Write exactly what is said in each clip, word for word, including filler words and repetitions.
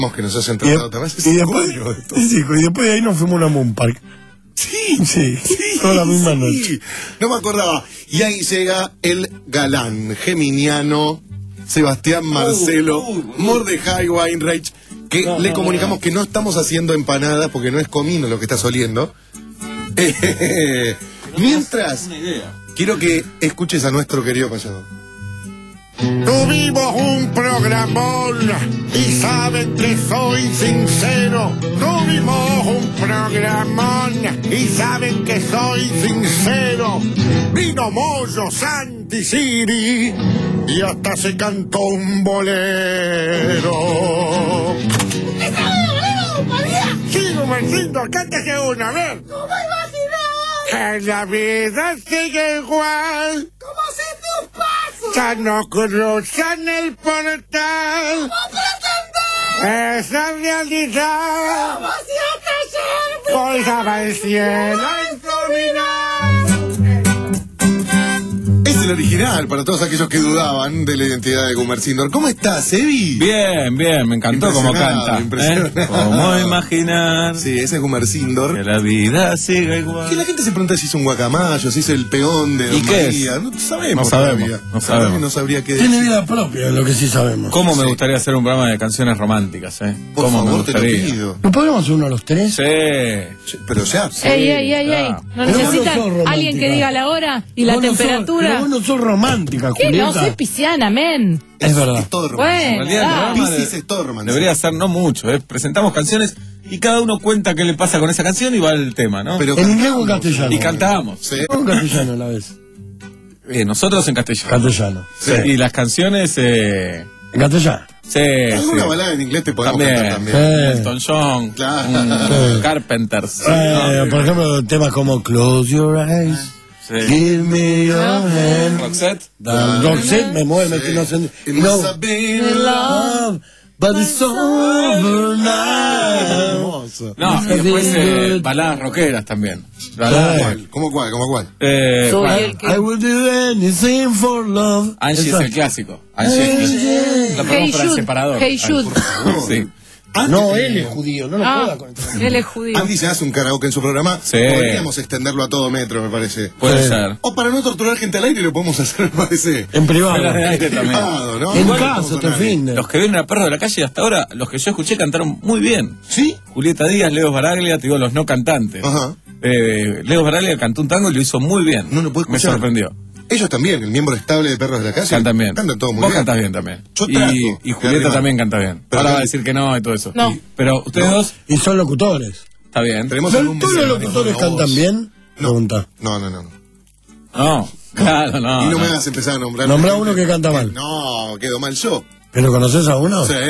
que nos hacen tratado otra vez. Y después, sí, y después de ahí nos fuimos a una Moon Park. Sí, sí, sí, toda la misma sí. noche. No me acordaba. Y ahí llega el galán geminiano Sebastián Marcelo, uh, uh, uh. Mordejai Weinreich, que no, le no, comunicamos no. que no estamos haciendo empanadas porque no es comino lo que estás oliendo. Eh, mientras, quiero que escuches a nuestro querido payador. Tuvimos un programón y saben que soy sincero. Tuvimos un programón y saben que soy sincero. Vino Moyo, Santi, Siri y hasta se cantó un bolero. ¿Está bien, bolero, María? Sí, Gumercindo, cántese una vez. ¿Cómo imaginar? Que la vida sigue igual. ¿Cómo si tus pasos? Ya no cruzan el portal. ¿Cómo pretender? Esa realidad. ¿Cómo si hasta ayer? Colgaba el cielo en su mirar. Es el original para todos aquellos que dudaban de la identidad de Gumercindo. ¿Cómo estás, Evi? Bien, bien, me encantó cómo canta. Impresionante. ¿Eh? ¿Cómo imaginar? Sí, ese es Gumercindo. Que la vida siga igual. Que la gente se pregunta si hizo un guacamayo, si hizo el peón de Don ¿Y qué María. es? No sabemos. No sabemos. Todavía. No sabemos. No sabría qué decir. Tiene vida propia, lo que sí sabemos. ¿Cómo me sí. gustaría hacer un programa de canciones románticas, eh? Por ¿Cómo favor, me te lo gustaría? pido. ¿No podemos hacer uno a los tres? Sí. Sí, pero ya. Sí, ey, ey, ey, ey. claro. ¿No Pero necesitan vos no sos alguien que romántica. diga la hora y la Vos no sos- temperatura? pero vos no sos romántica, ¿Qué? Julieta. No, soy pisciana, men. Es verdad. Es todo romántico. Bueno, En realidad, el ah. programa Piscis de- es todo romántico. debería ser no mucho, ¿eh? Presentamos canciones y cada uno cuenta qué le pasa con esa canción y va el tema, ¿no? Pero ¿En inglés o en cantamos, castellano? y cantamos. Sí. O en castellano a la vez. Eh, nosotros en castellano. Castellano. Sí. Y las canciones, eh... En castellano. sí, Alguna sí. balada en inglés te podemos También. cantar también. Eh. Elton John, Claro. mm, Sí. Carpenters. Eh, por ejemplo, temas como Close Your Eyes, Sí. Give Me Your Hand. Roxette. Dan Roxette me mueve, Sí. no sé. It No, must have been love. love, but it's over now. Hermoso. No, y después eh, baladas rockeras también. Baladas. Claro. ¿Cómo cuál? ¿Cómo cuál? Eh, Soy bueno, el que- I will do anything for love. Angie Esa- es el clásico. Angie es Hey, la ponemos para el Jude, separador. Hey Jude. Sí. No, él es judío, no lo Ah, puedo con esto. él es judío. Andy se hace un karaoke en su programa. Sí. Podríamos extenderlo a todo metro, me parece. Puede Sí. ser. O para no torturar gente al aire lo podemos hacer, me parece. En privado. Fuera de aire también. Privado, ¿no? En Igual casa, estamos te con nadie. fin. Los que vienen a Perro de la Calle hasta ahora, los que yo escuché cantaron muy bien. ¿Sí? Julieta Díaz, Leo Baraglia, te digo, los no cantantes. Ajá. Eh, Leo Baraglia cantó un tango y lo hizo muy bien. No lo puedo Me escuchar. sorprendió. Ellos también, el miembro estable de Perros de la Calle. Cantan bien. Cantan todo muy Vos bien. cantás bien también. Yo y, trato y de Julieta arrimar. también canta bien. Pero Ahora va a no- decir que no y todo eso. No. Pero ustedes No. dos, Y son locutores. está bien. Tenemos ¿Todos algún los vecino locutores con una cantan voz. bien? No. Pregunta. No, no, no. no. No, claro, no. y no, no. me hagas empezar a nombrar. Nombrá gente uno que canta mal. No, quedó mal yo. ¿Pero conoces a uno? Sí.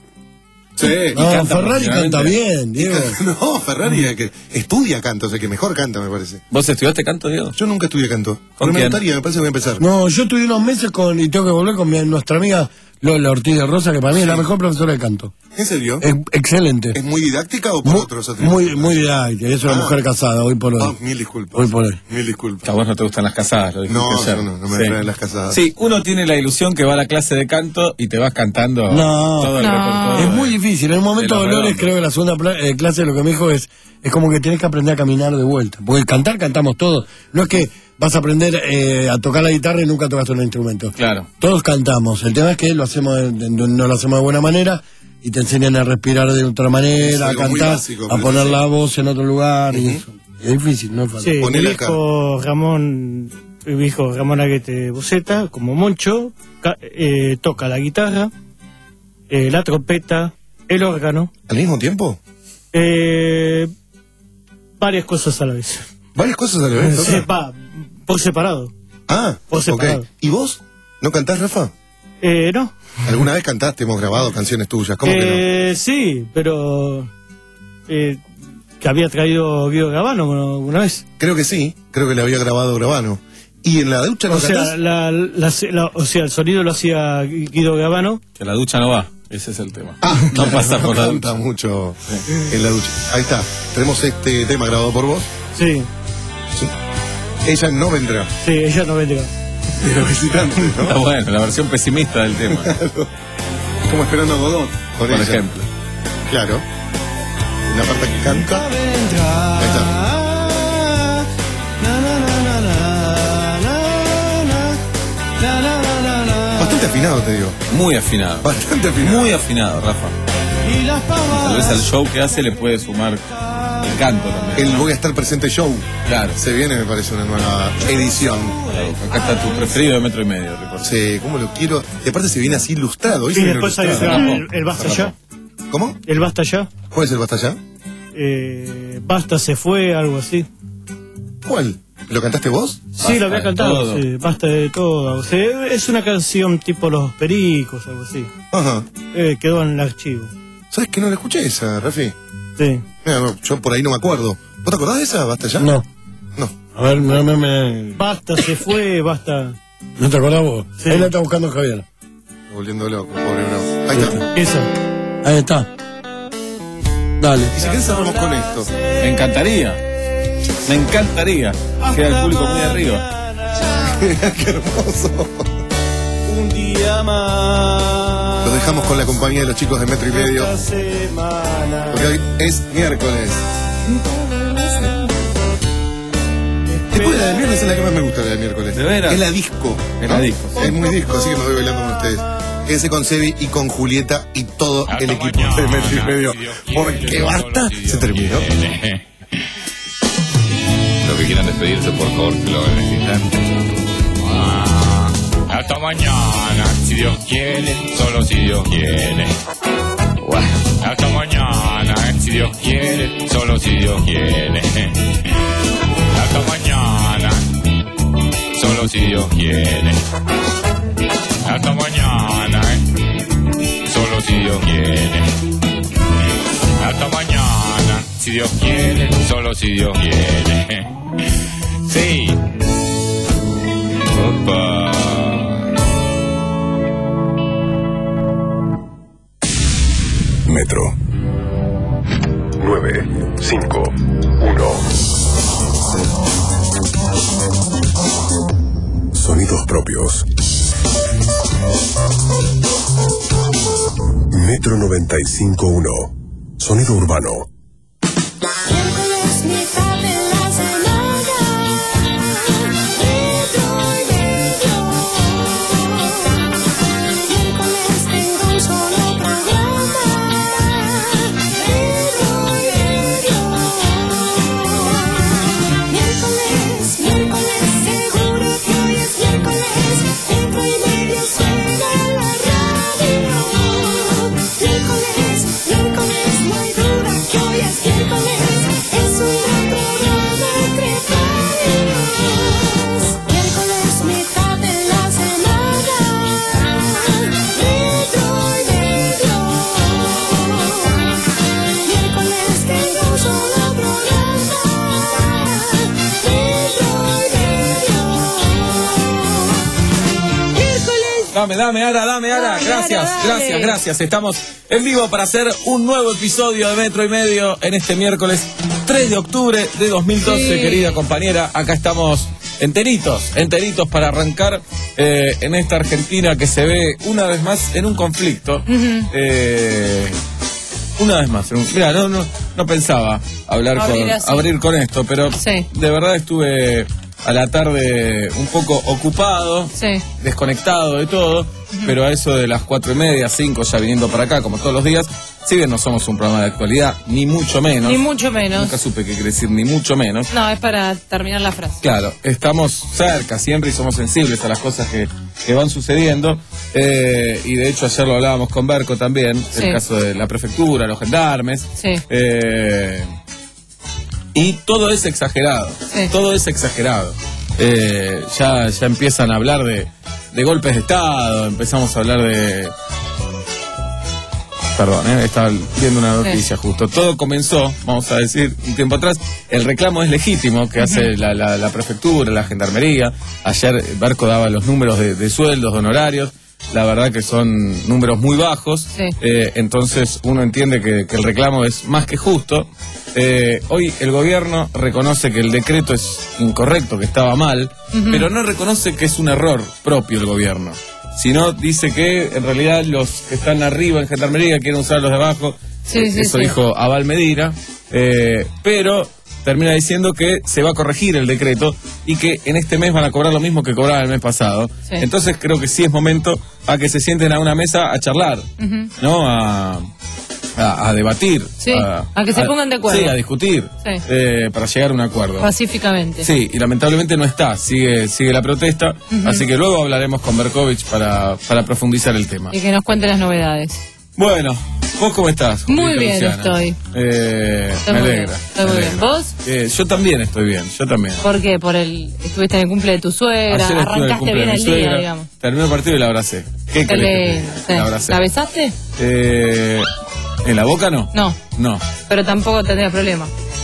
Sí. No, canta Ferrari canta profesionalmente. bien, Diego. No, Ferrari es que estudia canto, o sea que mejor canta, me parece. ¿Vos estudiaste canto, Diego? Yo nunca estudié canto. Pero me quién? gustaría, me parece que voy a empezar. No, yo estuve unos meses con, y tengo que volver con mi- nuestra amiga Lola Ortiz de Rosa, que para mí es la mejor profesora de canto. ¿En serio? Es excelente. ¿Es muy didáctica o por Muy, otros atributos? muy, muy didáctica. Es una Ah. mujer casada, hoy por hoy. Oh, mil disculpas. Hoy por hoy. Mil disculpas. Que a vos no te gustan las casadas, lo dijiste No, ayer. no, no, no me Sí. traen las casadas. Sí, uno tiene la ilusión que va a la clase de canto y te vas cantando No. todo el No. repertorio. Es muy difícil. En un momento de de los Dolores, redondos. creo que la segunda pla- eh, clase lo que me dijo es, es como que tenés que aprender a caminar de vuelta. Porque cantar, cantamos todos. No es que vas a aprender eh, a tocar la guitarra y nunca tocas un instrumento. Claro. Todos cantamos. El tema es que lo hacemos de- de- no lo hacemos de buena manera y te enseñan a respirar de otra manera, Es a algo muy cantar, básico, a pero poner sí. la voz en otro lugar. Y eso. Es difícil, no es fácil. Sí, mi Ponele acá. hijo Ramón, mi hijo Ramón Aguete Buceta, como Moncho, ca- eh, toca la guitarra, eh, la trompeta, el órgano, ¿Al mismo tiempo? eh, varias cosas a la vez. Varias cosas a la vez. Sí, ¿toca? va, por separado. Ah, Por ok. separado. ¿Y vos? ¿No cantás, Rafa? Eh, no. ¿Alguna vez cantaste? Hemos grabado canciones tuyas. ¿Cómo que Eh, sí, pero eh, que había traído Guido Gabano una- una vez. no? Creo que sí. Creo que le había grabado Gravano. ¿Y en la ducha no O sea, cantás? la, la- la- o sea, el sonido lo hacía Guido Gabano. Que la ducha no va, ese es el tema. Ah, no pasa por la canta ducha. mucho en la ducha. Ahí está. Tenemos este tema grabado por vos. Sí, Sí. Ella no vendrá. sí, ella no vendrá. Pero visitante, Está ¿no? bueno, la versión pesimista del tema, Como esperando a Godot. Por, por ella. ejemplo. Claro. La parte que canta. Ahí está. Bastante afinado, te digo. Muy afinado. Bastante afinado. Muy afinado, Rafa. Tal vez al show que hace le puede sumar el canto también. El Voy a estar presente show. Claro. Se viene, me parece, una nueva edición. Acá está tu preferido de metro y medio, recuerdo. Sí, ¿cómo lo quiero? Y aparte se viene así ilustrado. Hoy se Y viene después hay ilustrado. el, el Basta Ya. ¿Cómo? El Basta Ya. ¿Cuál es el Basta Ya? Eh, Basta se fue, algo así. ¿Cuál? ¿Lo cantaste vos? Sí, lo había de cantado, todo. sí, Basta de todo. O sea, es una canción tipo Los Pericos, algo así. Ajá. Eh, quedó en el archivo. ¿Sabes que no la escuché esa, Rafi? Sí. Mira, no, yo por ahí no me acuerdo. ¿Vos te acordás de esa? ¿Basta ya? No. No. A ver, me, me, me- Basta se fue, basta. ¿no te acordás vos? Sí. Ahí la está buscando Javier. Volviendo loco, pobre bro. Ahí está. Esa. Ahí está. Dale. Y si querés cerramos con esto. Me encantaría. Me encantaría. Queda el público muy arriba. Qué hermoso. Un día más. Los dejamos con la compañía de los chicos de Metro y Medio. Esta semana. Porque hoy es miércoles. Después de la de miércoles es la que más me gusta, la de miércoles. ¿De veras? Es la disco. Es la disco, sí. Es muy disco, así que me voy bailando con ustedes. Quédense con Sebi y con Julieta y todo el equipo de Metro y Medio. Porque basta, se terminó. Los que quieran despedirse, por favor, que lo hagan en este instante. Ah, hasta mañana, si Dios quiere, solo si Dios quiere. Bueno, hasta mañana, si Dios quiere, solo si Dios quiere. Hasta mañana, solo si Dios quiere. Hasta mañana, solo si Dios quiere. Hasta mañana, si Dios quiere, solo si Dios quiere. Sí. Opa. Metro nueve cinco uno. Sonidos propios. Metro noventa y cinco uno. Sonido urbano. Miércoles, mitad de la semana, metro y medio. Miércoles tengo un solo programa, metro y medio. Miércoles, miércoles, seguro que hoy es miércoles, metro y medio suena la radio. Miércoles, miércoles, muy dura que hoy es miércoles, es un gran programa entre varios. Miércoles, mitad de la semana, metro y medio. Miércoles tengo un solo programa, metro y medio. Miércoles. Dame, dame, Ara, dame, Ara. Dale, Gracias, Ara, dale. gracias, gracias. Estamos en vivo para hacer un nuevo episodio de Metro y Medio en este miércoles tres de octubre de dos mil doce, Sí. querida compañera. Acá estamos enteritos, enteritos para arrancar eh, en esta Argentina que se ve una vez más en un conflicto. Eh, una vez más. En un, mira, no, no, no pensaba hablar Abrir con, así. abrir con esto, pero Sí. de verdad estuve a la tarde un poco ocupado, Sí. desconectado de todo, pero a eso de las cuatro y media, cinco, ya viniendo para acá, como todos los días, si bien no somos un programa de actualidad, ni mucho menos. Ni mucho menos. Nunca supe qué quiere decir ni mucho menos. No, es para terminar la frase. Claro, estamos cerca siempre y somos sensibles a las cosas que, que van sucediendo. Eh, y de hecho ayer lo hablábamos con Berco también, Sí. el caso de la prefectura, los gendarmes. Sí. Eh, y todo es exagerado, Sí. todo es exagerado. Eh, ya, ya empiezan a hablar de, de golpes de Estado, empezamos a hablar de... Perdón, eh, estaba viendo una noticia justo. Todo comenzó, vamos a decir, un tiempo atrás. El reclamo es legítimo que hace la, la, la prefectura, la gendarmería. Ayer Barco daba los números de, de sueldos, de honorarios. La verdad que son números muy bajos. Sí. Eh, entonces uno entiende que, que el reclamo es más que justo. Eh, hoy el gobierno reconoce que el decreto es incorrecto, que estaba mal, pero no reconoce que es un error propio el gobierno. Sino dice que en realidad los que están arriba en gendarmería quieren usar a los de abajo Sí, sí, Eso sí. dijo Abal Medina, eh, pero termina diciendo que se va a corregir el decreto y que en este mes van a cobrar lo mismo que cobraban el mes pasado. Sí. Entonces creo que sí es momento a que se sienten a una mesa a charlar, Ujú. ¿no? A, a, a debatir. Sí, a que se pongan de acuerdo. Sí, a discutir, Sí. eh, para llegar a un acuerdo. Pacíficamente. Sí, y lamentablemente no está, sigue sigue la protesta, Ujú. así que luego hablaremos con Berkovich para, para profundizar el tema. Y que nos cuente las novedades. Bueno, ¿vos cómo estás? Muy Julieta bien Luciana? estoy. Eh, Estoy me muy alegra. bien, estoy me muy alegra. bien. ¿Vos? Eh, yo también estoy bien, yo también. ¿Por qué? Por el... Estuviste en el cumple de tu suegra, Ayer estuve en el arrancaste cumple bien de mi el día, suegra, digamos. Terminé el partido y la abracé. ¿Qué Qué querés que te lindo, diga? sí. La abracé. ¿La besaste? Eh, ¿En la boca no? No, No. pero tampoco tendría problema.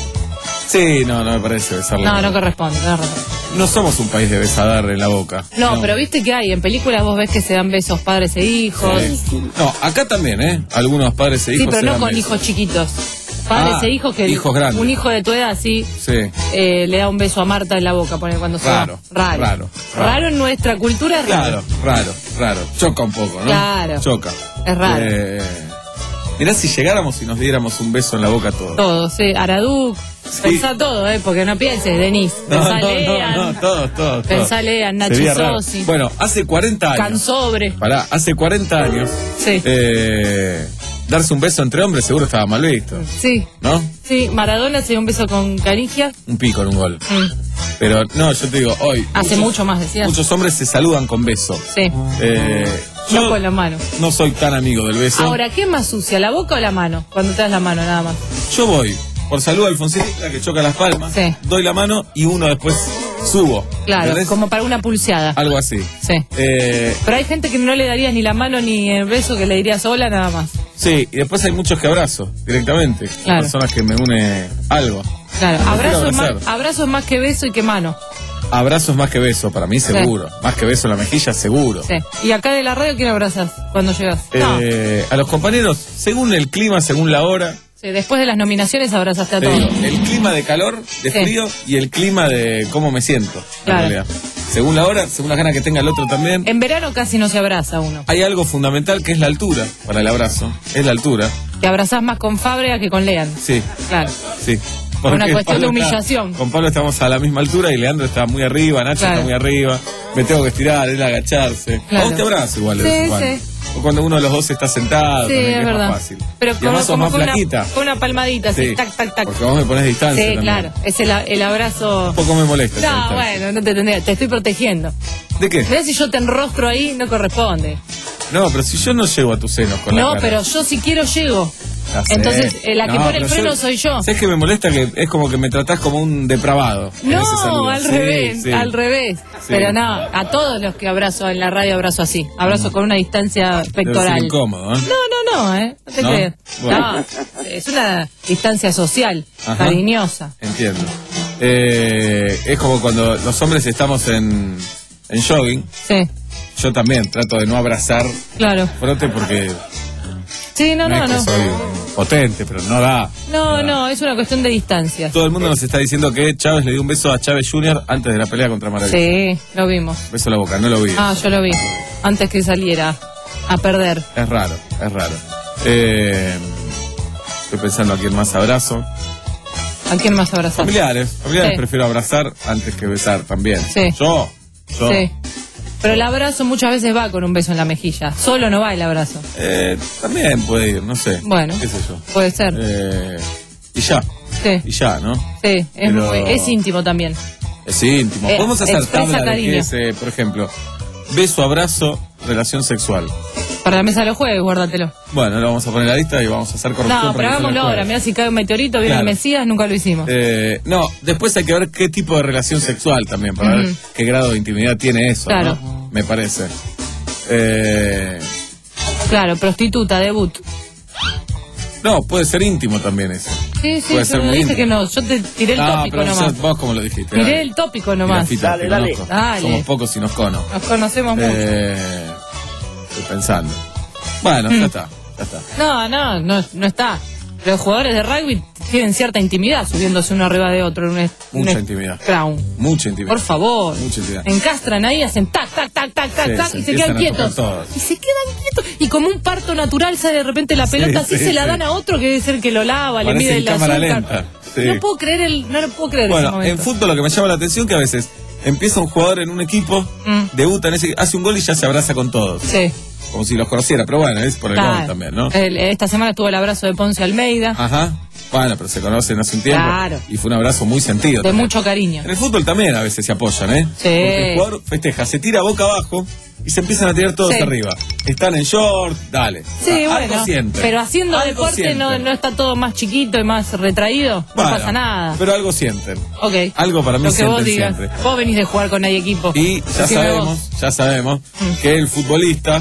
Sí, no, no me parece besarla. No, no corresponde, tenés razón. No somos un país de besadar en la boca. No, pero viste que hay, en películas vos ves que se dan besos padres e hijos. Sí. No, acá también, ¿eh? Algunos padres e hijos Sí, pero se no dan con besos. hijos chiquitos. Padres Ah, e hijos que hijos grandes. un hijo de tu edad sí Sí. eh, le da un beso a Marta en la boca, pone cuando se Raro, va. Raro. raro, Raro. raro. En nuestra cultura es raro. Claro, raro, raro. Choca un poco, ¿no? Claro. Choca. Es raro. Eh, mirá si llegáramos y nos diéramos un beso en la boca a todos. Todo, sí. Araduc, Sí. pensá todo, ¿eh? Porque no pienses, Denis. No, Pensá no, Lean, no, no, todos, todos. pensá todos. Lean, Nachi Sería raro. Sosi, Bueno, hace cuarenta años. Cansobre. Pará, hace cuarenta años. Sí. eh, darse un beso entre hombres seguro estaba mal visto, Sí, ¿no? sí. Maradona se dio un beso con Canigia. Un pico en un gol. Mm. Pero no, yo te digo, hoy. Hace muchos- mucho más, decías. Muchos hombres se saludan con beso. Sí. Eh, No yo con la mano. no soy tan amigo del beso. Ahora, ¿qué es más sucia, la boca o la mano? Cuando te das la mano, nada más. Yo voy, por salud a Alfonsín, la que choca las palmas, Sí. doy la mano y uno después subo. Claro, ¿Entendés? como para una pulseada. Algo así. Sí. Eh, Pero hay gente que no le darías ni la mano ni el beso, que le dirías hola, nada más. sí, y después hay muchos que abrazo directamente. Claro. Personas que me une algo. Claro, Prefiero abrazo es, más, abrazar. abrazo es más que beso y que mano. Abrazo es más que beso, para mí seguro. Más que beso en la mejilla, seguro. Sí. ¿Y acá de la radio quién abrazas cuando llegas? No. Eh, a los compañeros, según el clima, según la hora, Sí, después de las nominaciones abrazaste a te todos. digo, el clima de calor, de Sí. frío y el clima de cómo me siento. Claro. En realidad. Según la hora, según las ganas que tenga el otro también. En verano casi no se abraza uno. Hay algo fundamental que es la altura para el abrazo. Es la altura. Te abrazás más con Fábrega que con Lean. Sí, Claro. sí. Una Porque cuestión de Pablo está- humillación. con Pablo estamos a la misma altura y Leandro está muy arriba, Nacho Claro. está muy arriba. Me tengo que estirar, él agacharse. Claro. A vos te abrazo igual de Sí, vez en cuando. sí. O cuando uno de los dos está sentado, Sí, también, que es es verdad. más fácil. Pero y con, además sos como más con, flaquita. una, con una palmadita, así, Sí, tac, tac, tac. Porque vos me pones distancia Sí, también. claro. Es el, el abrazo. Un poco me molesta. esa No, distancia. bueno, no te tendría. Te estoy protegiendo. ¿De qué? Mirá si yo te enrostro ahí, no corresponde. No, pero si yo no llego a tus senos con la No, cara. pero yo si quiero llego. Ya sé. Entonces, eh, la que No, pone el pero freno soy yo. ¿Sabes que me molesta? Que es como que me tratás como un depravado. en ese No, saludo. al Sí, revés, sí. al revés. Sí. Pero no, a todos los que abrazo en la radio abrazo así. Abrazo con una distancia Debe ser pectoral. incómodo, ¿eh? No, no, no, ¿eh? No te ¿No? creas. Bueno. No, es una distancia social, Ajá. cariñosa. Entiendo. Eh, es como cuando los hombres estamos en, en jogging. Sí, Yo también trato de no abrazar claro. frote porque Sí, no, no, no, es que no. soy potente, pero no da. No, no, es una cuestión de distancias. Todo el mundo nos está diciendo que Chávez le dio un beso a Chávez junior antes de la pelea contra Maravilla. Sí, lo vimos. Beso a la boca, no lo vi. Ah, yo lo vi. Antes que saliera a perder. Es raro, es raro. Eh, estoy pensando a quién más abrazo. ¿A quién más abrazar? Familiares, familiares Sí. prefiero abrazar antes que besar también. Sí. Yo, yo. Sí. Pero el abrazo muchas veces va con un beso en la mejilla. Solo no va el abrazo. Eh, también puede ir, no sé. Bueno. ¿Qué sé yo? Puede ser. Eh, y ya, Sí, y ya, ¿no? sí. Es, Pero- muy- es íntimo también. Es íntimo. Eh, Podemos hacer expresa tabla de cariño. qué es, eh, por ejemplo, beso, abrazo, relación sexual. Para la mesa de los jueves, guárdatelo. Bueno, lo vamos a poner en la lista y vamos a hacer corrección. No, para pero que sea hagámoslo el ahora. jueves. Mirá si cae un meteorito, viene Claro. el Mesías, nunca lo hicimos. Eh, no, después hay que ver qué tipo de relación sexual también, para ver Ujú. qué grado de intimidad tiene eso, Claro. ¿no? Me parece. Eh, Claro, prostituta, debut. no, puede ser íntimo también ese. Sí, sí, Puede yo ser no muy dije íntimo. que no. Yo te tiré el No, tópico pero nomás. ya vos como lo dijiste. Tiré dale. el tópico Mira, nomás. Fita, Dale, te dale. conozco. Dale. Somos pocos y nos cono. Nos conocemos mucho. Eh, estoy pensando. Bueno, Mm. ya está, ya está. No, no, no, no está. Los jugadores de rugby tienen cierta intimidad subiéndose uno arriba de otro en un, Mucha un intimidad. crown. Mucha intimidad. Por favor. Mucha intimidad. Encastran ahí, hacen tac, tac, tac, tac, tac, Sí, tac, se y se empiezan quedan a tocar quietos. todos. Y se quedan quietos. Y como un parto natural sale de repente la pelota, Sí, así sí, se la sí. dan a otro que debe ser que lo lava, le Parece mide en el cámara azúcar. lenta. Sí. No puedo creer el, no lo puedo creer ese Bueno, momento. en fútbol lo que me llama la atención que a veces empieza un jugador en un equipo, Mm. debuta en ese, hace un gol y ya se abraza con todos. Sí. Como si los conociera, pero bueno, es por el Claro. gol también, ¿no? El- esta semana tuvo el abrazo de Ponce Almeida, Ajá. Bueno, pero se conocen hace un tiempo. Claro. Y fue un abrazo muy sentido. de también. mucho cariño. En el fútbol también a veces se apoyan, ¿eh? Sí. Porque el jugador festeja, se tira boca abajo y se empiezan a tirar todos Sí. arriba. Están en short, dale. Sí, Ah, bueno, algo sienten. pero haciendo Algo deporte no, sienten. no está todo más chiquito y más retraído, no Bueno, pasa nada. Pero algo sienten. Ok. Algo para mí Lo que vos sienten digas. siempre. Vos venís de jugar con el equipo. Y ya Decime sabemos, vos. ya sabemos Mm. que el futbolista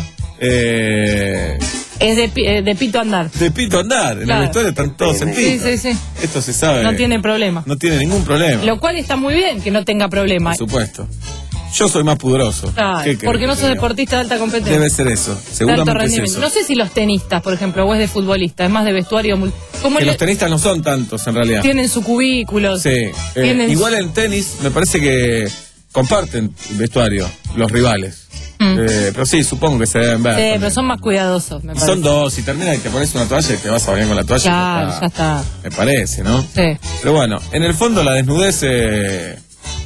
eh, Es de, pi- eh, de pito andar. de pito andar, en Claro. el vestuario están todos en Sí, pito. sí, sí. Esto se sabe. No tiene problema. No tiene ningún problema. Lo cual está muy bien que no tenga problema. Por supuesto. Yo soy más pudoroso. Claro, ¿Qué querés porque no que sos te diga? deportista de alta competencia. Debe ser eso. de alto Seguramente es rendimiento. eso. No sé si los tenistas, por ejemplo, o es de futbolista, es más de vestuario. mul- Como Que el- los tenistas no son tantos en realidad. tienen su cubículo. Sí. Eh, tienen igual en tenis me parece que comparten el vestuario los rivales. Mm. Eh, pero sí, supongo que se deben ver. Sí, también. pero son más cuidadosos, me Y parece. son dos, y termina y te pones una toalla y te vas a bañar con la toalla. y Claro, ya ya está. Me parece, ¿no? Sí. Pero bueno, en el fondo la desnudez eh,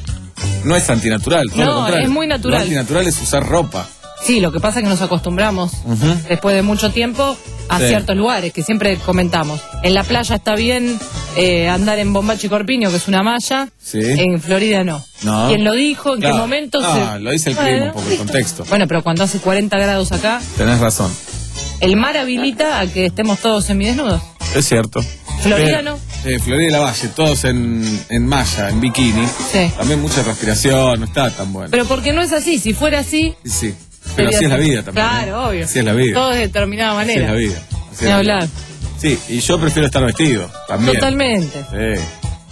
no es antinatural. todo No, lo contrario. es muy natural. Lo antinatural es usar ropa. Sí, lo que pasa es que nos acostumbramos Ujú. después de mucho tiempo a Sí. ciertos lugares que siempre comentamos. En la playa está bien eh, andar en Bombacho y Corpiño, que es una malla. Sí. En Florida no. No. ¿Quién lo dijo? ¿En Claro. qué momento? Ah, se... lo dice el Bueno, clima, un poco el listo. contexto. Bueno, pero cuando hace cuarenta grados acá, Tenés razón. el mar habilita a que estemos todos semidesnudos. Es cierto. Florida Eh, no. eh, Florida y la Valle, todos en, en malla, en bikini. Sí. También mucha respiración, no está tan bueno. Pero porque no es así. Si fuera así, Sí, sí. Pero sería así es la así. vida también. Claro, ¿eh? obvio. Así es la vida. todo de determinada Así manera. es la vida. Así Ni es la hablar. vida. Sí, y yo prefiero estar vestido también. Totalmente. Sí.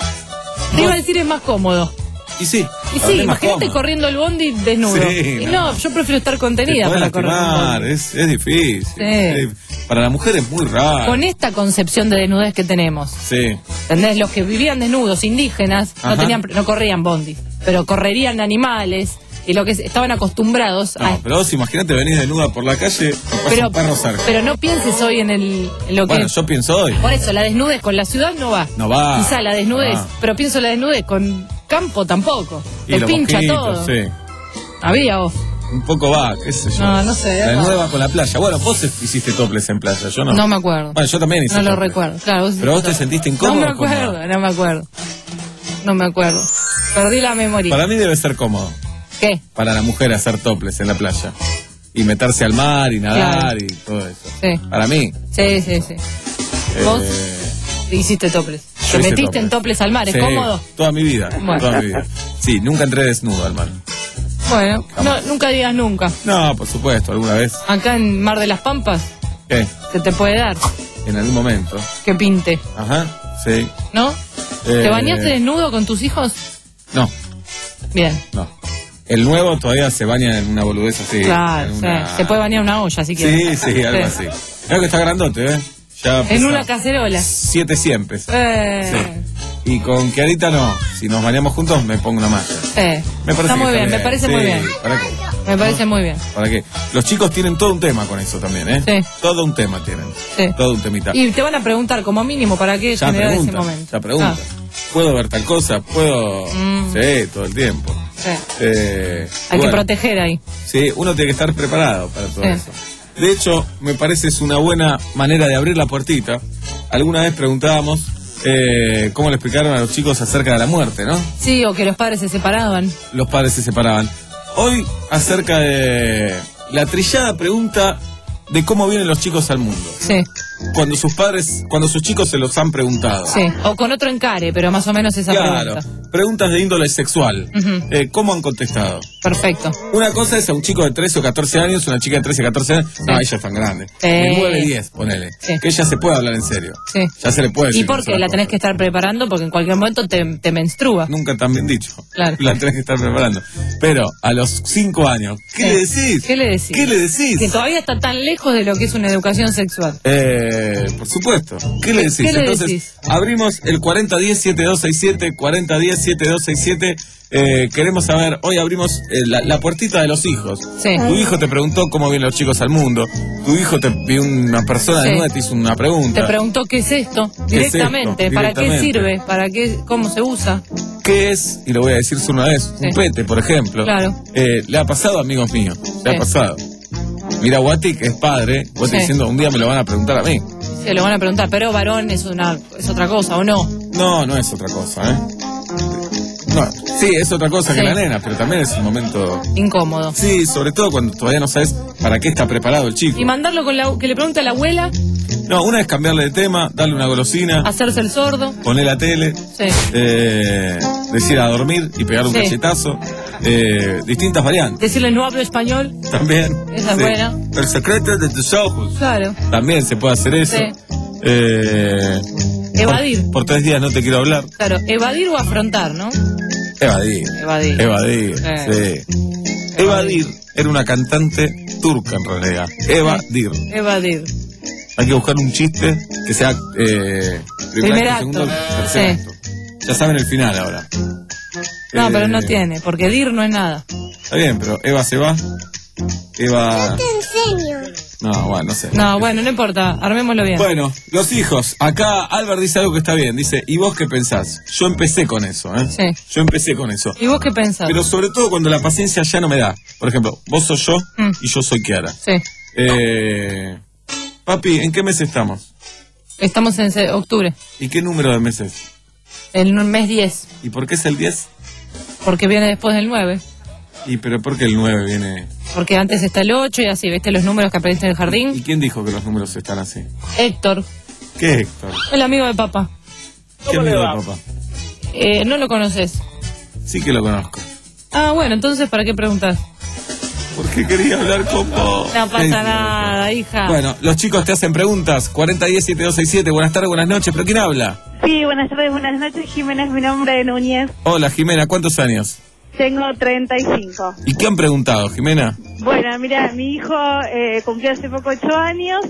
Te iba a decir es más cómodo. Y sí. Y la sí, verdad es más imagínate cómodo. corriendo el bondi desnudo. Sí, y no. no, yo prefiero estar Te contenida podés para correr un lastimar, bondi. es, es difícil. Sí. Es- para la mujer es muy raro. Con esta concepción de desnudez que tenemos, Sí. ¿entendés? Los que vivían desnudos, indígenas, no Ajá. tenían, no corrían bondis, pero correrían animales y lo que es- estaban acostumbrados a. No, pero vos imagínate venís desnuda por la calle y pasa Pero, un perro cerca. pero no pienses hoy en, el, en lo Bueno, que. yo pienso hoy. Por eso, la desnudez con la ciudad no va. No va. Quizá la desnudez, No va. pero pienso la desnudez con campo tampoco. Y Te los pincha mosquitos, todo. sí. Había vos. Un poco va, qué sé yo. No, no sé, La es nueva raro. con la playa. Bueno, vos hiciste toples en playa, yo no. No me acuerdo. Bueno, yo también hice No lo topless. recuerdo. Claro, vos Pero vos te hiciste todo. sentiste incómodo. No me ¿cómo? acuerdo, no me acuerdo. No me acuerdo. Perdí la memoria. Para mí debe ser cómodo. ¿Qué? Para la mujer hacer toples en la playa. Y meterse al mar y nadar Claro. y todo eso. Sí. Para mí. Sí, sí, sí. ¿Vos? eh, Hiciste toples. yo Te hice metiste en toples al mar, ¿es Sí, cómodo? Toda mi vida. Bueno. Toda mi vida. Sí, nunca entré desnudo al mar. Bueno, no, nunca digas nunca. No, por supuesto, alguna vez. Acá en Mar de las Pampas ¿Qué? se te puede dar En algún momento. que pinte, Ajá, sí. ¿no? ¿Te Eh, bañaste desnudo con tus hijos? No, Bien. no. El nuevo todavía se baña en una boludez así. Claro, en sí. una- Se puede bañar una olla si quieres. Sí, sí, algo así. Creo que está grandote, ¿eh? Ya En pesa una cacerola. Siete siempre. Eh, Y con Clarita no. Si nos bañamos juntos, me pongo una malla. eh. Me parece Está que muy bien, me parece sí, muy bien. ¿Para qué? Me parece muy bien. ¿Para qué? Los chicos tienen todo un tema con eso también, ¿eh? Sí. Todo un tema tienen. Sí. Todo un temita. Y te van a preguntar como mínimo para qué Ya generar ese preguntan, momento. ya preguntan. Ah, ¿Puedo ver tal cosa? ¿Puedo...? Mm. Sí, todo el tiempo. sí. Eh, Hay que bueno, proteger ahí. Sí, uno tiene que estar preparado para todo Sí. eso. De hecho, me parece es una buena manera de abrir la puertita. Alguna vez preguntábamos eh, cómo le explicaron a los chicos acerca de la muerte, ¿no? Sí, o que los padres se separaban. Los padres se separaban. Hoy, acerca de la trillada pregunta de cómo vienen los chicos al mundo. Sí, Cuando sus padres, cuando sus chicos se los han preguntado. sí. O con otro encare, pero más o menos esa Claro, pregunta. preguntas de índole sexual. Ujú. Eh, ¿Cómo han contestado? Perfecto. Una cosa es a un chico de trece o catorce años, una chica de trece o catorce años. No, ella es tan grande. Sí. De nueve, diez, ponele. Sí. Que ella se puede hablar en serio. Sí. Ya se le puede decir. ¿Y por que qué? se La va tenés que estar preparando porque en cualquier momento te, te menstrua. Nunca tan bien dicho. Claro. La tenés que estar preparando. Pero a los cinco años, ¿qué Sí. le decís? ¿Qué le decís? ¿Qué le decís? Que todavía está tan lejos de lo que es una educación sexual. Eh, Eh, por supuesto. ¿Qué le decís? ¿Qué le Entonces, decís? abrimos el cuarenta diez setenta y dos sesenta y siete, cuarenta diez setenta y dos sesenta y siete. Eh, queremos saber, hoy abrimos eh, la, la puertita de los hijos. Sí. Tu hijo te preguntó cómo vienen los chicos al mundo. Tu hijo te vio una persona Sí. desnuda, te hizo una pregunta. Te preguntó qué es esto ¿Qué es directamente, esto? para qué Directamente. sirve, para qué, cómo se usa. ¿Qué es? Y lo voy a decir solo una vez. Sí. Un pete, por ejemplo. Claro. Eh, le ha pasado a amigos míos. Le Sí. ha pasado. Mira, Guati, que es padre, Guati Sí. diciendo, un día me lo van a preguntar a mí. Se lo van a preguntar, pero varón es una es otra cosa, ¿o no? No, no es otra cosa, ¿eh? No, sí, es otra cosa Sí. que la nena, pero también es un momento... Incómodo. Sí, sobre todo cuando todavía no sabes para qué está preparado el chico. Y mandarlo con la que le pregunte a la abuela, No, una es cambiarle de tema, darle una golosina, hacerse el sordo. poner la tele, Sí. eh, decir a dormir y pegar un Sí. cachetazo. Eh, distintas variantes. Decirle no hablo español. También. Esa es buena. El secreto de tus ojos. Claro. También se puede hacer eso. Sí. Eh, Evadir. Por, por tres días no te quiero hablar. Claro, evadir o afrontar, ¿no? Evadir. Evadir. Evadir. Eh. Sí. Evadir era una cantante turca en realidad. Evadir. Evadir. Hay que buscar un chiste que sea eh, Primer acto, segundo, acto. tercer Sí. acto. Ya saben el final ahora. No, Eh, pero no tiene, porque dir no es nada. Está bien, pero Eva se va. Eva. Te enseño. No, bueno, no sé. No, bueno, no importa, armémoslo bien. Bueno, los hijos. Acá Albert dice algo que está bien. Dice, ¿y vos qué pensás? Yo empecé con eso, ¿eh? Sí. Yo empecé con eso. ¿Y vos qué pensás? Pero sobre todo cuando la paciencia ya no me da. Por ejemplo, vos sos yo Mm. y yo soy Kiara. Sí. Eh, papi, ¿en qué mes estamos? Estamos en se- octubre, ¿Y qué número de meses? el mes diez, ¿Y por qué es el diez? porque viene después del nueve. ¿Y pero por qué el nueve viene? Porque antes está el ocho y así, ¿viste los números que aprendiste en el ¿Y jardín? quién dijo que los números están así? Héctor, ¿Qué es Héctor? el amigo de papá. ¿Qué amigo de papá? Eh, no lo conoces. Sí que lo conozco. Ah, bueno, entonces, ¿para qué preguntas? Porque quería hablar con vos. No Sí. pasa nada, hija. Bueno, los chicos te hacen preguntas. cuarenta diez setenta y dos sesenta y siete. Buenas tardes, buenas noches. ¿Pero quién habla? Sí, buenas tardes, buenas noches. Jimena es mi nombre de Núñez. Hola, Jimena. ¿Cuántos años? Tengo treinta y cinco. ¿Y qué han preguntado, Jimena? Bueno, mira, mi hijo eh, cumplió hace poco ocho años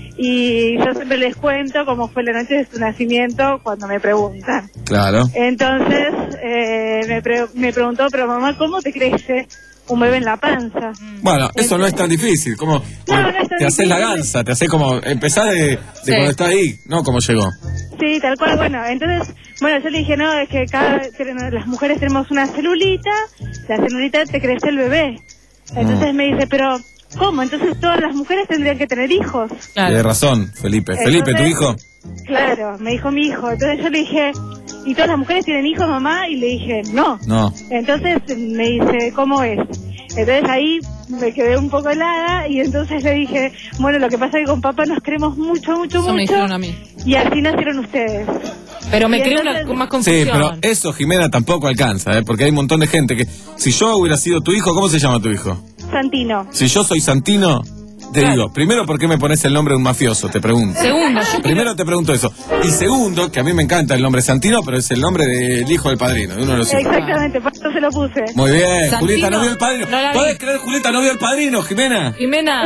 y yo siempre les cuento cómo fue la noche de su nacimiento cuando me preguntan. Claro. Entonces eh, me, pre- me preguntó, pero mamá, ¿cómo te crece un bebé en la panza? Bueno, eso no es tan difícil. Como No, no es tan te haces la difícil. ganza, te haces como. Empezás de, de Sí. cuando estás ahí, no como llegó. Sí, tal cual, bueno, entonces, bueno, yo le dije, no, es que cada las mujeres tenemos una celulita, la celulita te crece el bebé. Entonces me dice, pero, ¿cómo? Entonces todas las mujeres tendrían que tener hijos. Claro. Tienes razón, Felipe. Entonces- Felipe, ¿tu hijo? Claro, me dijo mi hijo. Entonces yo le dije, ¿y todas las mujeres tienen hijos, mamá? Y le dije, no. No. Entonces me dice, ¿cómo es? Entonces ahí me quedé un poco helada y entonces le dije, bueno, lo que pasa es que con papá nos queremos mucho, mucho, Eso me mucho. dijeron a mí. Y así nacieron ustedes. Pero me Y creó una, entonces- más Sí, confusión. pero eso, Jimena, tampoco alcanza, ¿eh? Porque hay un montón de gente que. Si yo hubiera sido tu hijo, ¿cómo se llama tu hijo? Santino. Si yo soy Santino, te Claro. digo, primero, ¿por qué me pones el nombre de un mafioso? Te pregunto. Segundo, yo Primero te pregunto eso. Y segundo, que a mí me encanta el nombre Santino, pero es el nombre del hijo del padrino, de uno de los hijos. Exactamente, por eso se lo puse. Muy bien, Santino, Julieta no vio el padrino. no la vi. ¿Podés creer, Julieta no vio el padrino, Jimena? Jimena,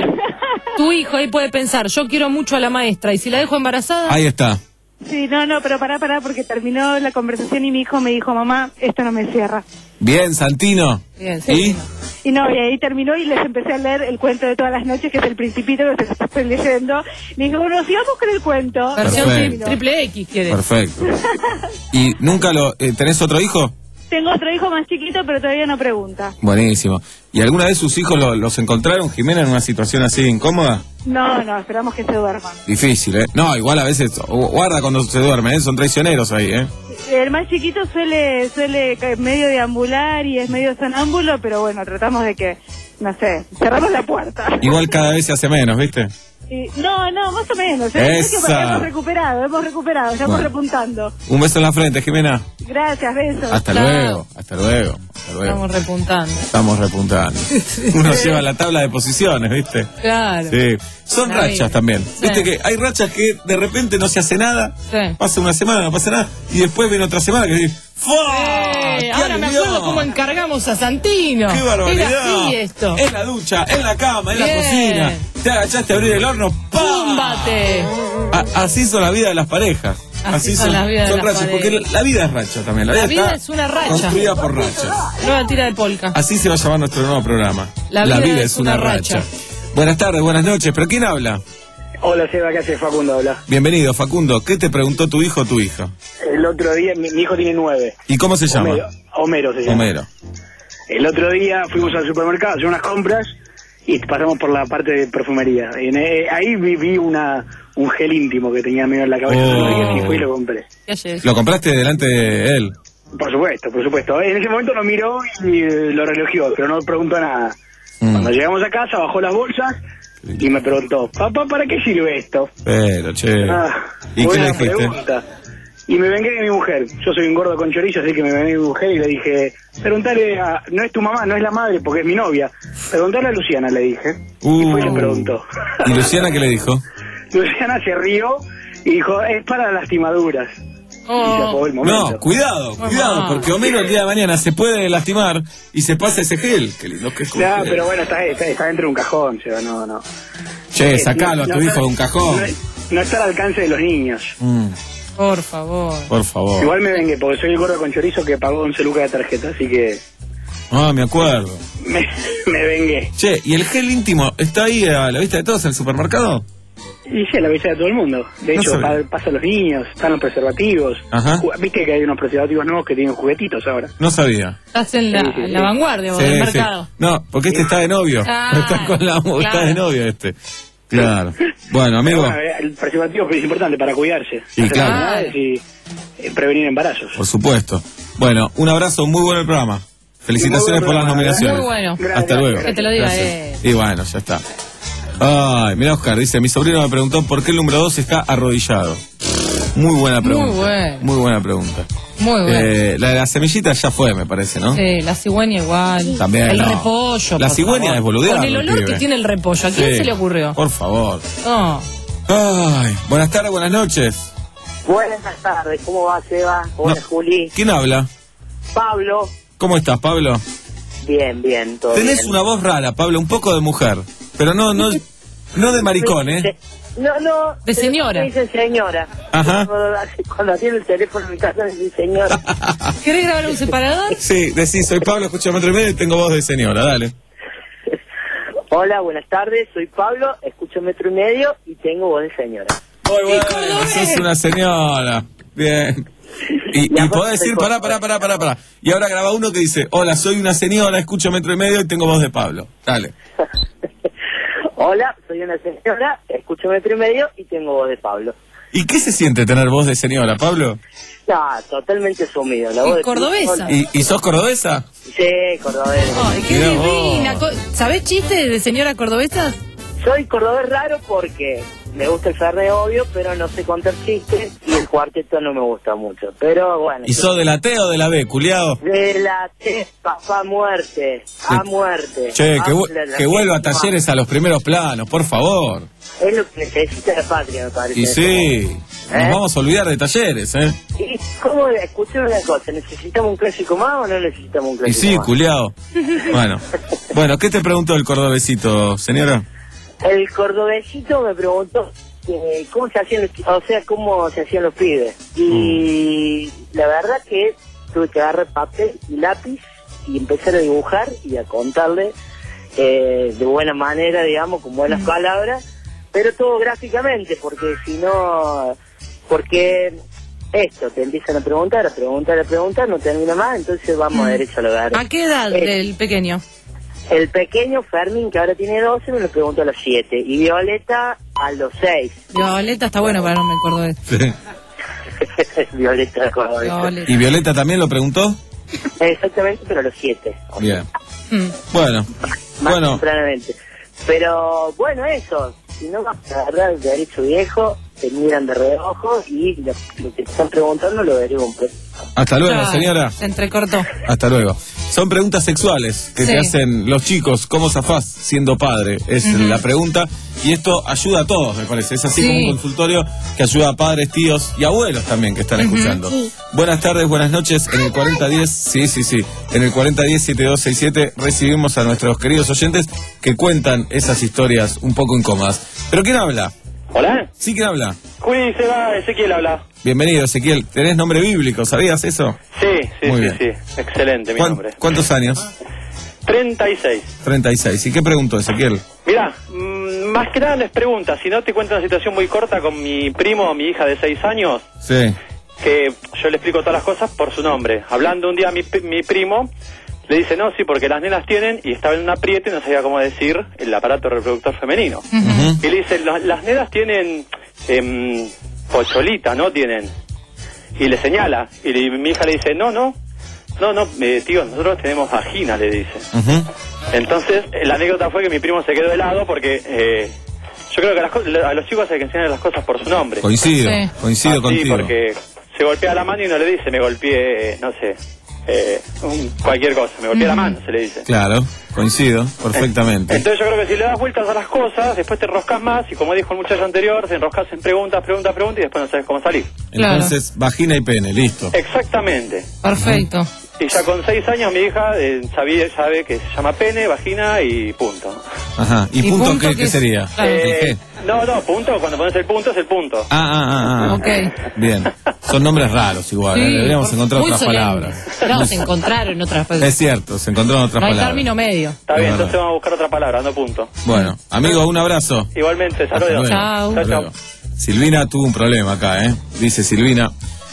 tu hijo ahí puede pensar, yo quiero mucho a la maestra y si la dejo embarazada, Ahí está. Sí, no, no, pero pará, pará, porque terminó la conversación y mi hijo me dijo, mamá, esto no me cierra. Bien, Santino. Bien, ¿Y? Santino. Y no, y ahí terminó y les empecé a leer el cuento de todas las noches, que es el Principito, que se estoy leyendo. Y dije, bueno, sigamos con el cuento. versión Perfecto. tri- triple X quieres. Perfecto. ¿Y nunca lo... eh, ¿Tenés otro hijo? Tengo otro hijo más chiquito, pero todavía no pregunta. Buenísimo. ¿Y alguna vez sus hijos lo- los encontraron, Jimena, en una situación así incómoda? No, no, esperamos que se duerman. Difícil, ¿eh? No, igual a veces, gu- guarda cuando se duermen, ¿eh? Son traicioneros ahí, ¿eh? El más chiquito suele, suele ca- medio deambular y es medio sonámbulo, pero bueno, tratamos de que, no sé, cerramos la puerta. Igual cada vez se hace menos, ¿viste? Y- no, no, más o menos. ¿eh? Es que Esa. hemos recuperado, hemos recuperado, estamos Bueno. repuntando. Un beso en la frente, Jimena. Gracias, besos. Hasta Chao. luego, hasta luego. Hasta luego. Estamos repuntando. Estamos repuntando. Uno lleva la tabla de posiciones, ¿viste? Claro. Sí. Son La rachas vida. también. Sí. Viste que hay rachas que de repente no se hace nada, Sí. pasa una semana, no pasa nada, y después viene otra semana que dice, ¡fua! Eh, ¡Qué ahora me alivión! acuerdo cómo encargamos a Santino. ¡Qué barbaridad! Era así esto. En la ducha, en la cama, en la Bien. cocina. Te agachaste a abrir el horno, ¡pam! ¡Púmbate! A- así son la vida de las parejas. Así son las vidas de las rachas, porque parejas. la, la vida es racha también. La, La vida, vida está es una racha. construida por rachas. Nueva tira de polka. Así se va a llamar nuestro nuevo programa. La vida es una racha. Buenas tardes, buenas noches. ¿Pero quién habla? Hola, Seba, ¿qué hace? Facundo habla. Bienvenido, Facundo. ¿Qué te preguntó tu hijo o tu hija? El otro día, mi, mi hijo tiene nueve. ¿Y cómo se llama? Homero, Homero se llama. Homero. El otro día fuimos al supermercado a hacer unas compras y pasamos por la parte de perfumería. En, eh, ahí vi, vi una, un gel íntimo que tenía medio en la cabeza. Oh. Y fui y lo compré. ¿Qué haces? ¿Lo compraste delante de él? Por supuesto, por supuesto. En ese momento lo miró y eh, lo relogió, pero no preguntó nada. Mm. Cuando llegamos a casa, bajó las bolsas y me preguntó, papá, ¿para qué sirve esto? Pero, che. Ah, ¿Y qué le buena dijiste? pregunta. Y me vengué de mi mujer. Yo soy un gordo con chorizo, así que me vengué de mi mujer y le dije, preguntale a... No es tu mamá, no es la madre, porque es mi novia. Preguntale a Luciana, le dije. Uh. Y fue y le preguntó. ¿Y Luciana qué le dijo? Luciana se rió y dijo, es para lastimaduras. Y se acabó el momento. No, cuidado, Mamá. cuidado, porque Homero el día de mañana se puede lastimar y se pasa ese gel. Qué lindo que es. con No, gel. pero bueno, está, está, está dentro de un cajón, Seba, no, no. Che, Eh, sacalo a no- tu no hijo está- de un cajón. No, no está al alcance de los niños. Mm, Por favor. por favor. Igual me vengué, porque soy el gordo con chorizo que pagó once lucas de tarjeta, así que Ah, me acuerdo. me, me vengué. Che, ¿y el gel íntimo está ahí a la vista de todos en el supermercado? Y sí, a la vista de todo el mundo. De No hecho, sabía. pa- pasa a los niños, están los preservativos. Ajá. Ju- Viste que hay unos preservativos nuevos que tienen juguetitos ahora. No sabía. Estás en la, Sí, sí, en la sí. vanguardia vos, Sí, del sí. mercado. No, porque este está de novio. Ah, está con la está claro. de novio este. Claro. Bueno, amigo. Pero bueno, el preservativo es importante para cuidarse. Sí, hacer claro. enfermedades y eh, prevenir embarazos. Por supuesto. Bueno, un abrazo, muy bueno el programa. Felicitaciones Muy por buen las programa, nominaciones. Muy bueno. Gracias. Hasta luego. Que te lo diga Gracias. él. Y bueno, ya está. Ay, mira Oscar, dice, mi sobrino me preguntó por qué el número dos está arrodillado. Muy buena pregunta. Muy bueno. Muy buena pregunta. Muy bueno. Eh, la de la semillita ya fue, me parece, ¿no? Sí, la cigüeña igual. También, El no. repollo. La por cigüeña favor. es boludear, Con el olor pibe. que tiene el repollo. ¿A quién Sí. se le ocurrió? Por favor. No. Ay, buenas tardes, buenas noches. Buenas tardes, ¿cómo va, Seba? Hola, No. Juli. ¿Quién habla? Pablo. ¿Cómo estás, Pablo? Bien, bien, todo Tenés bien. una voz rara, Pablo, un poco de mujer. Pero no, no, no de maricón, ¿eh? No, no. De señora. Me dicen señora. Ajá. Cuando, cuando tiene el teléfono en mi casa me dice señora. ¿Querés grabar un separador? Sí, decís, soy Pablo, escucho metro y medio y tengo voz de señora, dale. Hola, buenas tardes, soy Pablo, escucho Metro y Medio y tengo voz de señora. Muy bueno, sos una señora. Bien. Y, y podés decir, pará, pará, pará, pará, pará. Y ahora graba uno que dice, hola, soy una señora, escucho metro y medio y tengo voz de Pablo. Dale. Hola, soy una señora, escucho Metro y Medio y tengo voz de Pablo. ¿Y qué se siente tener voz de señora, Pablo? No, totalmente sumido. La voz Y de cordobesa. ¿Y, y sos cordobesa? Sí, cordobesa. Ay, qué Mirá divina. vos. Co- ¿Sabés chistes de señora cordobesa? Soy cordobés raro porque me gusta el fernet, obvio, pero no sé contar chistes y el cuarteto no me gusta mucho. Pero bueno. ¿Y sos de la T o de la B, culiao? De la T, papá, a muerte. A muerte. Che, que, Ah, vu- la- la- que vuelva a la- talleres a los primeros planos, por favor. Es lo que necesita la patria, me parece. Y sí, nos ¿Eh? vamos a olvidar de talleres, ¿eh? ¿Y cómo? Escuchame una cosa, ¿necesitamos un clásico más o no necesitamos un Y clásico sí, más? culiao. Bueno, bueno, ¿qué te preguntó el cordobesito, señora? El cordobesito me preguntó eh, cómo se hacían los, o sea, cómo se hacían los pibes. Y la verdad que tuve que agarrar papel y lápiz y empezar a dibujar y a contarle eh, de buena manera, digamos, con buenas palabras, pero todo gráficamente, porque si no, porque esto, te empiezan a preguntar, a preguntar, a preguntar, no termina más, entonces vamos derecho a la verdad. ¿A qué edad Eh, el pequeño? El pequeño Fermín, que ahora tiene doce, me lo preguntó a los siete. Y Violeta a los seis. Violeta está bueno para nombre cordobés. Sí. Violeta, Cordobés. Violeta. ¿Y Violeta también lo preguntó? Exactamente, pero a los siete. Bien. Mm. Bueno, Más bueno, tempranamente. Pero bueno, eso. Si no vas a agarrar el derecho viejo, te miran de reojo y lo, lo que te están preguntando lo derivan. hasta luego, Claro, señora. Se entrecortó. Hasta luego. Son preguntas sexuales que Sí. te hacen los chicos. ¿Cómo zafás siendo padre? Es Ujú. la pregunta. Y esto ayuda a todos, me parece. Es así Sí. como un consultorio que ayuda a padres, tíos y abuelos también que están Ujú. escuchando. Sí. Buenas tardes, buenas noches. En el cuarenta diez, sí, sí, sí. En el cuarenta diez, setenta y dos sesenta y siete recibimos a nuestros queridos oyentes que cuentan esas historias un poco incómodas. ¿Pero quién habla? ¿Hola? Sí, ¿quién habla? Juli, se va, Ezequiel habla. Bienvenido, Ezequiel. ¿Tenés nombre bíblico? ¿Sabías eso? Sí, sí, Muy sí, bien. sí. Excelente mi ¿Cuán- nombre. ¿Cuántos años? treinta y seis. treinta y seis. ¿Y qué preguntó, Ezequiel? Mirá, mm, más que nada no es pregunta, sino te cuento una situación muy corta con mi primo, mi hija de seis años, Sí. que yo le explico todas las cosas por su nombre. Hablando un día mi, pri- mi primo, le dice, no, sí, porque las nenas tienen, y estaba en un apriete y no sabía cómo decir el aparato reproductor femenino. Y le dice, "Las- las nenas tienen em, pocholita, ¿no? Tienen. Y le señala, y le- mi hija le dice, no, no, no, no, eh, tío, nosotros tenemos vagina, le dice. Ujú. Entonces, eh, la anécdota fue que mi primo se quedó helado porque eh, yo creo que a, las co- a los chicos hay que enseñar las cosas por su nombre. Coincido, Sí. coincido Ah, sí, contigo. porque se golpea la mano y no le dice, me golpeé, no sé, eh, un- cualquier cosa, me golpeé la mano, se le dice. Claro, coincido perfectamente. Entonces yo creo que si le das vueltas a las cosas, después te enroscas más y como dijo el muchacho anterior, te enroscas en preguntas, preguntas, preguntas y después no sabes cómo salir. Entonces, vagina y pene, listo. Exactamente. Perfecto. Y ya con seis años mi hija eh, sabía, sabe que se llama pene, vagina y punto. Ajá. ¿Y, ¿Y punto, punto qué, qué qué es? sería? Claro. ¿El Eh, qué? no, no, punto, cuando pones el punto es el punto. Ah, ah, ah, ah. Ok. Bien. Son nombres raros igual, ¿eh? Sí, Deberíamos por- encontrar muy otras solemne. palabras. No, se encontraron otras Es palabras. cierto, se encontraron otras No hay palabras. término medio. Está Es bien, verdad. entonces vamos a buscar otra palabra, no punto. Bueno, amigo, un abrazo. Igualmente, Hasta saludos. luego. Chao. Hasta Chao, luego. Silvina tuvo un problema acá, ¿eh? Dice Silvina.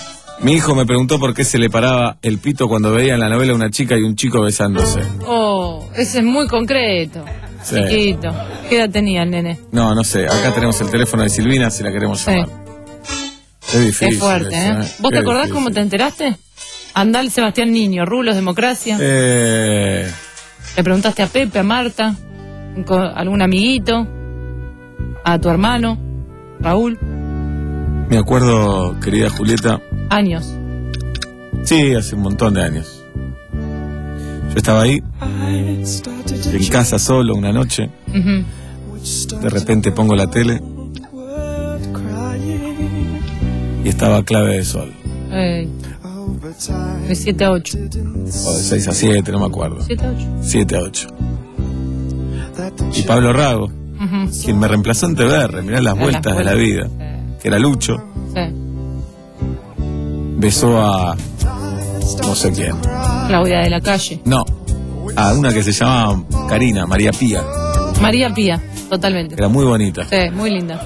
Mi hijo me preguntó por qué se le paraba el pito cuando veía en la novela una chica y un chico besándose. Oh, ese es muy concreto. Sí. Chiquito. ¿Qué edad tenía el nene? No, no sé. Acá tenemos el teléfono de Silvina si la queremos Sí. llamar. Es difícil. Es fuerte, eso, ¿eh? ¿Vos Qué te acordás difícil. cómo te enteraste? Andal Sebastián Niño, Rulos Democracia. Eh, Le preguntaste a Pepe, a Marta, co- a algún amiguito, a tu hermano, Raúl. me acuerdo, querida Julieta. Años. Sí, hace un montón de años. Yo estaba ahí, en casa solo una noche. Ujú. De repente pongo la tele y estaba Clave de Sol. Eh, de siete a ocho. O de seis a siete, no me acuerdo. siete a ocho. siete a ocho. Y Pablo Rago, Ujú. quien me reemplazó en T V R, mirá las Ah, vueltas las de la vida, vueltas. que era Lucho, Sí. besó a no sé quién. Claudia de la Calle. No, a una que se llamaba Karina, María Pía, María Pía, totalmente. que era muy bonita. Sí, muy linda.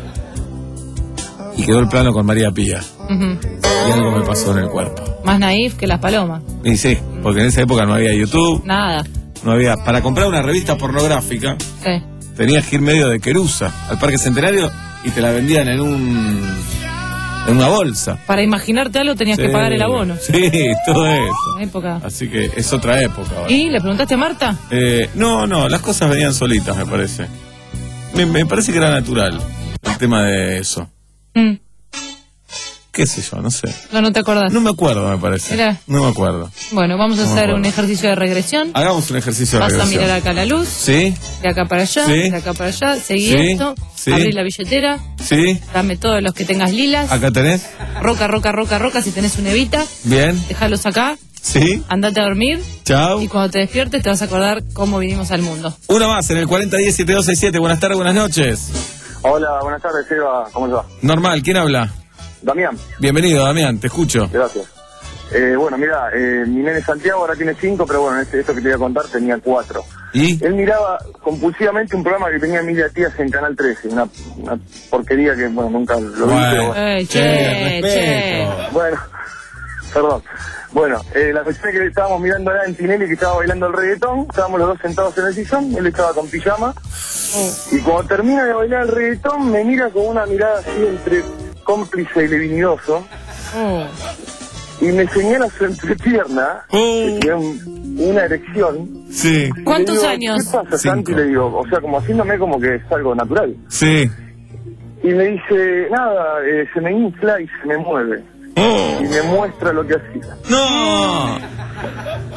Y quedó el plano con María Pía. Ujú. Y algo me pasó en el cuerpo. Más naif que las palomas. Y sí, porque en esa época no había YouTube, Nada. no había... Para comprar una revista pornográfica, Sí. tenías que ir medio de Querusa al Parque Centenario y te la vendían en un... en una bolsa. Para imaginarte algo tenías que Sí, pagar el abono. Sí, todo eso. Una época. Así que es otra época ahora. ¿Y le preguntaste a Marta? Eh, no, no, las cosas venían solitas, me parece. Me, me parece que era natural el tema de eso. Mm. ¿Qué sé yo? No sé. No, no te acordás. No me acuerdo, me parece. Era- No me acuerdo. Bueno, vamos a No me hacer acuerdo. un ejercicio de regresión. Hagamos un ejercicio de Vas a regresión. mirar acá la luz, ¿Sí? de acá para allá, Sí. de acá para allá, seguí Sí. esto, Sí. abrí la billetera, ¿Sí? dame todos los que tengas lilas, ¿Acá tenés? roca, roca, roca, roca, si tenés una evita, Bien. déjalos acá, ¿Sí? andate a dormir Chao. y cuando te despiertes te vas a acordar cómo vinimos al mundo. Uno más en el cuarenta diez setenta y dos sesenta y siete. Buenas tardes, buenas noches. Hola, buenas tardes, Seba. ¿Cómo te va? Normal, ¿quién habla? Damián, Bienvenido, Damián, te escucho. gracias. Eh, bueno, mira, eh, mi nene Santiago ahora tiene cinco, pero bueno, este- esto que te voy a contar tenía cuatro. ¿Y? Él miraba compulsivamente un programa que tenía Emilia Tías en Canal trece, una, una porquería que, bueno, nunca lo vi, pero bueno. Eh, che, che. Bueno, perdón. Bueno, eh, la cuestión es que estábamos mirando a en Tinelli que estaba bailando el reggaetón, estábamos los dos sentados en el sillón, él estaba con pijama, y cuando termina de bailar el reggaetón me mira con una mirada así entre cómplice y levinidoso, Oh. y me señala su entrepierna, que tiene un- una erección. Sí. Y ¿Cuántos le digo, años? ¿Qué pasa, Cinco. Santi? Le digo, o sea, como haciéndome como que es algo natural. Sí. Y me dice, nada, eh, se me infla y se me mueve. Oh. Y me muestra lo que hacía. ¡No!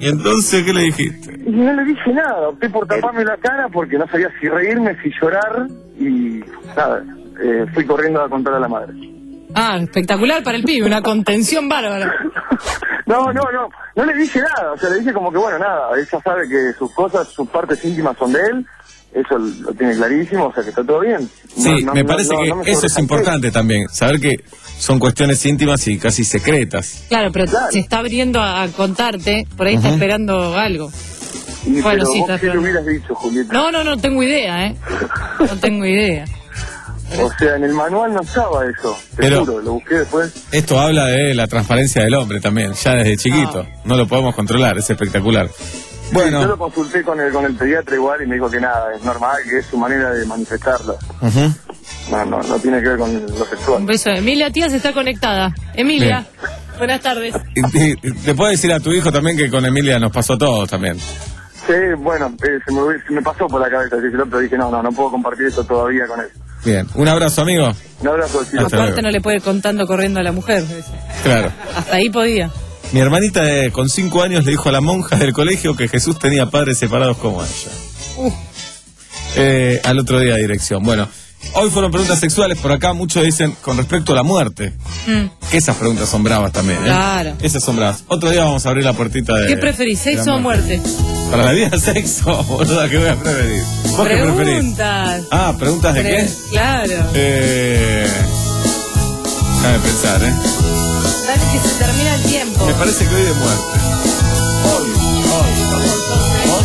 ¿Y entonces qué le dijiste? Y no le dije nada, opté por taparme la cara porque no sabía si reírme, si llorar, y nada, eh, fui corriendo a contar a la madre. Ah, espectacular para el pibe, una contención bárbara. No, no, no, no le dije nada, o sea, le dije como que bueno, nada, ella sabe que sus cosas, sus partes íntimas son de él, eso lo tiene clarísimo, o sea que está todo bien. Sí, no, no, me no, parece no, que no me eso es sobresalté. importante también, saber que son cuestiones íntimas y casi secretas. Claro, pero Claro. se está abriendo a, a contarte, por ahí está Ujú. esperando algo. Y, Bueno, pero sí, vos está qué le claro. hubieras dicho, Julieta. No, no, no tengo idea, ¿eh? No tengo idea. O sea, en el manual no estaba eso, te Pero- juro, lo busqué después. Esto habla de la transparencia del hombre también, ya desde chiquito. No lo podemos controlar, es espectacular. Sí, yo lo Bueno, consulté con el, con el pediatra igual y me dijo que nada, es normal, que es su manera de manifestarlo. ujú. No, no, no tiene que ver con lo Un sexual. beso. Emilia Tías está conectada. Emilia, buenas tardes. Y- y- y te puedo decir a tu hijo también que con Emilia nos pasó todo también. Sí, bueno, eh, se, me, se me pasó por la cabeza decirlo, pero dije, no, no, no puedo compartir esto todavía con él. Bien, un abrazo, amigo. Un abrazo, chicos. Hasta Aparte luego. no le puede ir contando corriendo a la mujer. Claro. Hasta ahí podía. Mi hermanita de- con cinco años le dijo a la monja del colegio que Jesús tenía padres separados como ella. Uh. Eh, al otro día dirección. Bueno, hoy fueron preguntas sexuales, por acá muchos dicen con respecto a la muerte. Mm, Que esas preguntas son bravas también, ¿eh? Claro. Esas son bravas. Otro día vamos a abrir la puertita de... ¿Qué preferís, de la sexo o muerte? Para la vida, sexo, boluda, ¿qué voy a preferir? ¿Vos qué preferís? Preguntas. Ah, ¿preguntas de Pre- qué? Claro. Eh... Déjame pensar, ¿eh? Dale que se termina el tiempo. Me parece que hoy de muerte. Hoy, hoy, ¿Vos?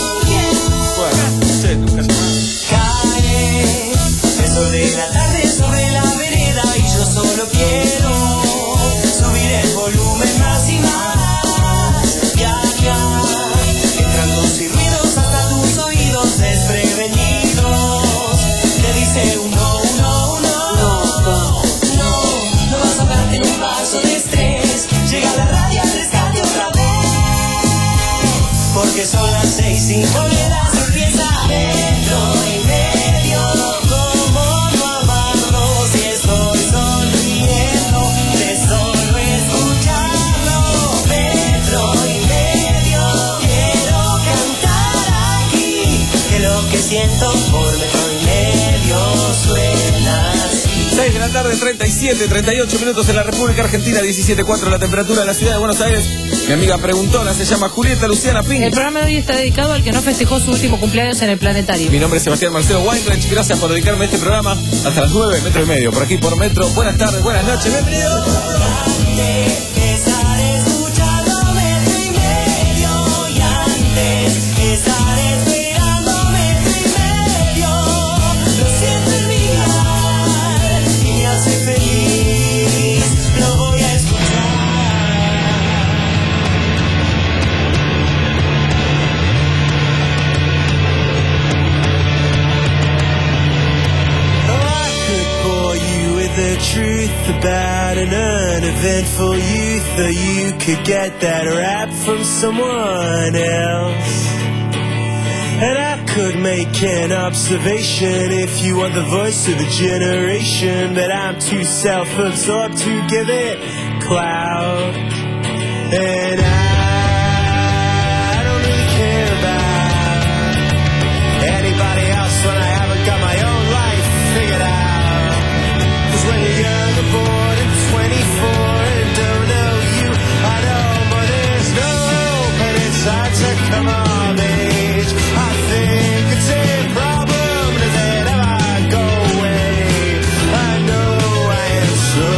Bueno, sí, nunca se Cae el sol de la tarde sobre la vereda y yo solo quiero subir el volumen más y más. Viajar, entrando sin ruidos hasta tus oídos desprevenidos. Te dice uno, uno, uno, no, no, no vas a darte en un vaso de estrés. Llega la radio al rescate otra vez, porque son las seis sin monedas empieza metro y medio. Como no amarlo si estoy sonriendo de solo escucharlo. Metro y medio, quiero cantar aquí, que lo que siento por metro y medio suena así. seis de la tarde, treinta y siete, treinta y ocho minutos en la República Argentina, diecisiete punto cuatro la temperatura de la ciudad de Buenos Aires. Mi amiga preguntona se llama Julieta Luciana Pink. El programa de hoy está dedicado al que no festejó su último cumpleaños en el planetario. Mi nombre es Sebastián Marcelo Weinreich. Gracias por dedicarme a este programa. Hasta las nueve, metro y medio. Por aquí por Metro. Buenas tardes, buenas noches. Bienvenidos. Estar escuchando metro y medio y antes estar esperando metro y medio. Lo siento en mi mar y me hace feliz. Lo voy a escuchar. I could bore you with the truth about an uneventful youth, or you could get that rap from someone else. And I could make an observation if you are the voice of a generation, but I'm too self-absorbed to give it clout. And I don't really care about anybody else when I haven't got my own life figured out. 'Cause when you're young and bored and twenty-four and don't know you, I know, but there's no hope and it's hard to come of age. I think it's a problem, does it ever go away? I know I am so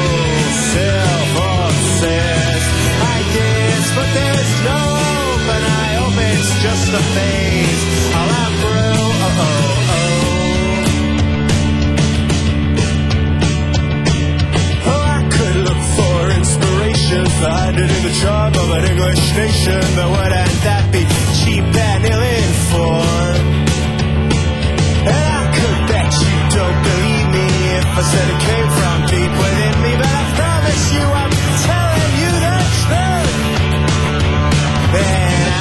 self-obsessed, I guess, but there's no hope and I hope it's just a phase. I'll outgrow, oh, oh, oh. Oh, I could look for inspiration, find it in the charm of an English nation, but wouldn't that be cheap and ill-informed? And I could bet you don't believe me if I said it came from deep within me, but I promise you I'm telling you the truth. And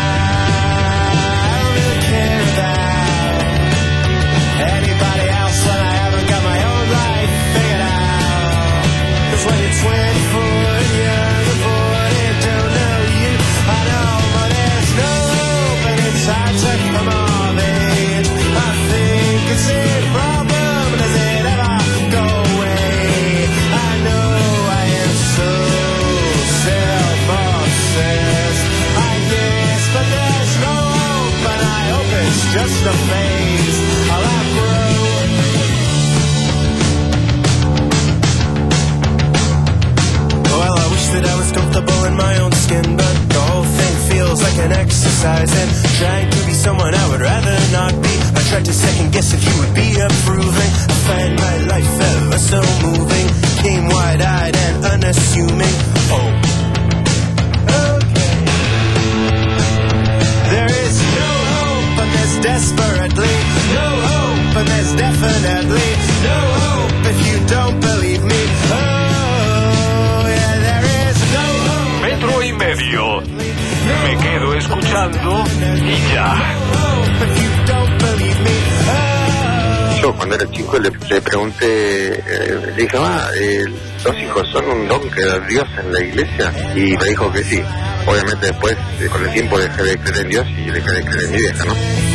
I don't really care about anybody else when I haven't got my own life figured out. 'Cause when you're twenty-four and young and bored and don't know you, I know, exercise and trying to be someone I would rather not be. I tried to second guess if you would be approving. I find my life ever so moving. Came wide-eyed and unassuming. Oh, okay. There is no hope unless desperately. No hope unless definitely. No hope if you don't believe me. Oh, yeah, there is no hope. Metro y medio. Me quedo escuchando y ya. Yo cuando era chico le, le pregunté, eh, le dije, ah, eh, ¿los hijos son un don que da Dios en la iglesia? Y me dijo que sí. Obviamente después, eh, con el tiempo dejé de creer en Dios y dejé de creer en mi vieja, ¿no?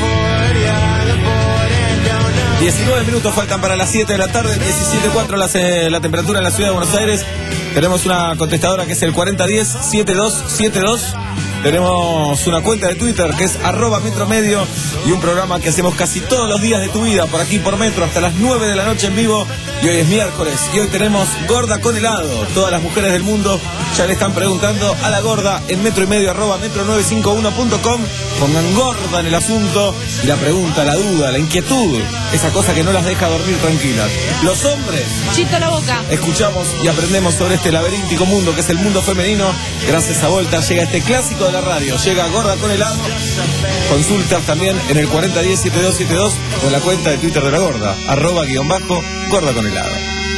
diecinueve minutos faltan para las siete de la tarde, diecisiete cuatro la, la temperatura en la ciudad de Buenos Aires. Tenemos una contestadora que es el cuarenta diez setenta y dos setenta y dos. Tenemos una cuenta de Twitter que es arroba Metro Medio y un programa que hacemos casi todos los días de tu vida por aquí por Metro hasta las nueve de la noche en vivo. Y hoy es miércoles y hoy tenemos Gorda con helado. Todas las mujeres del mundo ya le están preguntando a la gorda en Metro y Medio arroba metro nueve cinco uno punto com. Pongan gorda en el asunto y la pregunta, la duda, la inquietud, esa cosa que no las deja dormir tranquilas. Los hombres, chito la boca, escuchamos y aprendemos sobre este laberíntico mundo que es el mundo femenino. Gracias a Volta llega este clásico de la radio, llega Gorda con helado. Consultas también en el cuarenta diez setenta y dos setenta y dos o en la cuenta de Twitter de la gorda, arroba guión bajo Gorda con helado.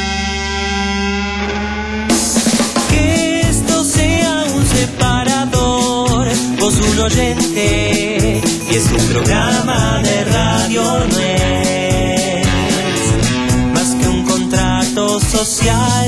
Que esto sea un separador, vos un oyente, y es un programa de radio, no es más que un contrato social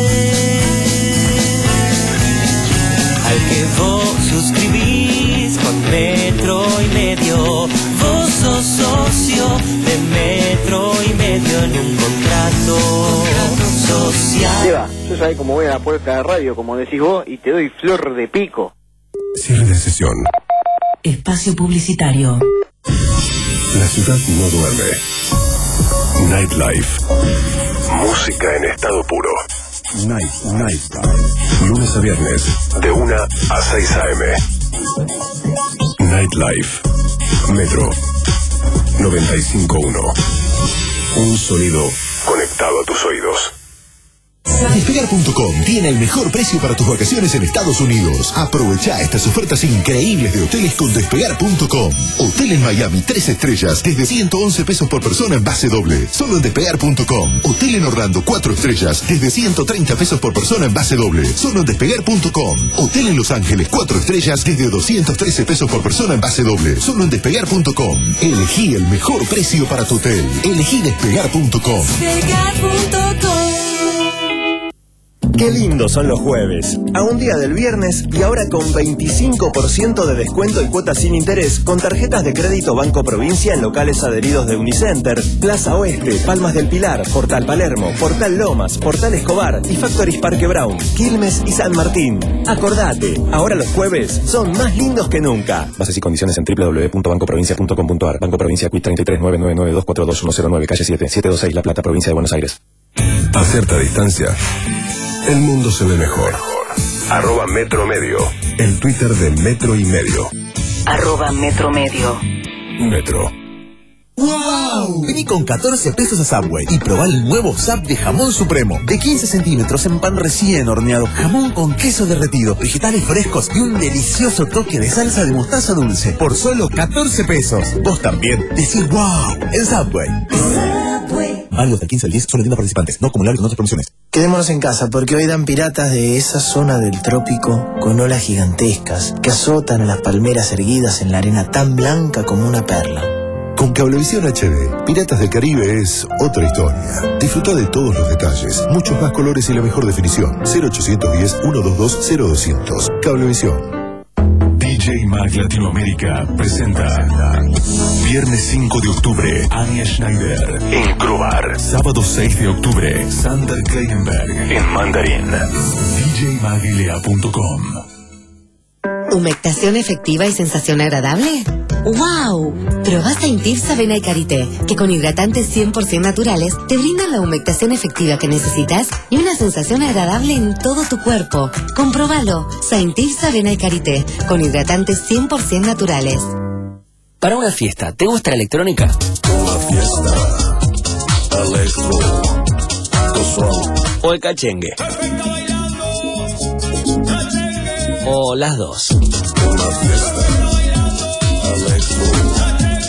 al que vos suscribís con Metro y Medio. Vos sos socio de Metro y Medio en un contrato social. Eva, yo sabés cómo voy a la puerta de radio, como decís vos, y te doy flor de pico. Cierre de sesión. Espacio publicitario. La ciudad no duerme. Nightlife. Música en estado puro. Night, Nightlife. Lunes a viernes, de una a seis a eme. Nightlife. Metro noventa y cinco punto uno. Un sonido conectado a tus oídos. Despegar punto com tiene el mejor precio para tus vacaciones en Estados Unidos. Aprovecha estas ofertas increíbles de hoteles con Despegar punto com. Hotel en Miami, tres estrellas, desde ciento once pesos por persona en base doble, solo en Despegar punto com. Hotel en Orlando, cuatro estrellas, desde ciento treinta pesos por persona en base doble, solo en Despegar punto com. Hotel en Los Ángeles, cuatro estrellas, desde doscientos trece pesos por persona en base doble, solo en Despegar punto com. Elegí el mejor precio para tu hotel. Elegí Despegar punto com. Despegar punto com. Qué lindos son los jueves. A un día del viernes y ahora con veinticinco por ciento de descuento y cuotas sin interés con tarjetas de crédito Banco Provincia en locales adheridos de Unicenter, Plaza Oeste, Palmas del Pilar, Portal Palermo, Portal Lomas, Portal Escobar y Factories Parque Brown, Quilmes y San Martín. Acordate, ahora los jueves son más lindos que nunca. Bases y condiciones en doble u doble u doble u punto banco provincia punto com punto ar. Banco Provincia, Q I treinta y tres nueve nueve nueve dos cuatro dos uno cero nueve, calle siete, siete dos seis, La Plata, Provincia de Buenos Aires. A cierta distancia, el mundo se ve mejor. Arroba Metro Medio. El Twitter de Metro y Medio. Arroba Metro Medio. Metro. ¡Wow! Vení con catorce pesos a Subway y probá el nuevo Sub de jamón supremo. De quince centímetros en pan recién horneado. Jamón con queso derretido, vegetales frescos y un delicioso toque de salsa de mostaza dulce. Por solo catorce pesos. Vos también decís wow en Subway. Subway. Válido del quince al diez, solo en tiendas participantes. No acumulable con otras promociones. Quedémonos en casa porque hoy dan piratas de esa zona del trópico con olas gigantescas que azotan a las palmeras erguidas en la arena tan blanca como una perla. Con Cablevisión H D, Piratas del Caribe es otra historia. Disfruta de todos los detalles, muchos más colores y la mejor definición. cero ochocientos diez, ciento veintidós, cero doscientos. Cablevisión. D J Mag Latinoamérica presenta Viernes cinco de octubre, Anya Schneider en Crobar. Sábado seis de octubre, Sander Kleidenberg en Mandarín. D J mag L A punto com. ¿Humectación efectiva y sensación agradable? ¡Wow! Probá Saint-Tirsa Avena y Karité, que con hidratantes cien por ciento naturales te brindan la humectación efectiva que necesitas y una sensación agradable en todo tu cuerpo. Comprobalo. Saint-Tirsa Avena y Karité, con hidratantes cien por ciento naturales. Para una fiesta, ¿te gusta la electrónica? Una fiesta. Electro. ¿O el cachengue? ¿O las dos? Una fiesta. Electro.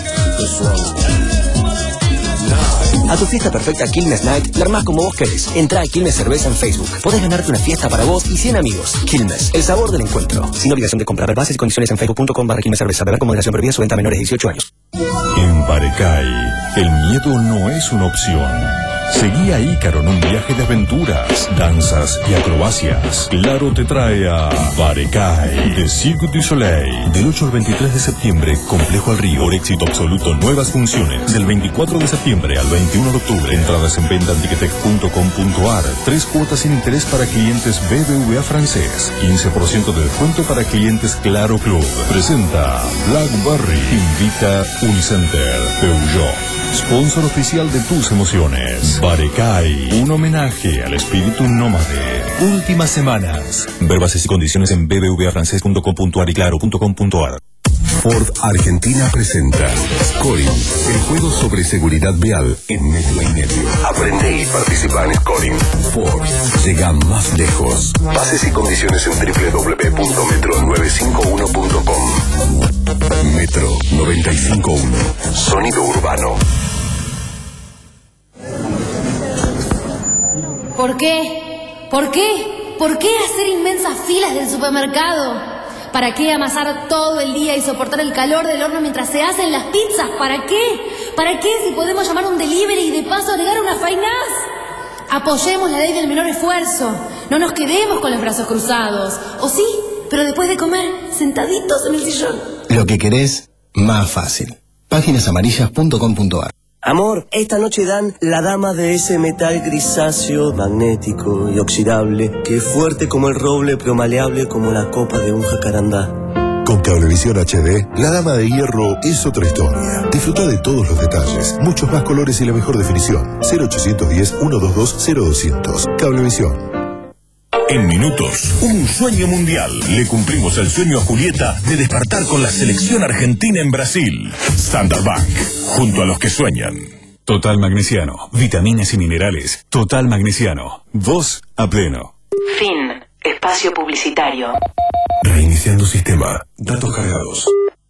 A tu fiesta perfecta Quilmes Night, la armás como vos querés. Entrá a Quilmes Cerveza en Facebook. Podés ganarte una fiesta para vos y cien amigos. Quilmes, el sabor del encuentro. Sin obligación de compra. Ver bases y condiciones en facebook punto com barra Quilmes Cerveza. Beber con moderación prohibida. Su venta a menores de dieciocho años. En Barecay, el miedo no es una opción. Seguí a Ícaro en un viaje de aventuras, danzas y acrobacias. Claro te trae a Barecay, de Cirque du Soleil. Del ocho al veintitrés de septiembre, Complejo al Río. Por éxito absoluto, nuevas funciones. Del veinticuatro de septiembre al veintiuno de octubre. Entradas en venta en ticketek punto com punto ar. Tres cuotas sin interés para clientes B B V A francés. quince por ciento de descuento para clientes Claro Club. Presenta Blackberry. Invita Unicenter. Peugeot. Sponsor oficial de tus emociones. Barecay, un homenaje al espíritu nómade. Últimas semanas. Ver bases y condiciones en b b v a francés punto com punto ar y claro punto com punto ar. Ford Argentina presenta Scoring, el juego sobre seguridad vial en metro y medio. Aprende y participa en Scoring. Ford llega más lejos. Bases y condiciones en w w w punto metro nueve cinco uno punto com. Metro noventa y cinco punto uno. Sonido urbano. ¿Por qué? ¿Por qué? ¿Por qué hacer inmensas filas del supermercado? ¿Para qué amasar todo el día y soportar el calor del horno mientras se hacen las pizzas? ¿Para qué? ¿Para qué si podemos llamar un delivery y de paso agregar unas fainas? Apoyemos la ley del menor esfuerzo. No nos quedemos con los brazos cruzados. O sí, pero después de comer, sentaditos en el sillón. Lo que querés, más fácil. páginas amarillas punto com punto ar. Amor, esta noche dan la dama de ese metal grisáceo, magnético y oxidable, que es fuerte como el roble, pero maleable como la copa de un jacarandá. Con Cablevisión H D, la dama de hierro es otra historia. Disfruta de todos los detalles, muchos más colores y la mejor definición. cero ochocientos diez, ciento veintidós, cero doscientos. Cablevisión. En minutos, un sueño mundial. Le cumplimos el sueño a Julieta de despertar con la selección argentina en Brasil. Standard Bank, junto a los que sueñan. Total Magnesiano, vitaminas y minerales. Total Magnesiano, vos a pleno. Fin. Espacio publicitario. Reiniciando sistema. Datos cargados.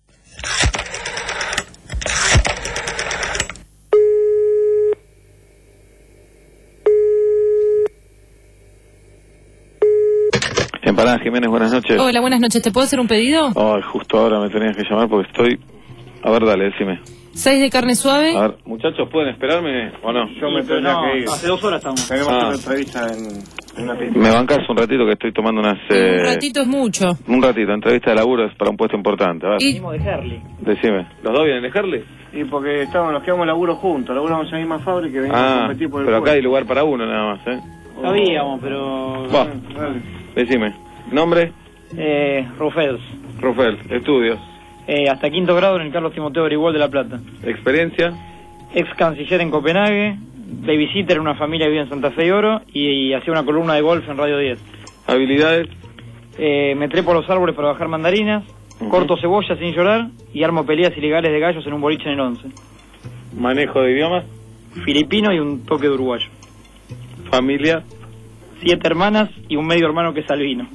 Empanadas Jiménez, buenas noches. Hola, buenas noches. ¿Te puedo hacer un pedido? Oh, justo ahora me tenías que llamar porque estoy... A ver, dale, decime. Seis de carne suave. A ver, muchachos, ¿pueden esperarme o no? Yo me tendría no, que ir. Hace dos horas estamos. Tenemos Ah. una entrevista en, en una pista. ¿Me bancás un ratito que estoy tomando unas... eh, Un ratito es mucho. Un ratito, entrevista de laburo es para un puesto importante. A ver, Y- Venimos de Herley. decime. ¿Los dos vienen de Herley? Y porque estamos, nos quedamos laburo juntos. Laburamos en la misma fábrica y venimos a Ah, competir por el pero acá hay puesto. lugar para uno nada más, ¿eh? Sabíamos, pero... Va, decime. ¿Nombre? Eh, Rufels. Rufel. ¿Estudios? Eh, hasta quinto grado en el Carlos Timoteo Grigol de La Plata. ¿Experiencia? Ex canciller en Copenhague, babysitter en una familia que vive en Santa Fe y Oro y, y hacía una columna de golf en Radio diez. ¿Habilidades? Eh, me trepo a los árboles para bajar mandarinas, corto cebolla sin llorar y armo peleas ilegales de gallos en un boliche en el once. ¿Manejo de idiomas? Filipino y un toque de uruguayo. ¿Familia? Siete hermanas y un medio hermano que es albino.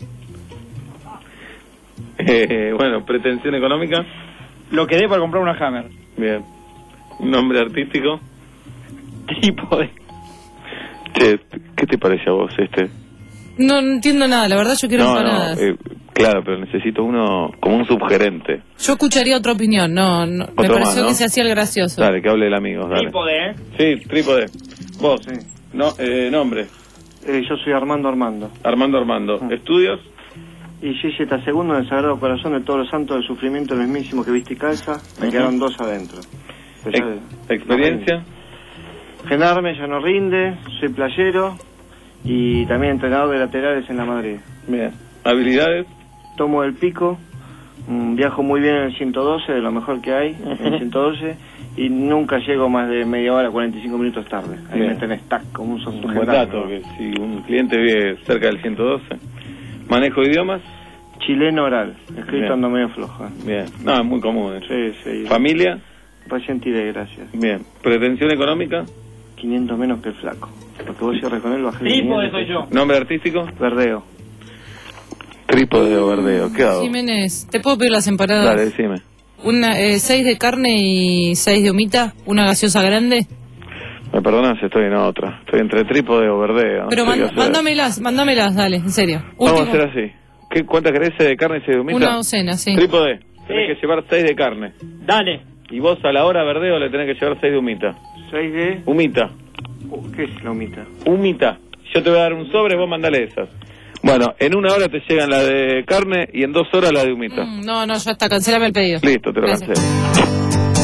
Eh, bueno, ¿pretensión económica? Lo que dé para comprar una Hammer. Bien. ¿Nombre artístico? Trípode. Che, ¿qué te parece a vos este? No, no entiendo nada, la verdad yo quiero no, no, empanadas. eh, claro, pero necesito uno como un subgerente. Yo escucharía otra opinión, no, no me Otro pareció más, ¿no? que se hacía el gracioso. Dale, que hable el amigo, dale. Trípode, ¿eh? Sí, trípode. Vos, no, eh, nombre. Eh, yo soy Armando Armando. Armando Armando. ¿Estudios? Y yo hice esta segundo en el Sagrado Corazón de Todos los Santos del Sufrimiento, el mismísimo que viste y calza. Me Ujú. quedaron dos adentro. Pero ya- Ex- ¿Experiencia? Genarme ya no rinde, soy playero y también entrenador de laterales en la Madrid. Bien. ¿Habilidades? Tomo el pico, mm, viajo muy bien en el ciento doce, de lo mejor que hay, en el ciento doce, y nunca llego más de media hora, cuarenta y cinco minutos tarde. Ahí Bien. me tenés tac, como un Un buen dato, que si un cliente vive cerca del ciento doce. ¿Manejo de idiomas? Chileno oral, escrito Bien. ando medio floja. Bien. No, es muy común. eso. Sí, sí. ¿Familia? Recién tiré, gracias. Bien. ¿Pretensión económica? quinientos menos que el flaco. Porque vos cierres con él, bajé de Trípode quinientos. soy yo. ¿Nombre artístico? Verdeo. Trípode o verdeo. ¿Qué hago? Jiménez, ¿te puedo pedir las empanadas? Dale, decime. Una, eh, seis de carne y seis de humita, una gaseosa grande. Me perdonas, estoy en otra. Estoy entre trípode o verdeo. no Pero sé man- qué hacer. mándamelas, mándamelas, dale, en serio. Vamos Último. a hacer así. ¿Qué, ¿Cuántas querés de carne y seis de humita? Una docena, sí. Trípode. Tenés que llevar seis de carne. Dale. Y vos a la hora verdeo le tenés que llevar seis de humita. ¿Seis de? Humita. Uh, ¿Qué es la humita? Humita. Yo te voy a dar un sobre, vos mandale esas. Bueno, en una hora te llegan la de carne y en dos horas la de humita. Mm, no, no, ya está, cancelame el pedido. Listo, te lo Gracias. cancelo.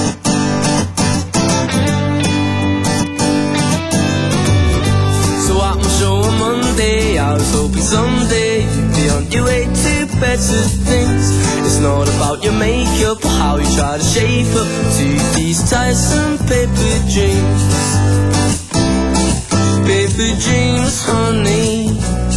So at my show on Monday, I was hoping someday you'd be on your way to better things. It's not about your makeup or how you try to shape up to these tiresome paper dreams. Paper dreams, honey.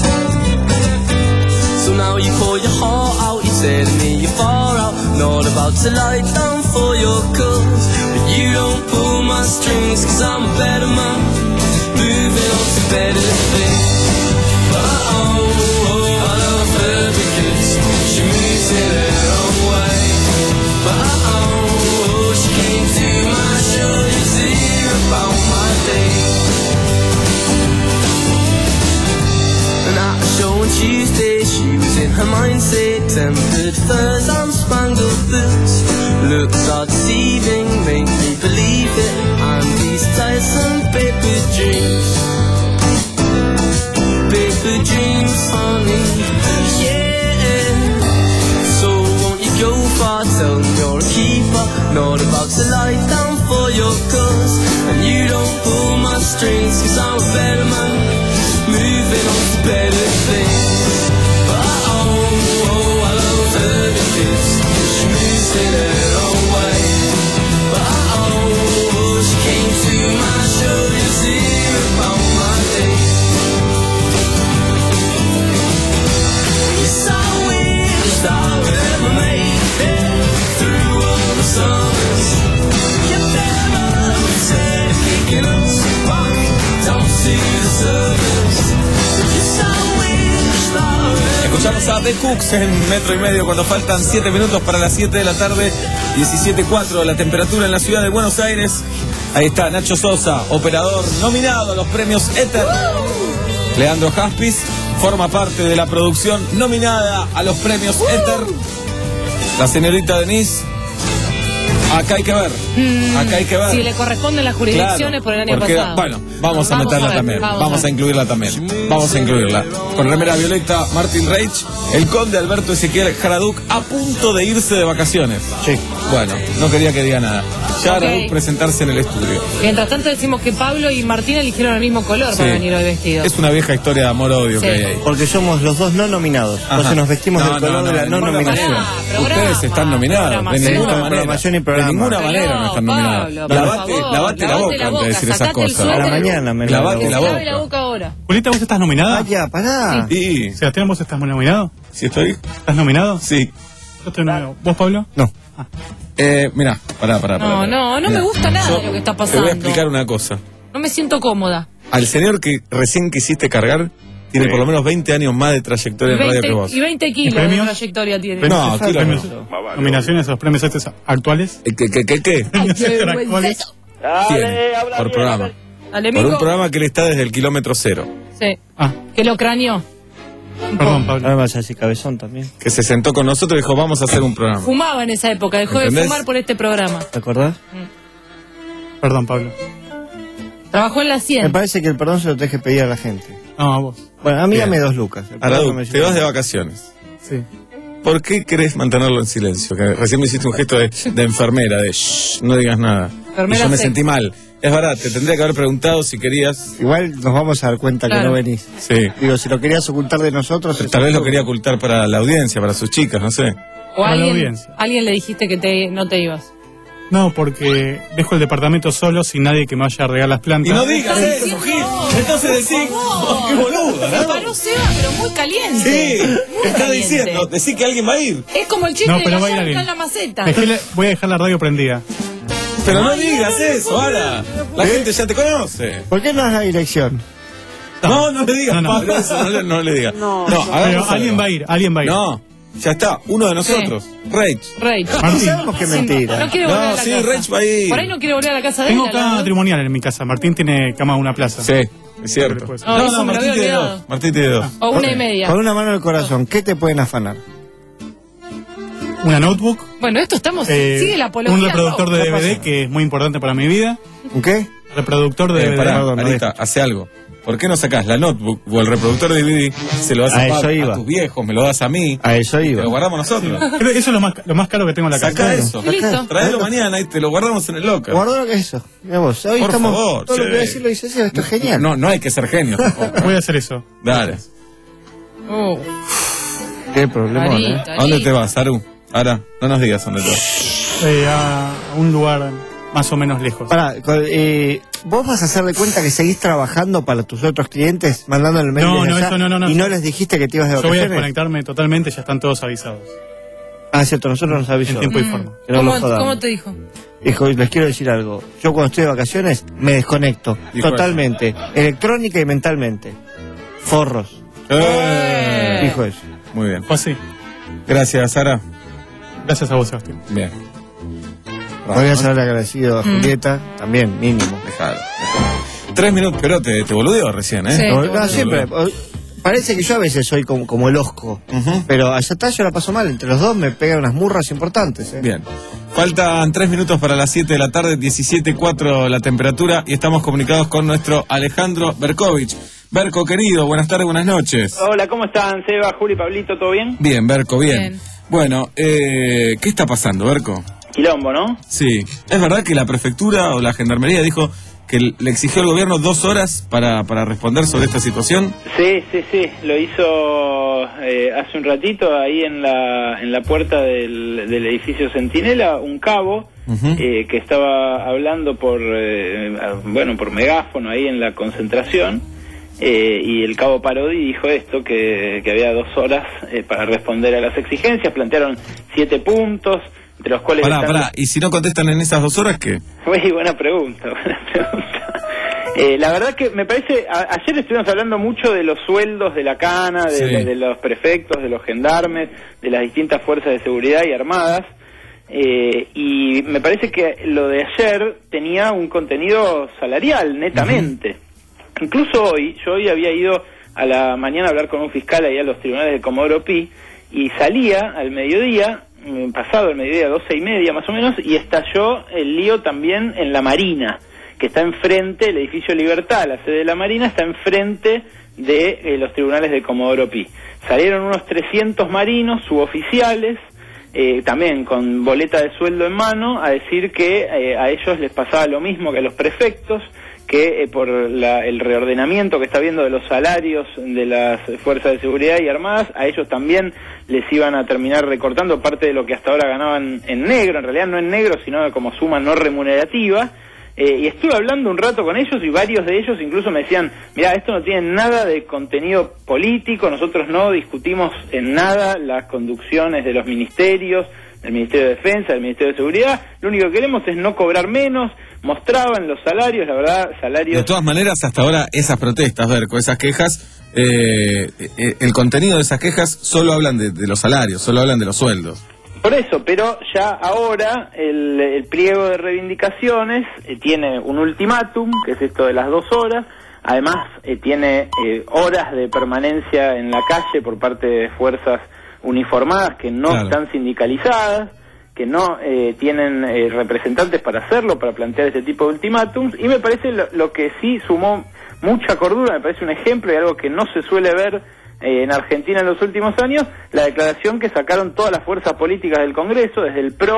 So now you pour your heart out, you're telling me you're far out, not about to lie down for your cause. But you don't pull my strings, cause I'm a better man, moving on to better things. Uh-oh, oh, I love her because she moves in her own way. Uh-oh, oh, she came to my show just to hear about my day. And at a show on Tuesday, she was in her mindset, tempered furs and spangled boots. Looks are deceiving, make me believe it, and these tiresome paper dreams. Paper dreams, honey, yeah. So won't you go far, tell me you're a keeper, not about to lie down for your cause. And you don't pull my strings, cause I'm a better man, moving on to better things. Uh-oh, oh, I love her because she moves in her own way. Uh-oh, oh, she came to my show just to hear about my day. Yes, I wish I would ever make it through all the summers. You never said kicking us back down to the surface. Yes, I wish I would. Escuchamos a The Cooks en metro y medio cuando faltan siete minutos para las siete de la tarde, diecisiete cuatro la temperatura en la ciudad de Buenos Aires. Ahí está Nacho Sosa, operador nominado a los premios Éter. Leandro Jaspis forma parte de la producción nominada a los premios Éter. La señorita Denise, acá hay que ver, acá hay que ver. Si le corresponden las jurisdicciones Claro, por el año porque, pasado. Bueno, vamos a Vamos meterla a ver, también, vamos vamos, a a, ver. incluirla también, vamos a incluirla. Con remera violeta, Martin Reich, el conde Alberto Ezequiel Jaraduc a punto de irse de vacaciones. Sí. Bueno, no quería que diga nada. Ya Ok. Jaraduc presentarse en el estudio. Mientras tanto decimos que Pablo y Martín eligieron el mismo color Sí. para venir hoy vestidos. Es una vieja historia de amor-odio Sí. que hay ahí. Porque somos los dos no nominados. Ajá. Entonces nos vestimos No, del color no, de la no, no, no, nominación. Pará, programa, Ustedes están nominados, de programación. ninguna manera. Programación y De programa. ninguna manera no están nominados. Pablo, por Lavate, favor, lavate la lavate boca la antes de boca, decir esas sacate el cosas. A la suéter. mañana me Lavate Que la se lave boca. la boca ahora. Julita, ¿vos estás nominada? Vaya, pará. Sí. Sebastián, ¿vos estás nominado? ¿Sí estoy? ¿Estás nominado? Sí. Yo estoy nominado. ¿Vos, Pablo? No. Eh, mirá, pará, pará, pará. No, pará. no, no Mirá. me gusta nada Yo lo que está Te pasando. voy a explicar una cosa. No me siento cómoda. Al señor que recién quisiste cargar, tiene Sí. por lo menos veinte años más de trayectoria en radio que veinte, vos. y veinte kilos de premios? trayectoria tiene. No, ¿Premios- kilos premios- no. ¿Nominaciones a los premios estos actuales? Eh, ¿Qué, qué, qué, qué? Ay, qué ¿Actuales? vergüenza. Tiene, por programa. Dale, Por Mico. un programa que él está desde el kilómetro cero. Sí. Ah, Que lo craneó. perdón, Pablo. Ahora vas a decir cabezón también. Que se sentó con nosotros y dijo, vamos a hacer un programa. Fumaba en esa época, dejó de ¿Entendés? fumar por este programa. ¿Te acordás? Perdón, Pablo. Trabajó en la Me cien. parece que el perdón se lo tenés que pedir a la gente. No, a vos. Bueno, a mí Bien. dame dos lucas. El perdón Aradu, me te lleva- vas de vacaciones. Sí. ¿Por qué querés mantenerlo en silencio? Que recién me hiciste un gesto de, de enfermera, de shh, no digas nada. Enfermera Y yo me seca. sentí mal. Es verdad, te tendría que haber preguntado si querías. Igual nos vamos a dar cuenta Claro. que no venís. Sí. Digo, si lo querías ocultar de nosotros... Tal vez lo quería ocultar para la audiencia, para sus chicas, no sé. O Para la alguien, audiencia. alguien le dijiste que te, no te ibas. No, porque dejo el departamento solo sin nadie que me vaya a regar las plantas. Y no digas eso, Gil. Entonces decís, oh, qué boludo, Me ¿no? paró Seba, pero muy caliente. Sí, Muy está caliente. diciendo, decís que alguien va a ir. Es como el chiste No, de pero la va a ir llanta alguien. en la maceta. Dejé la- voy a dejar la radio prendida. Pero no digas eso, ahora. La gente ya te conoce. ¿Por qué no das la dirección? No, no le digas, No, no. Pablo, eso, no, le, no le digas. No, no Pero hagamos alguien algo. va a ir, alguien va a ir. No, ya está, uno de nosotros, Rage. Rey. Martín. Sabemos que es mentira. No quiere volver a No, la sí, casa. Rage va a ir. Por ahí no quiere volver a la casa de Tengo él. cama matrimonial en mi casa. Martín tiene cama de una plaza. Sí, es cierto. Después. No, eso me lo Martín había tiene olvidado. dos. Martín tiene dos. O una y media. Con una mano en el corazón, ¿qué te pueden afanar? Una notebook. Bueno, esto estamos. eh, sigue la apología. un reproductor no. de ¿Qué D V D pasa? que es muy importante para mi vida. ¿Un qué? Reproductor de Eh, D V D. pará, Perdón, Arita, hace algo. ¿Por qué no sacás la notebook o el reproductor de D V D? Se lo das A a, eso Pab, iba. a tus viejos, me lo das a mí. A eso Te iba. lo guardamos nosotros. Eso es lo más, lo más caro que tengo en la casa. Saca eso. Y listo. Traelo mañana y te lo guardamos en el locker. Guarda lo que es eso. Mira vos, hoy Por estamos. favor, todo lo che. que voy a decir lo dice Seba, esto es genial. No, no hay que ser genio tampoco. Voy a hacer eso. Dale. Oh, Qué problema, ¿eh? Arita, ¿A dónde Arita. te vas, Aru? Ahora, no nos digas dónde te vas. Eh, a un lugar más o menos lejos. Pará, con- eh, ¿vos vas a hacer de cuenta que seguís trabajando para tus otros clientes, mandando el mail No, desde no, allá, eso no, no, no. y no les dijiste que te ibas de Yo voy a vacaciones? desconectarme totalmente, ya están todos avisados. Ah, cierto, nosotros nos avisó. En tiempo y forma. Que no ¿Cómo, los jodamos. ¿Cómo te dijo? Dijo, les quiero decir algo. Yo cuando estoy de vacaciones me desconecto. Dijo totalmente. Electrónica y mentalmente. Forros. Eh. Dijo eso. Muy bien. Fue así. Gracias, Sara. Gracias a vos, Sebastián. Bien. Voy a ser agradecido a Mm. Julieta, también, mínimo. Dejalo, dejalo. Tres minutos, pero te, te boludeó recién, ¿eh? Sí. No, te no, boludo. siempre. o- Parece que yo a veces soy como, como el osco. Ujú. Pero allá está yo la paso mal. Entre los dos me pegan unas murras importantes. ¿eh? Bien. Faltan tres minutos para las siete de la tarde, diecisiete cuatro la temperatura, y estamos comunicados con nuestro Alejandro Berkovich. Berco, querido, buenas tardes, buenas noches. Hola, ¿cómo están? Seba, Juli, Pablito, ¿todo bien? Bien, Berco, bien. Bien. Bueno, eh, ¿qué está pasando, Berco? Quilombo, ¿no? Sí. ¿Es verdad que la prefectura o la gendarmería dijo que le exigió al gobierno dos horas para, para responder sobre esta situación? Sí, sí, sí, lo hizo eh, hace un ratito ahí en la, en la puerta del, del edificio Centinela, un cabo Ujú. eh, que estaba hablando por, eh, bueno, por megáfono ahí en la concentración, eh, y el cabo Parodi dijo esto, que, que había dos horas eh, para responder a las exigencias, plantearon siete puntos, entre los cuales... Pará, están- pará, ¿y si no contestan en esas dos horas qué? Uy, buena pregunta, buena pregunta. Eh, la verdad que me parece, a- ayer estuvimos hablando mucho de los sueldos de la cana, de, Sí. de- de los prefectos, de los gendarmes, de las distintas fuerzas de seguridad y armadas, eh, y me parece que lo de ayer tenía un contenido salarial, netamente. Incluso hoy, yo hoy había ido a la mañana a hablar con un fiscal ahí a los tribunales de Comodoro Pi, y salía al mediodía, mm, pasado el mediodía, doce y media más o menos, y estalló el lío también en la Marina, que está enfrente, el edificio Libertad, la sede de la Marina, está enfrente de eh, los tribunales de Comodoro Pi. Salieron unos trescientos marinos, suboficiales, eh, también con boleta de sueldo en mano, a decir que eh, a ellos les pasaba lo mismo que a los prefectos, que eh, por la, el reordenamiento que está habiendo de los salarios de las fuerzas de seguridad y armadas, a ellos también les iban a terminar recortando parte de lo que hasta ahora ganaban en negro, en realidad no en negro, sino como suma no remunerativa. Eh, y estuve hablando un rato con ellos y varios de ellos incluso me decían, mira, esto no tiene nada de contenido político, nosotros no discutimos en nada las conducciones de los ministerios, del Ministerio de Defensa, del Ministerio de Seguridad, lo único que queremos es no cobrar menos. Mostraban los salarios, la verdad, salarios... De todas maneras, hasta ahora esas protestas, Berco, esas quejas, eh, eh, el contenido de esas quejas solo hablan de, de los salarios, solo hablan de los sueldos. Por eso, pero ya ahora el, el pliego de reivindicaciones eh, tiene un ultimátum, que es esto de las dos horas, además eh, tiene eh, horas de permanencia en la calle por parte de fuerzas uniformadas que no Claro. están sindicalizadas, que no eh, tienen eh, representantes para hacerlo, para plantear este tipo de ultimátums, y me parece lo, lo que sí sumó mucha cordura, me parece un ejemplo de algo que no se suele ver eh, en Argentina en los últimos años, la declaración que sacaron todas las fuerzas políticas del Congreso, desde el P R O,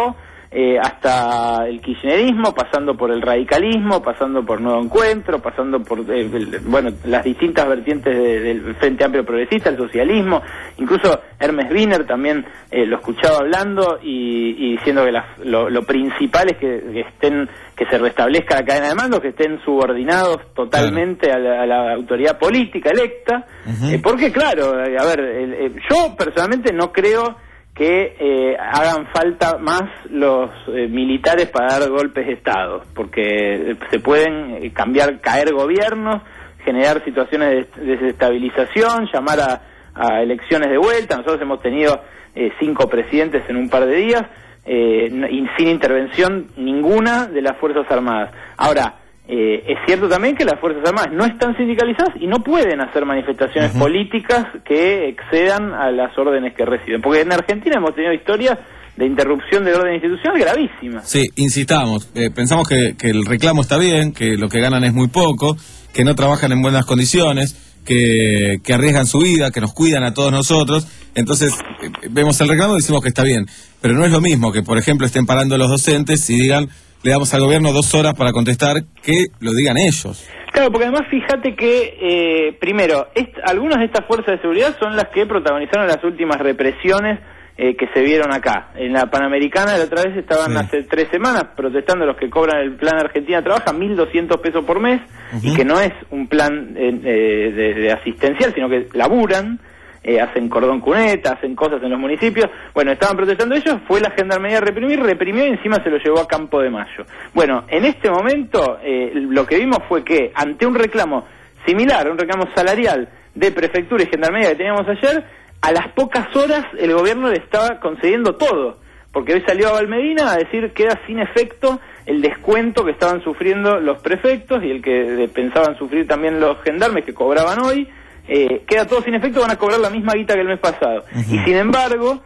eh, hasta el kirchnerismo, pasando por el radicalismo, pasando por Nuevo Encuentro, pasando por eh, el, bueno, las distintas vertientes de, del Frente Amplio Progresista, el socialismo, incluso Hermes Wiener también eh, lo escuchaba hablando y, y diciendo que las, lo, lo principal es que, que estén, que se restablezca la cadena de mando, que estén subordinados totalmente claro. a, la, a la autoridad política electa, uh-huh. eh, porque claro, a ver, el, el, yo personalmente no creo que eh, hagan falta más los eh, militares para dar golpes de Estado, porque se pueden eh, cambiar, caer gobiernos, generar situaciones de desestabilización, llamar a, a elecciones de vuelta. Nosotros hemos tenido eh, cinco presidentes en un par de días, eh, y sin intervención ninguna de las Fuerzas Armadas. Ahora, Eh, es cierto también que las Fuerzas Armadas no están sindicalizadas y no pueden hacer manifestaciones uh-huh. políticas que excedan a las órdenes que reciben. Porque en Argentina hemos tenido historias de interrupción del orden institucional gravísimas. Sí, insistamos. Eh, pensamos que, que el reclamo está bien, que lo que ganan es muy poco, que no trabajan en buenas condiciones, que, que arriesgan su vida, que nos cuidan a todos nosotros. Entonces, eh, vemos el reclamo y decimos que está bien. Pero no es lo mismo que, por ejemplo, estén parando los docentes y digan... le damos al gobierno dos horas para contestar, que lo digan ellos. Claro, porque además fíjate que, eh, primero, est- algunas de estas fuerzas de seguridad son las que protagonizaron las últimas represiones eh, que se vieron acá. En la Panamericana, la otra vez estaban sí. hace tres semanas protestando los que cobran el plan Argentina Trabaja, mil doscientos pesos por mes, uh-huh. y que no es un plan eh, eh, de, de asistencial, sino que laburan. Eh, hacen cordón cuneta, hacen cosas en los municipios. Bueno, estaban protestando ellos, fue la Gendarmería a reprimir, reprimió y encima se lo llevó a Campo de Mayo. Bueno, en este momento eh, lo que vimos fue que ante un reclamo similar, un reclamo salarial de Prefectura y Gendarmería que teníamos ayer, a las pocas horas el gobierno le estaba concediendo todo, porque hoy salió a Valmedina a decir que queda sin efecto el descuento que estaban sufriendo los prefectos y el que pensaban sufrir también los gendarmes que cobraban hoy. Eh, queda todo sin efecto, van a cobrar la misma guita que el mes pasado. Uh-huh. Y sin embargo,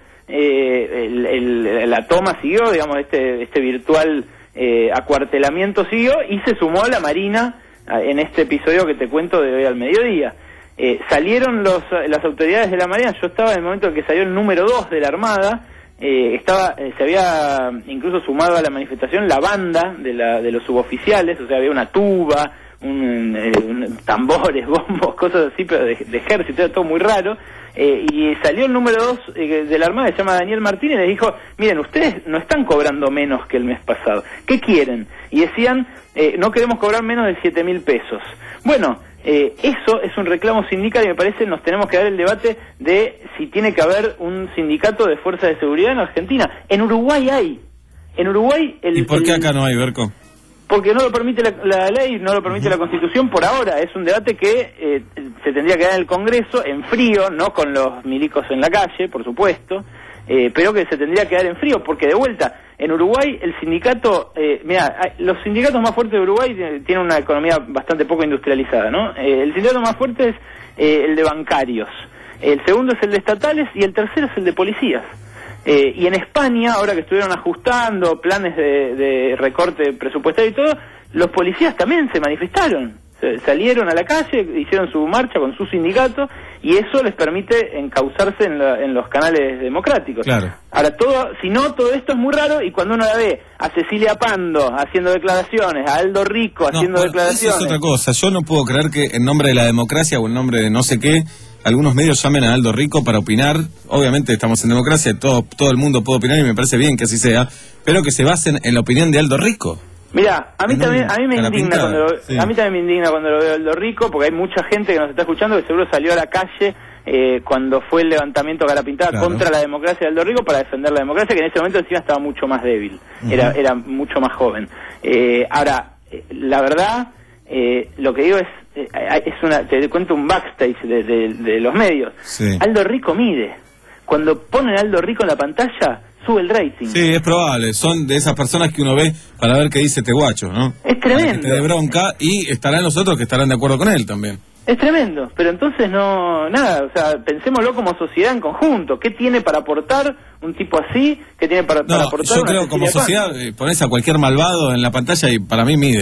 eh, el, el, la toma siguió, digamos, este, este virtual eh, acuartelamiento siguió y se sumó a la Marina en este episodio que te cuento de hoy al mediodía. Eh, salieron los, las autoridades de la Marina, yo estaba en el momento en que salió el número dos de la Armada, eh, estaba eh, se había incluso sumado a la manifestación la banda de, la, de los suboficiales, o sea, había una tuba, Un, eh, un, tambores, bombos, cosas así, pero de, de ejército, era todo muy raro, eh, y salió el número dos eh, de la Armada, se llama Daniel Martínez, y le dijo, miren, ustedes no están cobrando menos que el mes pasado, ¿qué quieren? Y decían, eh, no queremos cobrar menos de siete mil pesos. Bueno, eh, eso es un reclamo sindical y me parece nos tenemos que dar el debate de si tiene que haber un sindicato de fuerzas de seguridad en Argentina. En Uruguay hay, en Uruguay... El, ¿Y por qué el, acá no hay, Berco? Porque no lo permite la, la ley, no lo permite la Constitución por ahora. Es un debate que eh, se tendría que dar en el Congreso, en frío, no con los milicos en la calle, por supuesto, eh, pero que se tendría que dar en frío, porque de vuelta, en Uruguay el sindicato, eh, mira, los sindicatos más fuertes de Uruguay tienen una economía bastante poco industrializada, ¿no? Eh, el sindicato más fuerte es eh, el de bancarios, el segundo es el de estatales y el tercero es el de policías. Eh, y en España, ahora que estuvieron ajustando planes de, de recorte presupuestario y todo, los policías también se manifestaron, se, salieron a la calle, hicieron su marcha con su sindicato y eso les permite encauzarse en, la, en los canales democráticos. Claro. Ahora, todo, si no, todo esto es muy raro y cuando uno la ve a Cecilia Pando haciendo declaraciones, a Aldo Rico haciendo no, declaraciones... Eso es otra cosa, yo no puedo creer que en nombre de la democracia o en nombre de no sé qué... algunos medios llamen a Aldo Rico para opinar. Obviamente estamos en democracia, todo todo el mundo puede opinar y me parece bien que así sea, pero que se basen en la opinión de Aldo Rico. Mira, a mí también a mí me indigna cuando lo, sí. a mí también me indigna cuando lo veo a Aldo Rico, porque hay mucha gente que nos está escuchando que seguro salió a la calle eh, cuando fue el levantamiento a cara pintada claro. contra la democracia de Aldo Rico para defender la democracia, que en ese momento encima estaba mucho más débil, uh-huh. era era mucho más joven. Eh, ahora, eh, la verdad, eh, lo que digo es es una, te cuento un backstage de, de, de los medios. Sí. Aldo Rico mide. Cuando ponen a Aldo Rico en la pantalla, sube el rating. Sí, es probable. Son de esas personas que uno ve para ver qué dice este guacho, ¿no? Es tremendo. Te de bronca y estarán los otros que estarán de acuerdo con él también. Es tremendo, pero entonces no, nada, o sea, pensémoslo como sociedad en conjunto. ¿Qué tiene para aportar un tipo así? ¿Qué tiene para, no, para aportar yo una creo como sociedad, eh, ponés a cualquier malvado en la pantalla y para mí mide.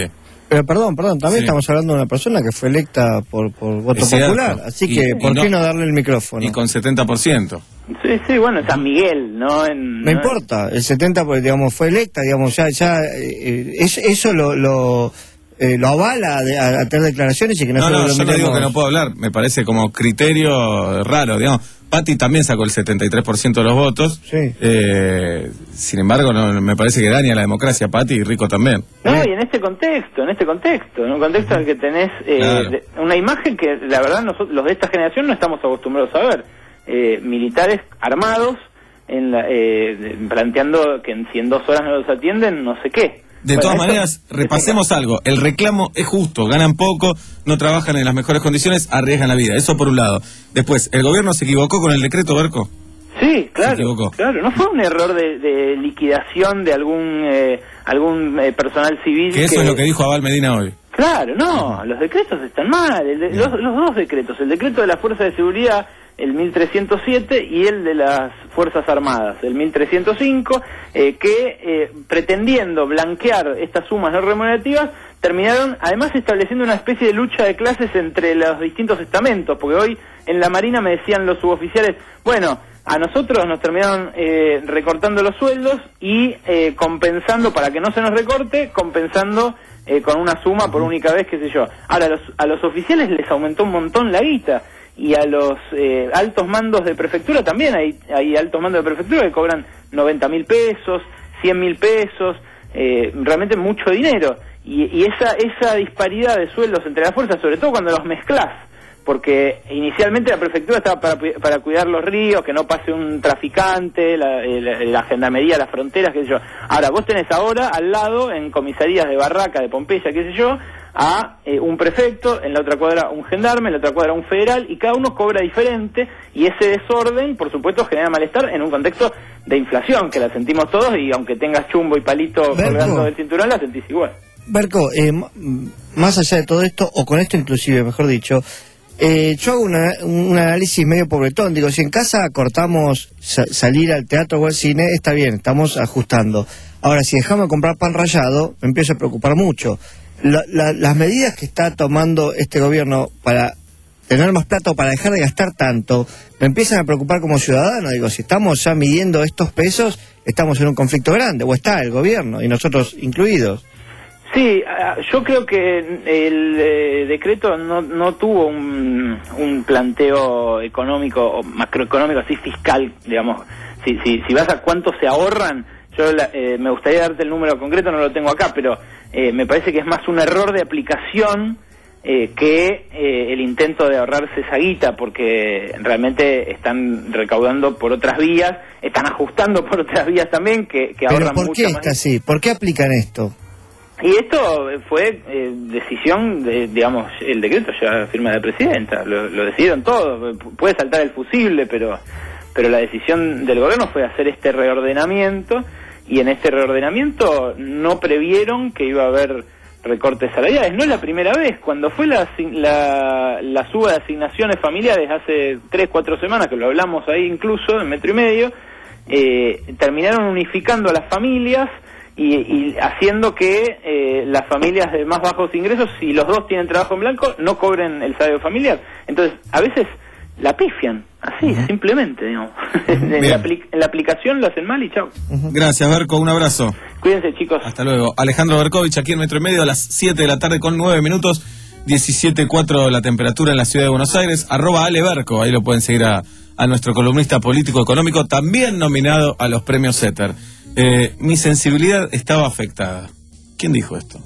Pero perdón, perdón, también Sí. estamos hablando de una persona que fue electa por, por voto Es cierto. popular, así Y- que y ¿por no- qué no darle el micrófono? Y con setenta por ciento. Sí, sí, bueno, San Miguel, ¿no? En, No importa, el setenta por ciento, digamos, fue electa, digamos, ya, ya, eh, es- eso lo, lo, eh, lo avala de- a, a tener declaraciones y que No, nosotros no, lo yo no digo miremos. que no puedo hablar, me parece como criterio raro, digamos. Patti también sacó el setenta y tres por ciento de los votos. Eh, sin embargo, no, me parece que daña la democracia Patti y Rico también. No, y en este contexto, en este contexto, en un contexto en el que tenés eh, Claro. de- una imagen que la verdad nosotros, los de esta generación no estamos acostumbrados a ver. Eh, militares armados en la, eh, de- planteando que en, si en dos horas no los atienden, no sé qué. De Bueno, todas esto- maneras, repasemos algo. El reclamo es justo, ganan poco, no trabajan en las mejores condiciones, arriesgan la vida. Eso por un lado. Después, ¿el gobierno se equivocó con el decreto, Berco? Sí, claro, equivocó. claro, no fue un error de, de liquidación de algún eh, algún eh, personal civil. Que eso es lo que dijo Abal Medina hoy. Claro, no, los decretos están mal, el de- los, los dos decretos, el decreto de la Fuerza de Seguridad, el mil trescientos siete, y el de las Fuerzas Armadas, el mil trescientos cinco, eh, que eh, pretendiendo blanquear estas sumas no remunerativas, terminaron además estableciendo una especie de lucha de clases entre los distintos estamentos, porque hoy en la Marina me decían los suboficiales, bueno, a nosotros nos terminaron eh, recortando los sueldos y eh, compensando, para que no se nos recorte, compensando eh, con una suma por única vez, qué sé yo. Ahora, a los, a los oficiales les aumentó un montón la guita, y a los eh, altos mandos de prefectura también, hay, hay altos mandos de prefectura que cobran noventa mil pesos, cien mil pesos, eh, realmente mucho dinero. Y, y esa, esa disparidad de sueldos entre las fuerzas, sobre todo cuando los mezclás, porque inicialmente la prefectura estaba para, para cuidar los ríos, que no pase un traficante, la, la, la gendarmería, las fronteras, qué sé yo. Ahora, vos tenés ahora al lado, en comisarías de Barraca, de Pompeya, qué sé yo, a eh, un prefecto, en la otra cuadra un gendarme, en la otra cuadra un federal, y cada uno cobra diferente, y ese desorden, por supuesto, genera malestar en un contexto de inflación, que la sentimos todos, y aunque tengas chumbo y palito Berco. colgando del cinturón, la sentís igual. Berco, eh, m- más allá de todo esto, o con esto inclusive, mejor dicho, eh, yo hago una- un análisis medio pobretón. Digo, si en casa cortamos sa- salir al teatro o al cine, está bien, estamos ajustando. Ahora, si dejamos de comprar pan rallado, me empiezo a preocupar mucho. La- la- las medidas que está tomando este gobierno para tener más plata o para dejar de gastar tanto, me empiezan a preocupar como ciudadano. Digo, si estamos ya midiendo estos pesos, estamos en un conflicto grande, o está el gobierno, y nosotros incluidos. Sí, ah, yo creo que el eh, decreto no, no tuvo un, un planteo económico o macroeconómico así fiscal, digamos. Si, si, si vas a cuánto se ahorran, yo la- eh, me gustaría darte el número concreto, no lo tengo acá, pero eh, me parece que es más un error de aplicación eh, que eh, el intento de ahorrarse esa guita, porque realmente están recaudando por otras vías, están ajustando por otras vías también que, que Pero ahorran ¿por mucho qué más. está así? ¿Por qué aplican esto? Y esto fue eh, decisión de, digamos, el decreto ya firma la presidenta, lo, lo decidieron todos, P- puede saltar el fusible, pero pero la decisión del gobierno fue hacer este reordenamiento, y en este reordenamiento no previeron que iba a haber recortes salariales. No es la primera vez, cuando fue la, asi- la, la suba de asignaciones familiares hace tres, cuatro semanas, que lo hablamos ahí incluso, en metro y medio, eh, terminaron unificando a las familias, Y, y haciendo que eh, las familias de más bajos ingresos, si los dos tienen trabajo en blanco, no cobren el salario familiar. Entonces, a veces la pifian, así, uh-huh. simplemente, digamos. en, la apli- en la aplicación lo hacen mal y chao. Uh-huh. Gracias, Berco, un abrazo. Cuídense, chicos. Hasta luego. Alejandro Berkovich, aquí en Metro y Medio, a las siete de la tarde con nueve minutos, diecisiete cuatro la temperatura en la ciudad de Buenos Aires, arroba Ale Berco, ahí lo pueden seguir a, a nuestro columnista político-económico, también nominado a los premios Setter. Eh, mi sensibilidad estaba afectada. ¿Quién dijo esto?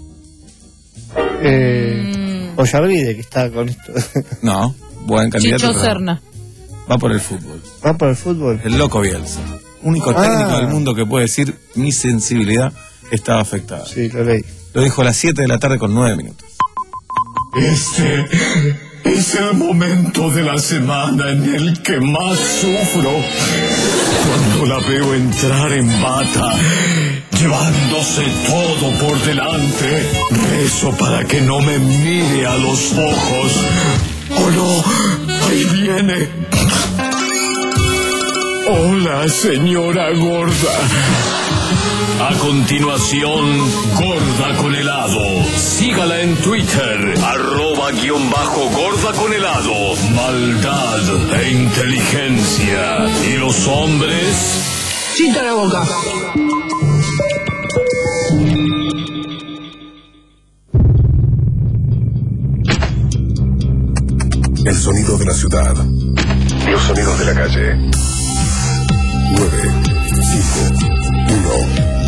Eh, Mm. Ollarvide, que está con esto. No, buen candidato. Chicho pero Serna. Va por el fútbol. Va por el fútbol. El loco Bielsa. Único Ah. técnico del mundo que puede decir mi sensibilidad estaba afectada. Sí, lo leí. Lo dijo a las siete de la tarde con nueve minutos. Este es el momento de la semana en el que más sufro. Cuando la veo entrar en bata, llevándose todo por delante, rezo para que no me mire a los ojos. ¡Oh no! ¡Ahí viene! Hola, señora gorda. A continuación, Gorda con helado. Sígala en Twitter, arroba guión bajo gorda con helado. Maldad e inteligencia. ¿Y los hombres? ¡Cita la boca! El sonido de la ciudad. Los sonidos de la calle. nueve, cinco, uno.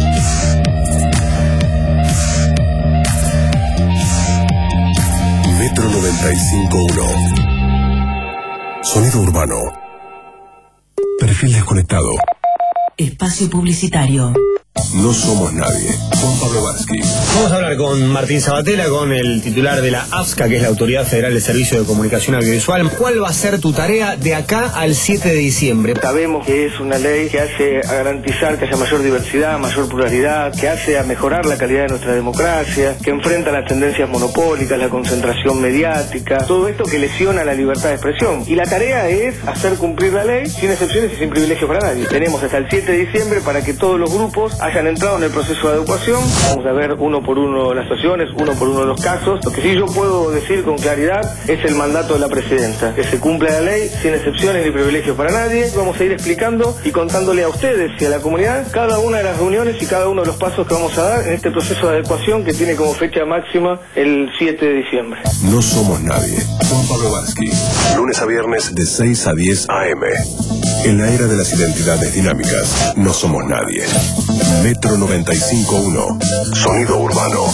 Metro noventa y cinco punto uno. Sonido urbano. Perfil desconectado. Espacio publicitario. No somos nadie. Juan Pablo Varsky. Vamos a hablar con Martín Sabatella, con el titular de la AFSCA, que es la Autoridad Federal de Servicio de Comunicación Audiovisual. ¿Cuál va a ser tu tarea de acá al siete de diciembre? Sabemos que es una ley que hace a garantizar que haya mayor diversidad, mayor pluralidad, que hace a mejorar la calidad de nuestra democracia, que enfrenta las tendencias monopólicas, la concentración mediática, todo esto que lesiona la libertad de expresión. Y la tarea es hacer cumplir la ley sin excepciones y sin privilegios para nadie. Tenemos hasta el siete de diciembre para que todos los grupos hayan entrado en el proceso de adecuación. Vamos a ver uno por uno las situaciones, uno por uno los casos. Lo que sí yo puedo decir con claridad es el mandato de la presidenta, que se cumpla la ley sin excepciones ni privilegios para nadie. Vamos a ir explicando y contándole a ustedes y a la comunidad cada una de las reuniones y cada uno de los pasos que vamos a dar en este proceso de adecuación que tiene como fecha máxima el siete de diciembre. No somos nadie. Juan Pablo Varsky. Lunes a viernes de seis a diez a eme. En la era de las identidades dinámicas, no somos nadie. Metro noventa y cinco punto uno. Sonido urbano.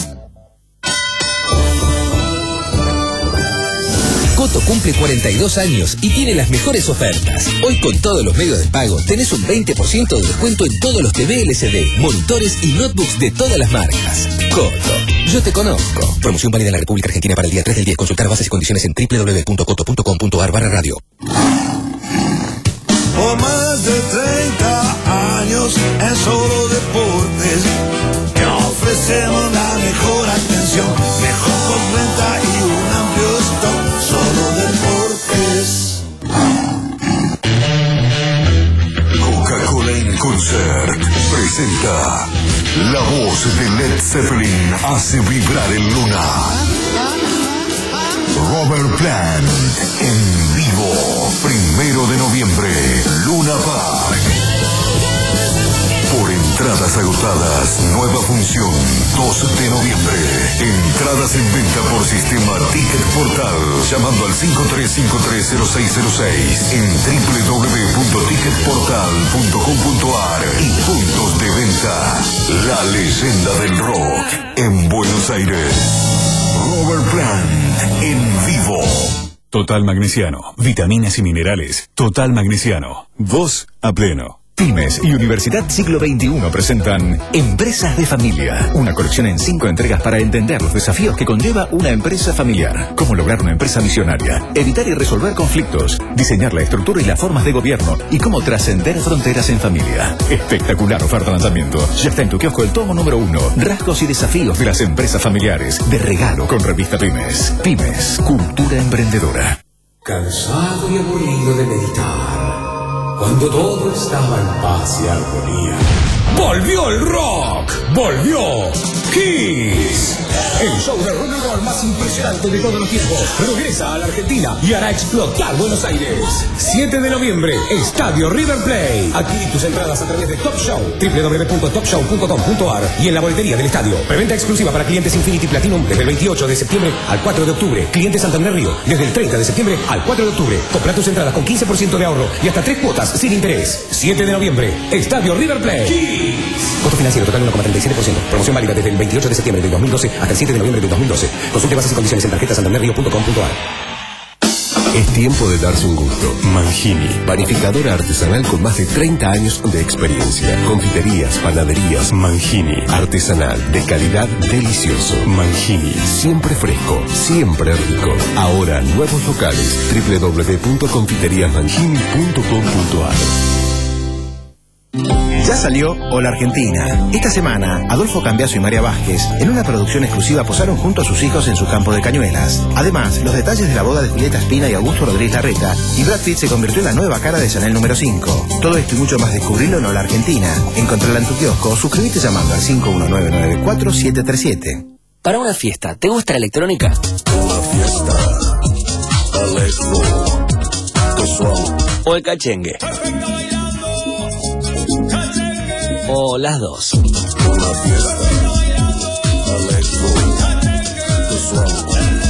Coto cumple cuarenta y dos años y tiene las mejores ofertas. Hoy con todos los medios de pago tenés un veinte por ciento de descuento en todos los T V L C D, monitores y notebooks de todas las marcas. Coto, yo te conozco. Promoción válida en la República Argentina para el día tres del diez. Consultar bases y condiciones en doble u doble u doble u punto coto punto com punto ar barra radio. Por más de treinta años en Solo Deportes te ofrecemos la mejor atención, mejor postventa y un amplio stock. Solo Deportes. Coca-Cola en Concert presenta La voz de Led Zeppelin hace vibrar el Luna. Robert Plant en vivo, primero de noviembre, Luna Park. Por entradas agotadas, nueva función, dos de noviembre. Entradas en venta por sistema Ticket Portal, llamando al cinco tres cinco tres cero seis cero seis en doble u doble u doble u punto ticket portal punto com punto ar y puntos de venta. La leyenda del rock en Buenos Aires. Robert Plant en vivo. Total Magnesiano, vitaminas y minerales. Total Magnesiano, voz a pleno. Pymes y Universidad Siglo veintiuno presentan Empresas de Familia, una colección en cinco entregas para entender los desafíos que conlleva una empresa familiar, cómo lograr una empresa visionaria, evitar y resolver conflictos, diseñar la estructura y las formas de gobierno y cómo trascender fronteras en familia. Espectacular oferta lanzamiento. Ya está en tu kiosco el tomo número uno, Rasgos y desafíos de las empresas familiares, de regalo con revista Pymes. Pymes, cultura emprendedora. Cansado y aburrido de meditar, cuando todo estaba en paz y armonía. ¡Volvió el rock! ¡Volvió Kiss! El show de rock and roll más impresionante de todos los tiempos regresa a la Argentina y hará explotar Buenos Aires. siete de noviembre, Estadio River Plate. Adquirí tus entradas a través de Top Show, doble u doble u doble u punto top show punto com punto ar y en la boletería del estadio. Preventa exclusiva para clientes Infinity Platinum desde el veintiocho de septiembre al cuatro de octubre. Clientes Santander Río desde el treinta de septiembre al cuatro de octubre. Compra tus entradas con quince por ciento de ahorro y hasta tres cuotas sin interés. siete de noviembre, Estadio River Plate. Kiss. Costo financiero total uno coma treinta y siete por ciento. Promoción válida desde el veintiocho de septiembre del dos mil doce hasta el siete de noviembre del dos mil doce. Consulte bases y condiciones en tarjeta santander río punto com punto ar. Es tiempo de darse un gusto. Mangini, panificadora artesanal con más de treinta años de experiencia. Confiterías, panaderías. Mangini, artesanal, de calidad, delicioso. Mangini, siempre fresco, siempre rico. Ahora nuevos locales. doble u doble u doble u punto confiterías mangini punto com punto ar. Ya salió Hola Argentina. Esta semana, Adolfo Cambiaso y María Vázquez, en una producción exclusiva, posaron junto a sus hijos en su campo de Cañuelas. Además, los detalles de la boda de Julieta Espina y Augusto Rodríguez Larreta, y Brad Pitt se convirtió en la nueva cara de Chanel número cinco. Todo esto y mucho más descubrirlo en Hola Argentina. Encontrala en tu kiosco o suscríbete llamando al cinco uno nueve nueve cuatro siete tres siete. Para una fiesta, ¿te gusta la electrónica? Una fiesta. Electro. Casual. ¿O el cachengue? O las dos. Una fiesta. Electro. Casual.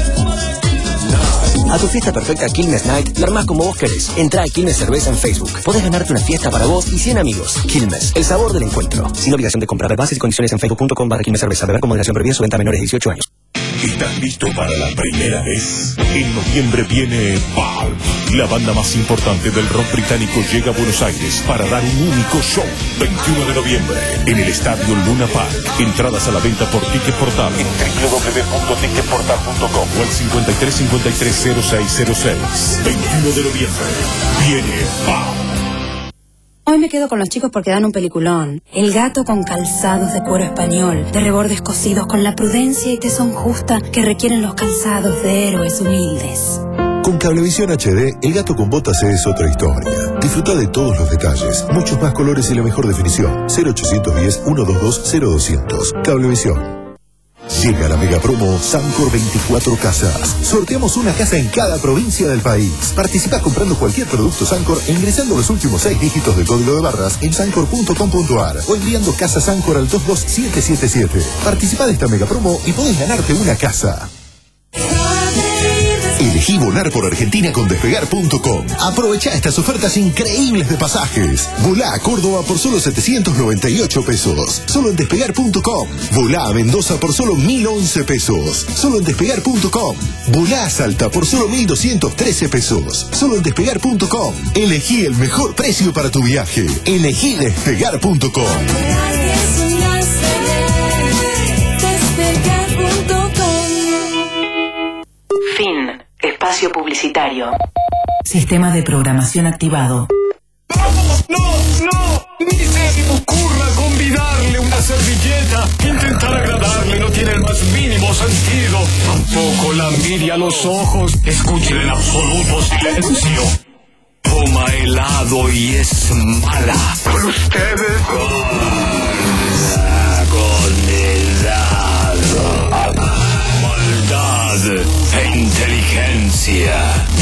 A tu fiesta perfecta Quilmes Night, la armás como vos querés. Entrá a Quilmes Cerveza en Facebook. Podés ganarte una fiesta para vos y cien amigos. Quilmes, el sabor del encuentro. Sin obligación de comprar. Bases y condiciones en facebook punto com barra Quilmes Cerveza. Beber con moderación, prohibida su venta a menores de dieciocho años. ¿Estás listo para la primera vez? En noviembre viene Valve. La banda más importante del rock británico llega a Buenos Aires para dar un único show. veintiuno de noviembre en el Estadio Luna Park. Entradas a la venta por Ticket Portal en doble u doble u doble u punto ticket portal punto com o al cincuenta y tres cincuenta y tres cero seis cero seis. veintiuno de noviembre viene Valve. Hoy me quedo con los chicos porque dan un peliculón. El gato con calzados de cuero español, de rebordes cosidos con la prudencia y tesón justa que requieren los calzados de héroes humildes. Con Cablevisión H D, el gato con botas es otra historia. Disfruta de todos los detalles, muchos más colores y la mejor definición. cero ochocientos diez, ciento veintidós, cero doscientos. Cablevisión. Llega la mega promo Sancor veinticuatro Casas. Sorteamos una casa en cada provincia del país. Participa comprando cualquier producto Sancor e ingresando los últimos seis dígitos del código de barras en sancor punto com punto ar o enviando casa Sancor al dos dos siete siete siete. Participa de esta mega promo y podés ganarte una casa. Elegí volar por Argentina con despegar punto com. Aprovecha estas ofertas increíbles de pasajes. Volá a Córdoba por solo setecientos noventa y ocho pesos. Solo en despegar punto com. Volá a Mendoza por solo mil once pesos. Solo en despegar punto com. Volá a Salta por solo mil doscientos trece pesos. Solo en despegar punto com. Elegí el mejor precio para tu viaje. Elegí despegar punto com. Fin. Espacio publicitario. Sistema de programación activado. ¡No, no! ¡Ni se me ocurra convidarle una servilleta! Intentar agradarle no tiene el más mínimo sentido. Tampoco la mire a los ojos. Escuchen en absoluto silencio. Toma helado y es mala. ¿Por ustedes? Con helado. Maldad e inteligencia.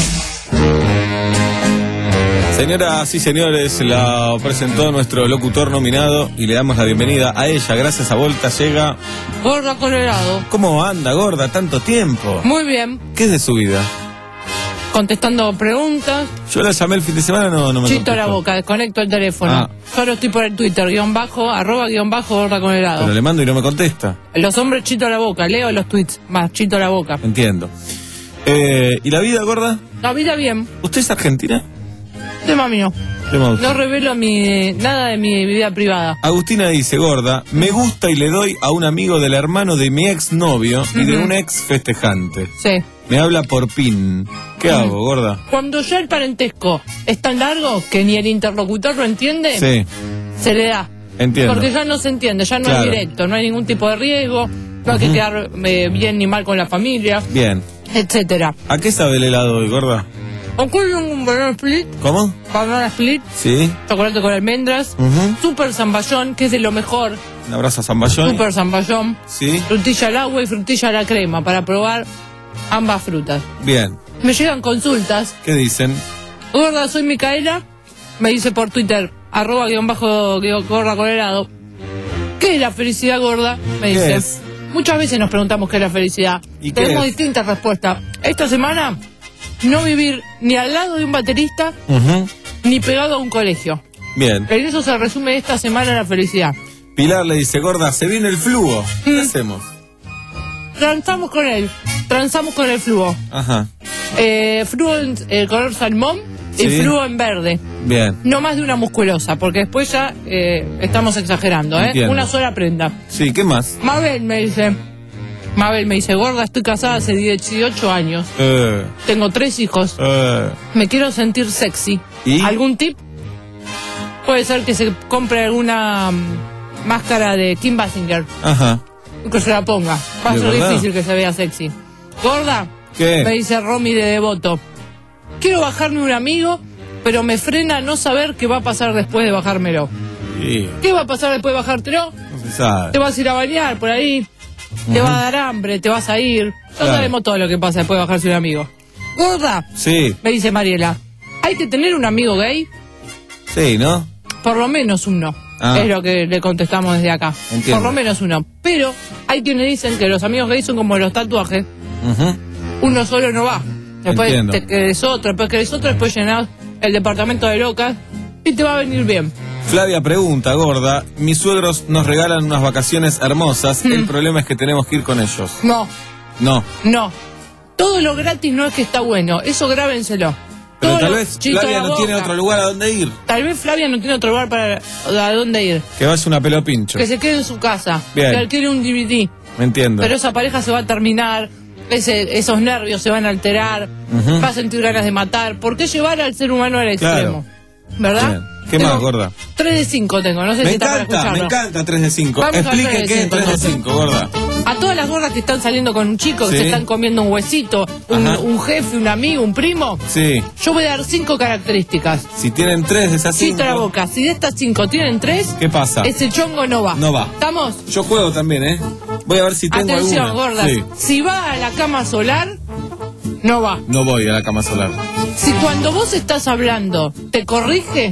Señoras y señores, la presentó nuestro locutor nominado y le damos la bienvenida a ella. Gracias a Volta llega... Gorda con helado. ¿Cómo anda, Gorda? Tanto tiempo. Muy bien. ¿Qué es de su vida? Contestando preguntas. Yo la llamé el fin de semana, no, no me Chito contestó. la boca, desconecto el teléfono. Ah. Solo estoy por el Twitter, guión bajo, arroba guión bajo, gorda con helado. Pero le mando y no me contesta. Los hombres chito la boca, leo los tweets, más chito la boca. Entiendo. Eh, ¿Y la vida, Gorda? La vida bien. ¿Usted es argentina? Tema mío. Tema usted. No revelo mi nada de mi vida privada. Agustina dice, Gorda, me gusta y le doy a un amigo del hermano de mi exnovio y de Ujú. un ex festejante. Sí. Me habla por pin. ¿Qué hago, Gorda? Cuando ya el parentesco es tan largo que ni el interlocutor lo entiende, Sí, se le da. entiendo. Porque ya no se entiende, ya no Claro. es directo, no hay ningún tipo de riesgo, no hay que quedar eh, bien ni mal con la familia, Bien. etcétera. ¿A qué sabe el helado hoy, Gorda? Ocurre un banana split, ¿Cómo? banana split, Sí. chocolate con almendras, Ujú. super zamballón, que es de lo mejor, Un abrazo a Zamballón. super zamballón, Sí. frutilla al agua y frutilla a la crema para probar ambas frutas. Bien. Me llegan consultas. ¿Qué dicen? Gorda, soy Micaela. Me dice por Twitter, arroba guión bajo guión gorda con helado. ¿Qué es la felicidad, gorda? Me ¿Qué dice. es? Muchas veces nos preguntamos qué es la felicidad. ¿Y qué Tenemos es? distintas respuestas. Esta semana, no vivir ni al lado de un baterista, Ujú. ni pegado a un colegio. Bien. En eso se resume esta semana la felicidad. Pilar le dice, Gorda, se viene el flujo. ¿Qué Mm. hacemos? Transamos con él. Transamos con el fluo. Ajá. Eh, fluo en eh, color salmón y Sí. fluo en verde. Bien. No más de una musculosa, porque después ya eh, estamos exagerando, ¿eh? Entiendo. Una sola prenda. Sí, ¿qué más? Mabel me dice, Mabel me dice, gorda, estoy casada hace dieciocho años, Eh, tengo tres hijos, eh. me quiero sentir sexy. ¿Y? ¿Algún tip? puede ser que se compre alguna mm, máscara de Kim Basinger. Ajá. Y que se la ponga. Va a ¿De ser verdad? difícil que se vea sexy. Gorda, ¿Qué? me dice Romy de Devoto. Quiero bajarme un amigo, pero me frena no saber qué va a pasar después de bajármelo. Sí, ¿Qué va a pasar después de bajártelo? no se sabe. Te vas a ir a bañar por ahí, te Ujú. va a dar hambre, te vas a ir. No Claro. sabemos todo lo que pasa después de bajarse un amigo. Gorda, Sí, me dice Mariela, hay que tener un amigo gay, sí, ¿no? por lo menos uno. Ah. Es lo que le contestamos desde acá. Entiendo. Por lo menos uno. Pero hay quienes dicen que los amigos gays son como los tatuajes. Ujú. Uno solo no va. Después Entiendo. te quedes otro, después querés otro, después llenás el departamento de locas y te va a venir bien. Flavia pregunta, gorda, mis suegros nos regalan unas vacaciones hermosas, Mm. el problema es que tenemos que ir con ellos. No, No, no. Todo lo gratis no es que está bueno. Eso grábenselo. pero Todo tal lo- vez Chito Flavia la no tiene boca. otro lugar a donde ir. Tal vez Flavia no tiene otro lugar para a dónde ir. Que vaya una pelo pincho. Que se quede en su casa. Bien. Que alquile un D V D. Me entiendo. Pero esa pareja se va a terminar. Ese, esos nervios se van a alterar. Ujú. Va a sentir ganas de matar. ¿Por qué llevar al ser humano al Claro. extremo? ¿Verdad? Bien. ¿Qué Tengo más, gorda? tres de cinco tengo. No sé Me si está para encanta, me escucharlo. encanta tres de cinco. Vamos al Explique tres de qué es cinco, tres de entonces. cinco, gorda. A todas las gordas que están saliendo con un chico, que Sí. se están comiendo un huesito, un, Ajá. un jefe, un amigo, un primo, Sí, yo voy a dar cinco características. si tienen tres de esas cinco, Cita la boca. Si de estas cinco tienen tres, ¿qué pasa? ese chongo no va. No va. ¿Estamos? Yo juego también, ¿eh? Voy a ver si tengo Atención, alguna. gordas. Sí. Si va a la cama solar, no va. No voy a la cama solar. Si cuando vos estás hablando te corrige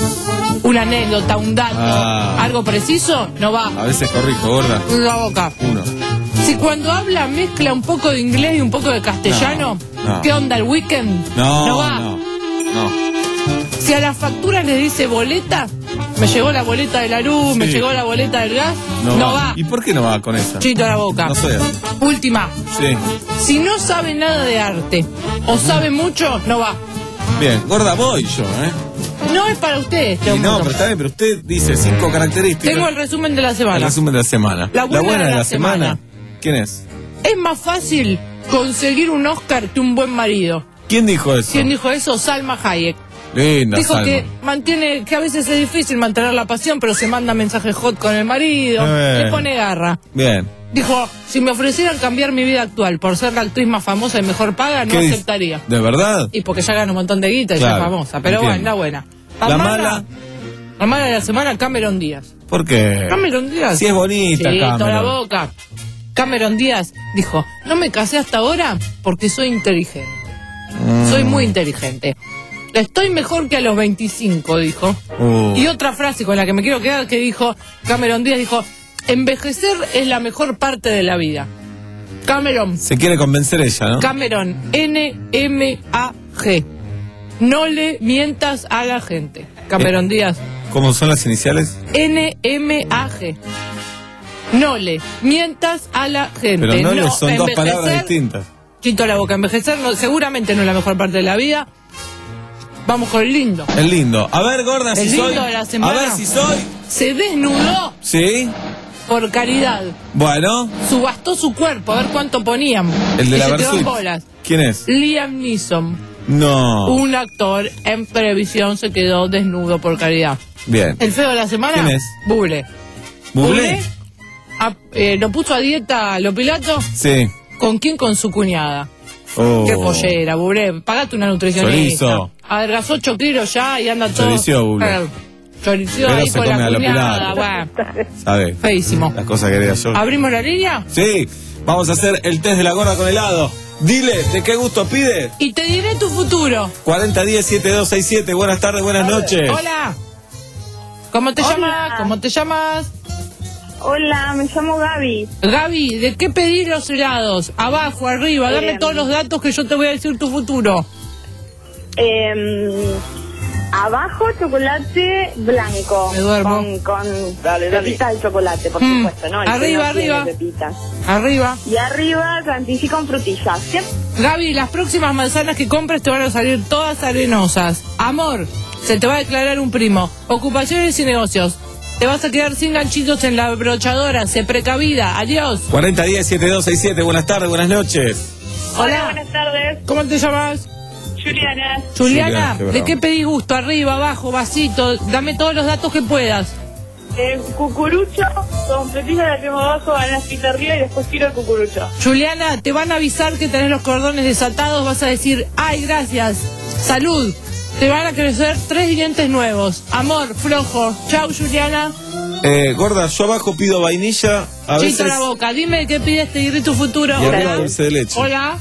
una anécdota, un dato, Ah. algo preciso, no va. A veces corrijo, gorda. La boca. Uno. Si cuando habla mezcla un poco de inglés y un poco de castellano, No, no. ¿qué onda el weekend? No, va. no, no. Si a la factura le dice boleta, me llegó la boleta de la luz, me Sí. llegó la boleta del gas, No, no, va. va. ¿Y por qué no va con esa? Chito a la boca. No sé. Última. Sí. Si no sabe nada de arte o sabe mucho, no va. Bien, gorda, voy yo, ¿eh? No es para usted este Y no, momento. pero está bien, pero usted dice cinco características. Tengo el resumen de la El semana. resumen de la semana. La buena de la semana. ¿Quién es? Es más fácil conseguir un Oscar que un buen marido. ¿Quién dijo eso? ¿Quién dijo eso? Salma Hayek. Linda, Dijo Salma. que mantiene, que a veces es difícil mantener la pasión, pero se manda mensajes hot con el marido, Eh. le pone garra. Bien. Dijo, si me ofrecieran cambiar mi vida actual por ser la actriz más famosa y mejor paga, no ¿Qué dice? aceptaría. ¿De verdad? Y porque ya gana un montón de guita y ya Claro, es famosa. Pero entiendo. bueno, la buena. La mala. La mala de la semana, Cameron Díaz. ¿Por qué? Cameron Díaz. Si es bonita, Sí, toda la Cameron. boca. Cameron Díaz dijo, no me casé hasta ahora porque soy inteligente. Mm. Soy muy inteligente. Estoy mejor que a los veinticinco, dijo. Uh. Y otra frase con la que me quiero quedar que dijo Cameron Díaz, dijo, envejecer es la mejor parte de la vida. Cameron, Se quiere convencer ella, ¿no? Cameron, N M A G. No le mientas a la gente. Cameron Eh. Díaz, ¿Cómo son las iniciales? N M A G. No le mientas a la gente. Pero no, le No, son dos envejecer- palabras distintas. Quito la boca, envejecer no, seguramente no es la mejor parte de la vida. Vamos con el lindo. El lindo. A ver, gorda, El si lindo soy. de la semana. A ver si soy. Se desnudó ¿Sí? por caridad. Bueno, Subastó su cuerpo, a ver cuánto ponían. el de Y la se quedó en Versuit. bolas. ¿Quién es? Liam Neeson, No. un actor en televisión, se quedó desnudo por caridad. Bien. El feo de la semana. ¿Quién es? Buble. ¿Bublé? a- eh, lo puso a dieta lo Pilato. Sí. ¿Con quién? Con su cuñada. Oh. Qué pollera, Bublé. Pagate una nutricionista. Chorizo. Adelgazó ocho kilos ya y anda todo. Chorició, Bublé. Eh, chorició Pero ahí se con come la a lo cuñada. Pilato. Bueno. ¿Sabe? Feísimo. Las cosas que quería yo. ¿Abrimos la línea? Sí. Vamos a hacer el test de la gorda con helado. Dile, ¿de qué gusto pide? Y te diré tu futuro. cuarenta diez setenta y dos sesenta y siete. Buenas tardes, buenas noches. Hola. ¿Cómo te Hola. llamas? ¿Cómo te llamas? Hola, me llamo Gaby. Gaby, ¿de qué pedir los helados? Abajo, arriba, dame Em. todos los datos que yo te voy a decir tu futuro. Eh, abajo chocolate blanco. Me duermo. Con, con Dale, dale. pepitas de chocolate, por Mm. supuesto, ¿no? El que Arriba, no tiene arriba. pepitas. Arriba. Y arriba chantilly con frutillas. ¿Sí? Gaby, las próximas manzanas que compres te van a salir todas arenosas. Amor, se te va a declarar un primo. Ocupaciones y negocios. Te vas a quedar sin ganchitos en la brochadora. Sé precavida. Adiós. cuarenta diez setenta y dos sesenta y siete. Buenas tardes, buenas noches. Hola. Buenas tardes. ¿Cómo te llamas? Juliana. Juliana, Juliana, qué ¿de bravo. qué pedís gusto? Arriba, abajo, vasito. Dame todos los datos que puedas. Eh, cucurucho con frutilla la crema abajo, ananas pita arriba y después quiero el cucurucho. Juliana, te van a avisar que tenés los cordones desatados. Vas a decir, ay, gracias. Salud. Te van a crecer tres dientes nuevos. Amor, flojo. Chau, Juliana. Eh, gorda, yo abajo pido vainilla, a Chito veces... la boca. Dime qué pides, te diré tu futuro. Y arriba Hola. dulce de leche. Hola.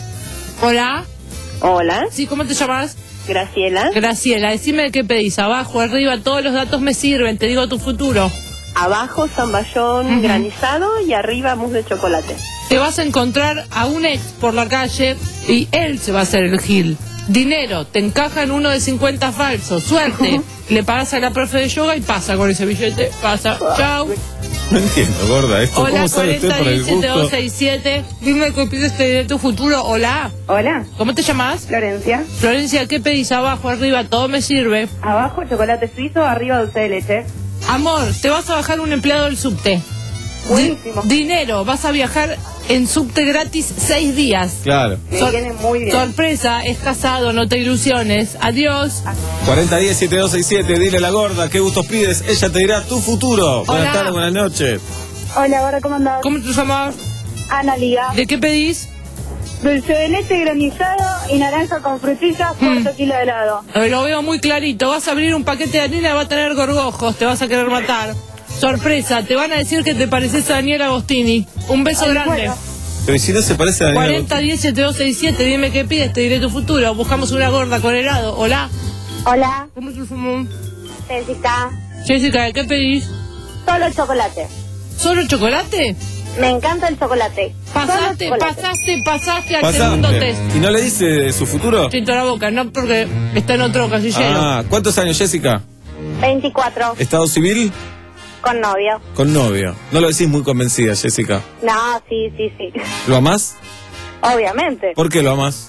Hola. Hola. Sí, ¿cómo te llamas? Graciela. Graciela, decime qué pedís. Abajo, arriba, todos los datos me sirven. Te digo tu futuro. Abajo zamballón Ujú. granizado y arriba mousse de chocolate. Te vas a encontrar a un ex por la calle y él se va a hacer el gil. Dinero, te encaja en uno de cincuenta falsos. Suerte. Le pagas a la profe de yoga y pasa con ese billete. Pasa. Chau. No entiendo, gorda, esto. Hola, ¿Cómo sabe usted cuarenta por el diecisiete dos gusto? sesenta y siete. Dime qué pides, te diré tu futuro. Hola. Hola. ¿Cómo te llamas? Florencia. Florencia, ¿qué pedís? Abajo, arriba, todo me sirve. Abajo chocolate suizo, arriba dulce de leche. Amor, te vas a bajar un empleado del subte. Buenísimo. Di- dinero, vas a viajar en subte gratis seis días. Claro. Me Sor- viene muy bien. Sorpresa, es casado, no te ilusiones. Adiós. cuarenta diez siete dos seis siete, dile a la gorda qué gustos pides, ella te dirá tu futuro. Buenas Hola. tardes, buenas noches. Hola, ahora ¿cómo andás? ¿Cómo te llamas? Ana Liga. ¿De qué pedís? Dulce de leche granizado y naranja con frutillas, cuarto kilo de helado. Eh, Lo veo muy clarito. Vas a abrir un paquete de harina y va a tener gorgojos. Te vas a querer matar. Sorpresa, te van a decir que te pareces a Daniel Agostini. Un beso Ay, grande. bueno. Pero ¿y si no se parece a Daniel cuarenta diez siete dos seis siete, dime qué pides, te diré tu futuro. Buscamos una gorda con helado. Hola. Hola, ¿Cómo se llama? Jessica. Jessica, ¿de qué pedís? Solo chocolate. ¿Solo chocolate? Me encanta el chocolate. Pasaste, Solo chocolate. pasaste, pasaste al Pasaste. segundo test. ¿Y no le dice su futuro? Chito la boca, no porque está en otro casillero. Ah, ¿cuántos años, Jessica? veinticuatro. ¿Estado civil? Con novio. Con novio. No lo decís muy convencida, Jessica. No, sí, sí, sí. ¿Lo amás? Obviamente. ¿Por qué lo amás?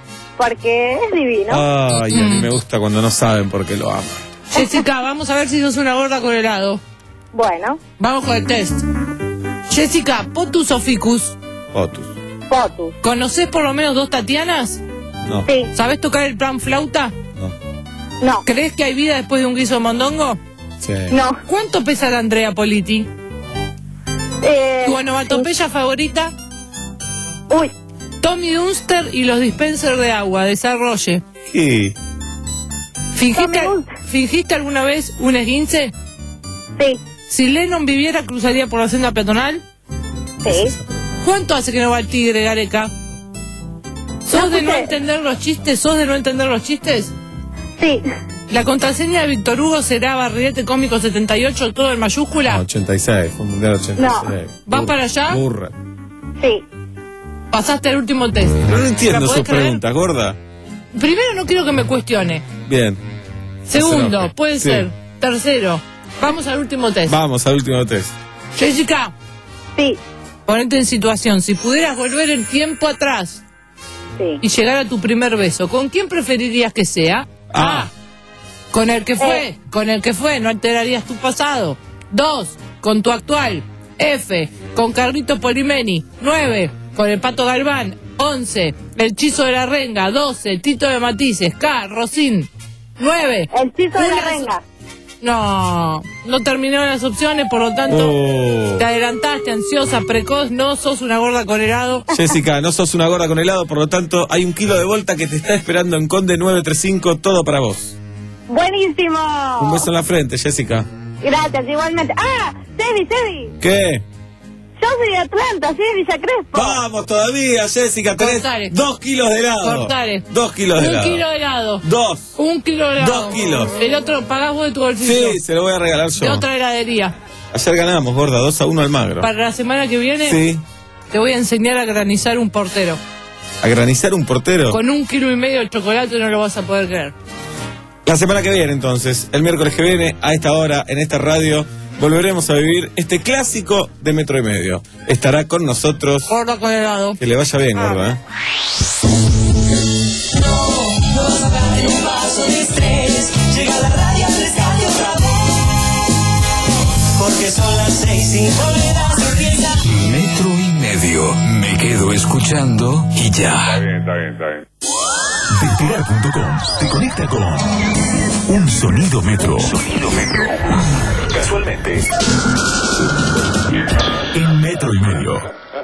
Porque es divino. Ay, a mí me gusta cuando no saben por qué lo aman. Jessica, vamos a ver si sos una gorda con helado. Bueno, Vamos con el test. Jessica, potus o ficus. Otus. Potus. ¿Conocés por lo menos dos Tatianas? No. Sí. ¿Sabés tocar el plan flauta? No. ¿Crees que hay vida después de un guiso de mondongo? Sí. No. ¿Cuánto pesa la Andrea Politi? Eh, ¿Tu onomatopeya favorita? Uy. Tommy Dunster y los dispensers de agua, desarrolle. ¿Qué? ¿Fingiste, Tommy Dunster. ¿Fingiste alguna vez un esguince? Sí. Si Lennon viviera, ¿cruzaría por la senda peatonal? Sí. ¿Cuánto hace que no va el tigre, Gareca? ¿Sos No de no escuché. entender los chistes? ¿Sos de no entender los chistes? Sí. ¿La contraseña de Víctor Hugo será Barrilete Cómico setenta y ocho, todo en mayúscula? No, ochenta y seis, fue un mundial ochenta y seis. ¿Vas Burra, para allá? Burra. Sí. Pasaste el último test. No entiendo ¿La podés sus creer? preguntas, gorda. Primero, no quiero que me cuestione. Bien. Segundo, enoje. puede Sí. ser. Tercero, vamos al último test. Vamos al último test. Jessica, Sí. ponete en situación. Si pudieras volver el tiempo atrás Sí. y llegar a tu primer beso, ¿con quién preferirías que sea? Ah. Con el que fue, Eh. con el que fue, no alterarías tu pasado. Dos, con tu actual. F, con Carlito Polimeni. Nueve, con el Pato Galván. Once, el Chizo de la Renga. Doce, Tito de Matices. K, Rosín. Nueve. El chizo de la Una- renga. No, no terminaron las opciones, por lo tanto, Oh. te adelantaste, ansiosa, precoz, no sos una gorda con helado. Jessica, no sos una gorda con helado, por lo tanto, hay un kilo de Volta que te está esperando en Conde nueve tres cinco, todo para vos. Buenísimo. Un beso en la frente, Jessica. Gracias, igualmente. ¡Ah! Sebi, Sebi. ¿Qué? Yo soy de Atlanta, soy de Villa Crespo. Vamos todavía, Jessica, tenés Cortale. dos kilos de helado. Cortale. Dos kilos de Un helado. kilo de helado. Dos. Un kilo de helado. Dos kilos. El otro pagás vos de tu bolsillo. Sí, se lo voy a regalar De yo. otra heladería. Ayer ganamos, gorda, dos a uno al Magro. Para la semana que viene Sí. te voy a enseñar a granizar un portero. ¿A granizar un portero? Con un kilo y medio de chocolate no lo vas a poder creer. La semana que viene, entonces, el miércoles que viene, a esta hora, en esta radio, volveremos a vivir este clásico de Metro y Medio. Estará con nosotros. Gorda con helado. Que le vaya bien, gorda, ¿eh? No vas a darte un paso de estrés. Llega la radio al rescate otra vez. Porque son las seis y volverás a empieza. Metro y medio. Me quedo escuchando y ya. Está bien, está bien, está bien. Despegar punto com te conecta con un sonido metro. Sonido metro. Casualmente. En metro y medio.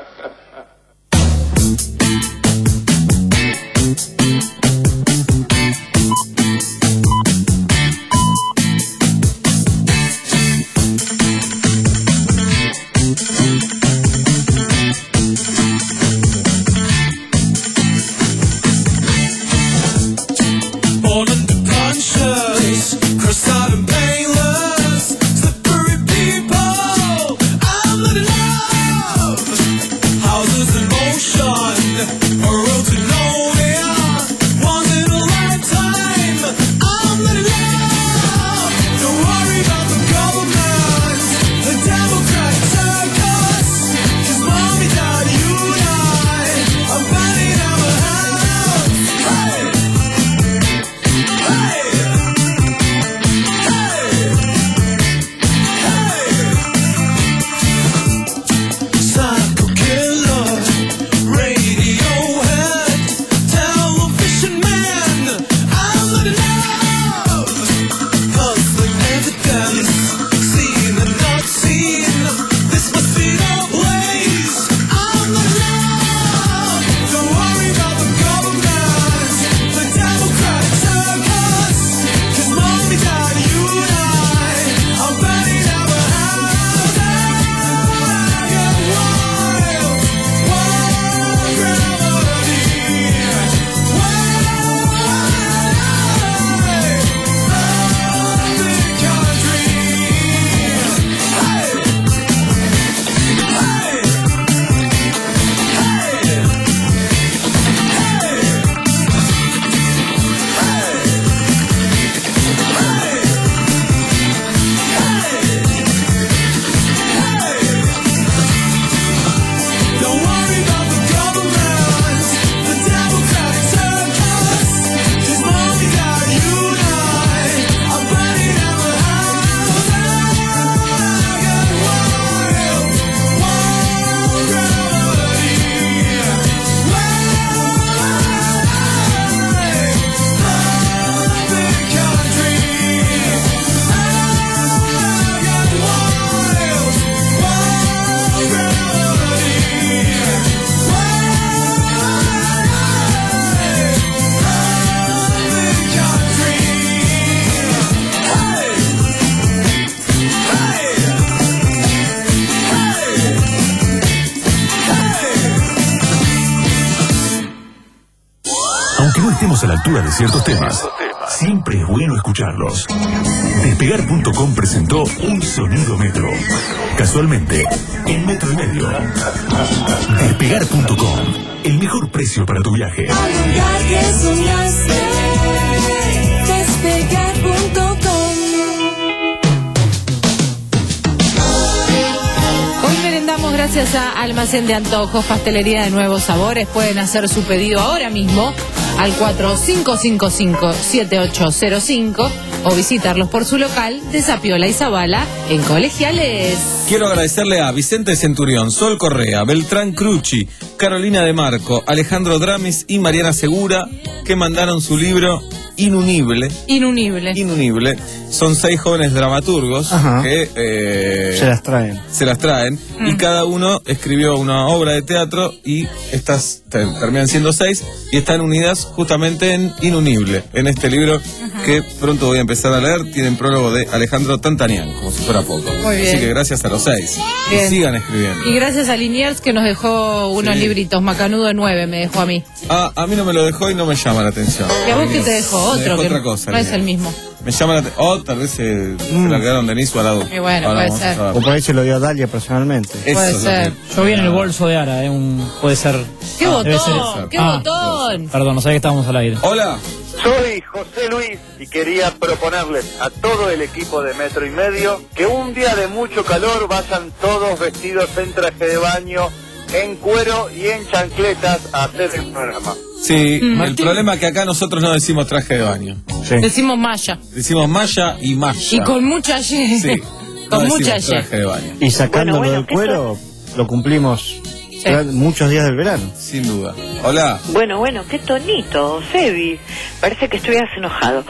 A la altura de ciertos temas, siempre es bueno escucharlos. Despegar punto com presentó un sonido metro. Casualmente, en metro y medio. Despegar punto com, el mejor precio para tu viaje. Despegar punto com. Hoy merendamos gracias a Almacén de Antojos, Pastelería de Nuevos Sabores. Pueden hacer su pedido ahora mismo al cuatro cinco cinco cinco siete ocho cero cinco o visitarlos por su local de Zapiola y Zabala en Colegiales. Quiero agradecerle a Vicente Centurión, Sol Correa, Beltrán Crucci, Carolina de Marco, Alejandro Dramis y Mariana Segura, que mandaron su libro Inunible. Inunible. Inunible. Son seis jóvenes dramaturgos. Ajá. que eh, se las traen. Se las traen. Mm. Y cada uno escribió una obra de teatro y estas te, terminan siendo seis y están unidas justamente en Inunible, en este libro. Ajá. Que pronto voy a empezar a leer. Tienen prólogo de Alejandro Tantanian, como si fuera poco. Muy bien. Así que gracias a los seis. Bien. Y sigan escribiendo. Y gracias a Liniers que nos dejó unos sí. libritos. Macanudo nueve me dejó a mí. Ah, a mí no me lo dejó y no me llama la atención. ¿Y a vos qué te dejó? Otro dejó que otra cosa, no es el mismo. Me llama la atención. O tal vez se, mm. se la quedaron Denise o Arado. Y bueno, ahora puede ser. O por ahí se lo dio a Dalia personalmente. Eso puede ser. Que... Yo vi en el bolso de Ara, eh, un... puede ser. ¡Qué ah, botón! Ser... ¡Qué ah, botón! Perdón, no sabía que estábamos al aire. Hola. Soy José Luis y quería proponerles a todo el equipo de Metro y Medio que un día de mucho calor vayan todos vestidos en traje de baño, en cuero y en chancletas a hacer el programa. Sí, Mm. el problema es que acá nosotros no decimos traje de baño. Sí. Decimos malla. Decimos malla y malla. Y con mucha Y. Sí. Con no mucha traje de baño. Y sacándolo Bueno, bueno, del cuero, lo cumplimos Sí. durante muchos días del verano. Sin duda. Hola. Bueno, bueno, qué tonito, Sebi. Parece que estuvieras enojado.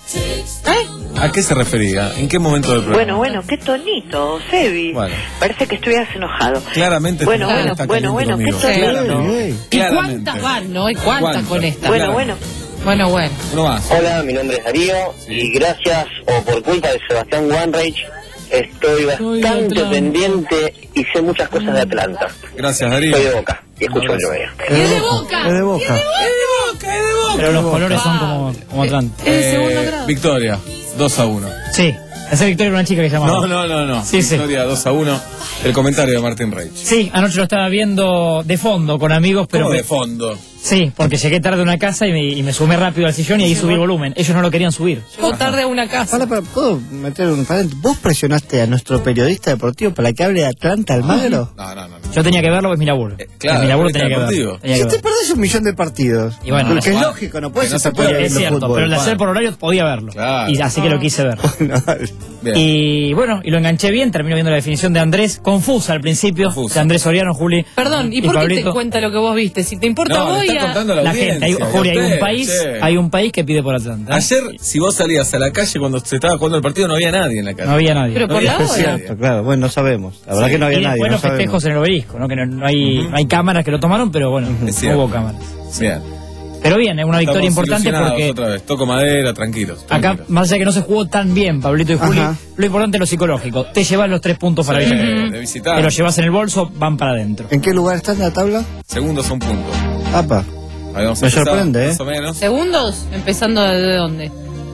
¿A qué se refería? ¿En qué momento del programa? Bueno, bueno, qué tonito, Sebi. Bueno. Parece que estuvieras enojado. Claramente. Bueno, este bueno, está bueno, bueno, qué conmigo. tonito. Claro, ¿Y claramente. cuántas van, no? ¿Y cuántas ¿Cuántas? con esta? Bueno, bueno. Bueno, bueno. Uno más. Hola, mi nombre es Darío y gracias o por culpa de Sebastián Wanreich estoy bastante pendiente y sé muchas cosas de Atlanta. Gracias, Darío. Soy de Boca y escucho el medio. ¡Es de Boca! Es de Boca. ¡Es de Boca! ¡Es de Boca! Pero los colores son como, como Atlanta. Es de segundo grado. Victoria, dos a uno. Sí. Esa victoria era una chica que llamaba. No, no, no, no. Sí, sí. Victoria dos a uno. El comentario de Martín Reich. Sí, anoche lo estaba viendo de fondo con amigos, pero... ¿Cómo me- de fondo? Sí, porque llegué tarde a una casa y me, y me sumé rápido al sillón y ahí subí el volumen. Ellos no lo querían subir. Llegó tarde a una casa. Para, para, ¿puedo meter un paréntesis? ¿Vos presionaste a nuestro periodista deportivo para que hable de Atlanta Almagro? No, no, no. Yo tenía que verlo, es mi laburo. claro, es mi laburo, es tenía que deportivo. verlo. Tenía Si que te verlo. perdés un millón de partidos. Y bueno, porque es no, lógico, no puedes que no se estar puede, viendo Es cierto, fútbol. pero al hacer por horario podía verlo. Claro. Y así que lo quise ver. Bien. Y bueno, y lo enganché bien, termino viendo la definición de Andrés, confusa al principio, Confusa. de Andrés Soriano, Juli. Perdón, ¿y por qué te Pablito. cuenta lo que vos viste? Si te importa No, vos le y está a... contando la, La audiencia, gente, hay, y a Juli, hay un usted, país, che. hay un país que pide por Atlanta. Ayer, si vos salías a la calle cuando se estaba jugando el partido, no había nadie en la calle. No había nadie. Pero No por había la Es hora. cierto, claro, bueno, no sabemos. La verdad Sí. que no había Y nadie. después no los festejos sabemos. en el obelisco, ¿no? Que no, no hay, Ujú. no hay cámaras que lo tomaron, pero bueno, no cierto. hubo cámaras. Bien. Pero bien, es una victoria Estamos importante ilusionados porque otra vez. Toco madera, tranquilos. acá, tranquilos. más allá de que no se jugó tan bien, Pablito y Juli, Ajá. lo importante es lo psicológico. Te llevas los tres puntos para Sí, Villa. de visitar. Te los llevas en el bolso, van para adentro. ¿En qué lugar está en la tabla? Segundos son puntos. Apa. Ahí vamos a Me empezar, sorprende, ¿eh? Más o menos. ¿Segundos? ¿Empezando de dónde?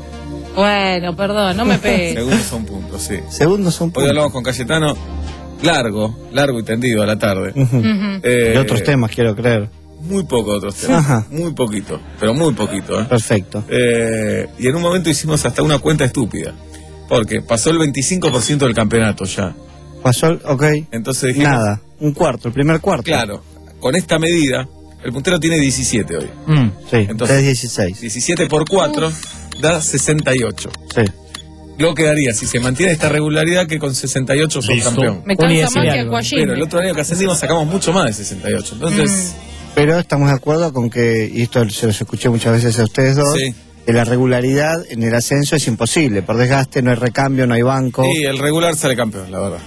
Bueno, perdón, no me pegues. Segundos son puntos, sí. Segundos son Hoy puntos. hablamos con Cayetano largo, largo y tendido a la tarde. Ujú. Ujú. Eh, De otros temas, quiero creer. Muy poco de otros temas. Ajá. Muy poquito, pero muy poquito. ¿eh? Perfecto. Eh, y en un momento hicimos hasta una cuenta estúpida. Porque pasó el veinticinco por ciento del campeonato ya. Pasó, el- ok. Entonces dijimos, Nada. Un cuarto, el primer cuarto. claro, con esta medida, el puntero tiene diecisiete hoy. Mm. Sí, Entonces- es dieciséis. diecisiete por cuatro da sesenta y ocho. Sí. Luego quedaría, si se mantiene esta regularidad, que con sesenta y ocho son Listo. campeón. Me Juli, cansa decile más que algo. Aquagym. Pero el otro año que ascendimos sacamos mucho más de sesenta y ocho. Entonces, Pero estamos de acuerdo con que, y esto se los escuché muchas veces a ustedes dos, Sí. que la regularidad en el ascenso es imposible. Por desgaste no hay recambio, no hay banco. sí, el regular sale campeón, la verdad.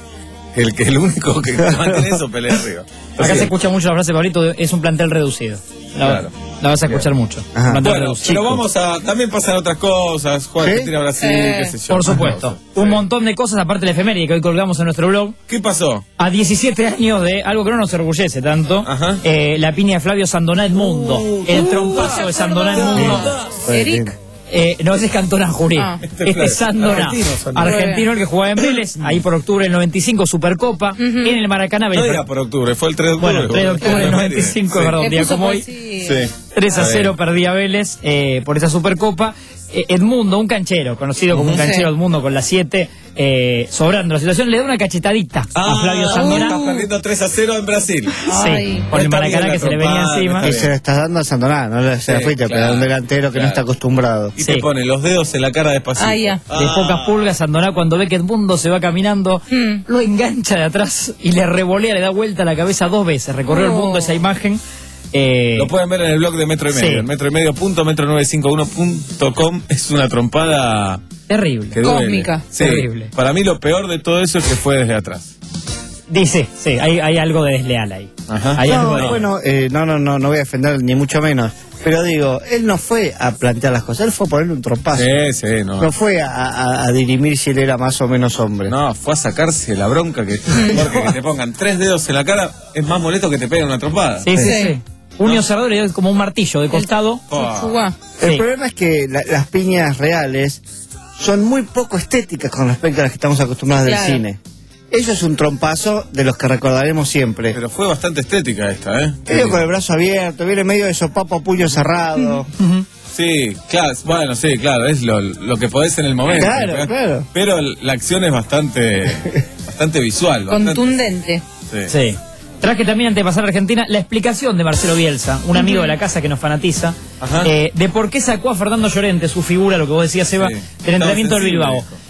El que el único que mantiene eso pelea arriba. Acá se escucha mucho la frase, Pablito, de- es un plantel reducido. La, Claro. la vas a escuchar mucho. Ajá. Un plantel Bueno, reducido. pero vamos a. También pasan otras cosas. Juega ¿Sí? Argentina, Brasil, Eh, qué sé yo. Por supuesto. Sí. Un montón de cosas, aparte de la efeméride que hoy colgamos en nuestro blog. ¿Qué pasó? A diecisiete años de algo que no nos orgullece tanto, Ajá. eh, la piña de Flavio Sandoná Edmundo. el trompazo de Sandoná Edmundo. Eric. Eh, no, ese es Cantona Jurí. Ah. Este es Sandoná. Argentino, Sandoná. Argentino, el que jugaba en Vélez, ahí por octubre del noventa y cinco, Supercopa, en el Maracaná. No Vélez. era por octubre, fue el tres de octubre. Bueno, tres de octubre del noventa y cinco, Sí. perdón, un Le día puso como hoy. poesía. Sí. tres a Está cero bien. perdía Vélez eh, por esa Supercopa. Eh, Edmundo, un canchero, conocido como un Sí. canchero Edmundo con la siete, eh, sobrando la situación, le da una cachetadita a Flavio Sandoná. Está perdiendo tres a cero en Brasil. Ay. Sí, con el Está Maracaná bien que la se le venía trompada, encima. Y está se la estás dando a Sandoná, no le- se la Sí, fuiste, pero a un claro, delantero que claro. no está acostumbrado. Y Sí. te pone los dedos en la cara despacito. Ah, ya. De pocas pulgas, Sandoná cuando ve que Edmundo se va caminando, Mm. lo engancha de atrás y le revolea, le da vuelta a la cabeza dos veces. Recorrió el Oh. mundo esa imagen. Eh, Lo pueden ver en el blog de Metro y Medio. Sí. En metro y medio punto metro novecientos cincuenta y uno punto com. Es una trompada terrible. que duele. Cósmica. Sí. Terrible. Para mí lo peor de todo eso es que fue desde atrás. Dice, sí, hay, hay algo de desleal ahí. Ajá. Hay algo No, de- bueno, eh, no, no, no, no voy a defender ni mucho menos. Pero digo, él no fue a plantear las cosas, él fue a ponerle un trompazo. Sí, sí, no. No fue a, a- a dirimir si él era más o menos hombre. No, fue a sacarse la bronca que, porque que te pongan tres dedos en la cara es más molesto que te peguen una trompada. Sí, sí, Sí. sí. Unio cerrador y es como un martillo de costado. Oh. Chugá. El Sí. problema es que la- las piñas reales son muy poco estéticas con respecto a las que estamos acostumbrados Claro. del cine. Eso es un trompazo de los que recordaremos siempre. Pero fue bastante estética esta, ¿eh? Medio con el brazo abierto, viene medio de sopapo a puño cerrado. Sí, claro, bueno, sí, claro, es lo, lo que podés en el momento. Claro, ¿eh? claro. Pero la acción es bastante, bastante visual. Bastante, Contundente. sí. Sí. Traje también, antes de pasar a Argentina, la explicación de Marcelo Bielsa, un amigo de la casa que nos fanatiza, Ajá. eh, de por qué sacó a Fernando Llorente, su figura, lo que vos decías, Seba, Sí. del entrenamiento del Estaba Bilbao. sensible,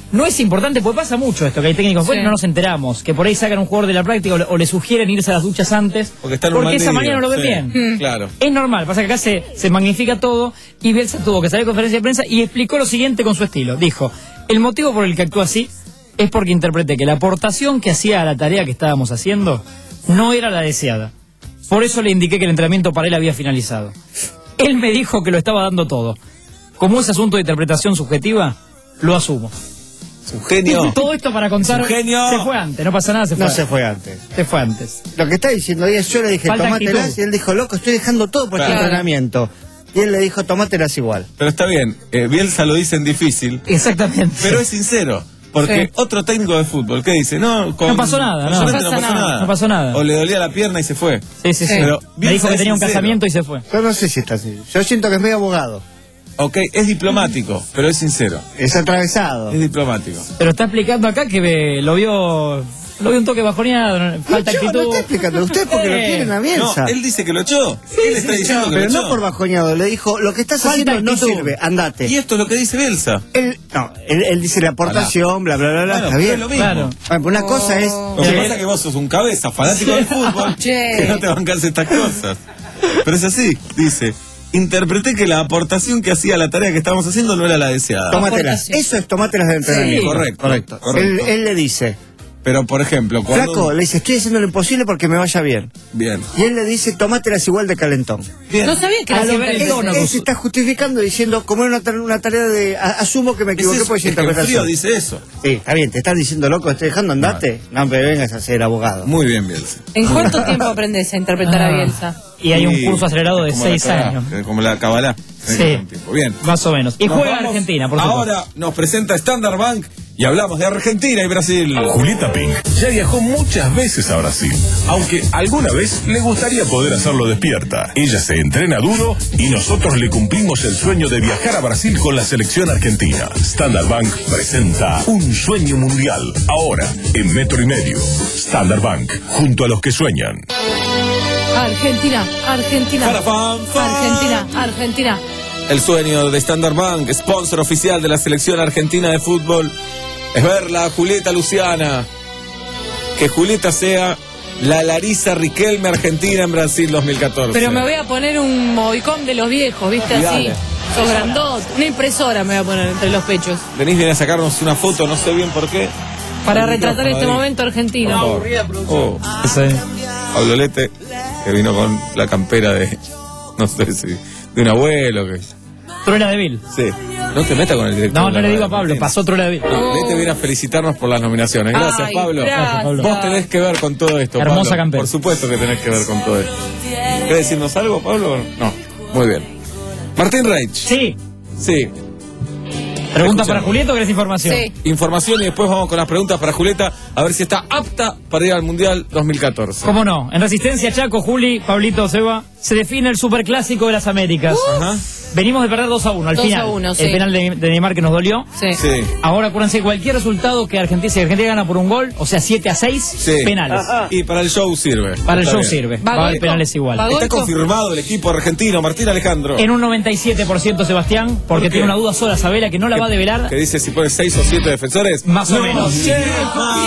no es importante, porque pasa mucho esto, que hay técnicos Sí. buenos y no nos enteramos, que por ahí sacan un jugador de la práctica o le, o le sugieren irse a las duchas antes, Porque está en un porque mal esa día, mañana no lo ven sí, bien. Mm. Claro. Es normal, pasa que acá se, se magnifica todo y Bielsa tuvo que salir a conferencia de prensa y explicó lo siguiente con su estilo. Dijo, el motivo por el que actúa así es porque interpreté que la aportación que hacía a la tarea que estábamos haciendo no era la deseada. Por eso le indiqué que el entrenamiento para él había finalizado. Él me dijo que lo estaba dando todo. Como es asunto de interpretación subjetiva, lo asumo. Es un genio. Todo esto para contar. Es un genio. Se fue antes, no pasa nada, se fue No antes. se fue antes. Se fue antes. Lo que está diciendo ella, yo le dije, Falta tomátelas, actitud. y él dijo, loco, estoy dejando todo por Claro. este entrenamiento. Y él le dijo, tomátelas igual. Pero está bien, eh, Bielsa lo dice en difícil, Exactamente. pero es sincero. Porque Sí. otro técnico de fútbol, ¿qué dice? No, con, No pasó nada, con no. Llorente No pasa nada. No pasó nada. O le dolía la pierna y se fue. Sí, sí, sí. Pero Me Bielsa dijo que es tenía un sincero. casamiento y se fue. Yo no sé si está así. Yo siento que es medio abogado. Ok, es diplomático, pero es sincero. Es atravesado. Es diplomático. Pero está explicando acá que ve- lo vio lo vio un toque bajoneado, no- falta Yo, actitud. no está explicando usted porque lo Eh, quieren a No, Bielsa. él dice que lo echó. él está diciendo que Pero lo echó. no por bajoneado, le dijo, lo que estás Falta haciendo no actitud. sirve, andate. Y esto es lo que dice Bielsa. Él, no, él, él dice la aportación, bla, bla, bla, bla, Bueno, está pero bien. es lo mismo. Claro. Bueno, pues una cosa es... Lo que Sí. pasa es que vos sos un cabeza fanático del fútbol Che. que no te bancás estas cosas. Pero es así, dice. Interpreté que la aportación que hacía a la tarea que estábamos haciendo no era la deseada. Tómatelas. Aportación. Eso es tomatelas de entrenamiento. Sí, correcto, correcto. correcto. Él, él le dice, Pero, por ejemplo, cuando... flaco, le dice, estoy haciendo lo imposible porque me vaya bien. Bien. Y él le dice, tomátelas igual de calentón. Bien. No sabía que A era lo siempre ver, el Él, no, no, él no. se está justificando diciendo, como era una, tarea- una tarea de... a- asumo que me Es equivoqué eso, por es esa que en frío interpretación. dice eso. Sí, está bien, te estás diciendo, loco, estoy dejando, andate. No, pero vengas a ser abogado. Muy bien, Bielsa. ¿En cuánto tiempo aprendes a interpretar a Ah. Bielsa? Y hay un Sí, curso acelerado de como la seis Kabbalah, años. eh, Como la Kabbalah. Sí. Bien. Más o menos. Y Nos juega vamos. Argentina, por supuesto. Ahora nos presenta Standard Bank y hablamos de Argentina y Brasil. Julieta Pink ya viajó muchas veces a Brasil, aunque alguna vez le gustaría poder hacerlo despierta. Ella se entrena duro y nosotros le cumplimos el sueño de viajar a Brasil con la selección argentina. Standard Bank presenta Un Sueño Mundial, ahora en Metro y Medio. Standard Bank, junto a los que sueñan. Argentina, Argentina. Farafán, fan. Argentina, Argentina. El sueño de Standard Bank, sponsor oficial de la selección argentina de fútbol, es verla a Julieta Luciana. Que Julieta sea la Larisa Riquelme argentina en Brasil dos mil catorce. Pero me voy a poner un movicón de los viejos, ¿viste? Y Así. dale. Sos grandot. Una impresora me voy a poner entre los pechos. Denise viene a sacarnos una foto, no sé bien por qué. Para El retratar micrófono, este Denise. momento argentino. Por favor. Oh, Pablo Lete, que vino con la campera de, no sé si, de un abuelo. que Truela de Vil. Sí. No te metas con el director. No, de no la le digo a radio Pablo, argentina. pasó Truela de Vil. No, Lete viene a felicitarnos por las nominaciones. Gracias, Ay, Pablo. gracias. Pablo. Vos tenés que ver con todo esto, Hermosa Pablo. campera. Por supuesto que tenés que ver con todo esto. ¿Querés decirnos algo, Pablo? No. Muy bien. Martín Reich. Sí. Sí. ¿Pregunta Escuchamos. para Julieta o querés información? Sí. Información y después vamos con las preguntas para Julieta a ver si está apta para ir al Mundial dos mil catorce. ¿Cómo no? En Resistencia, Chaco, Juli, Pablito, Seba, se define el Superclásico de las Américas. Ajá. Venimos de perder dos a uno al dos a final. uno, sí. El penal de, de Neymar que nos dolió. Sí. Sí. Ahora acuérdense, cualquier resultado que Argentina, si Argentina gana por un gol, o sea, siete a seis, Sí. penales. Y para el show sirve. Para el Está show bien. sirve. ¿Va Va a haber Goico? penales igual. ¿Va Está Goico? confirmado el equipo argentino, Martín Alejandro. En un noventa y siete por ciento Sebastián, porque ¿Por qué? tiene una duda sola Sabela que no la va a develar. Que dice si pone seis o siete defensores. Más o No, menos. sí, más.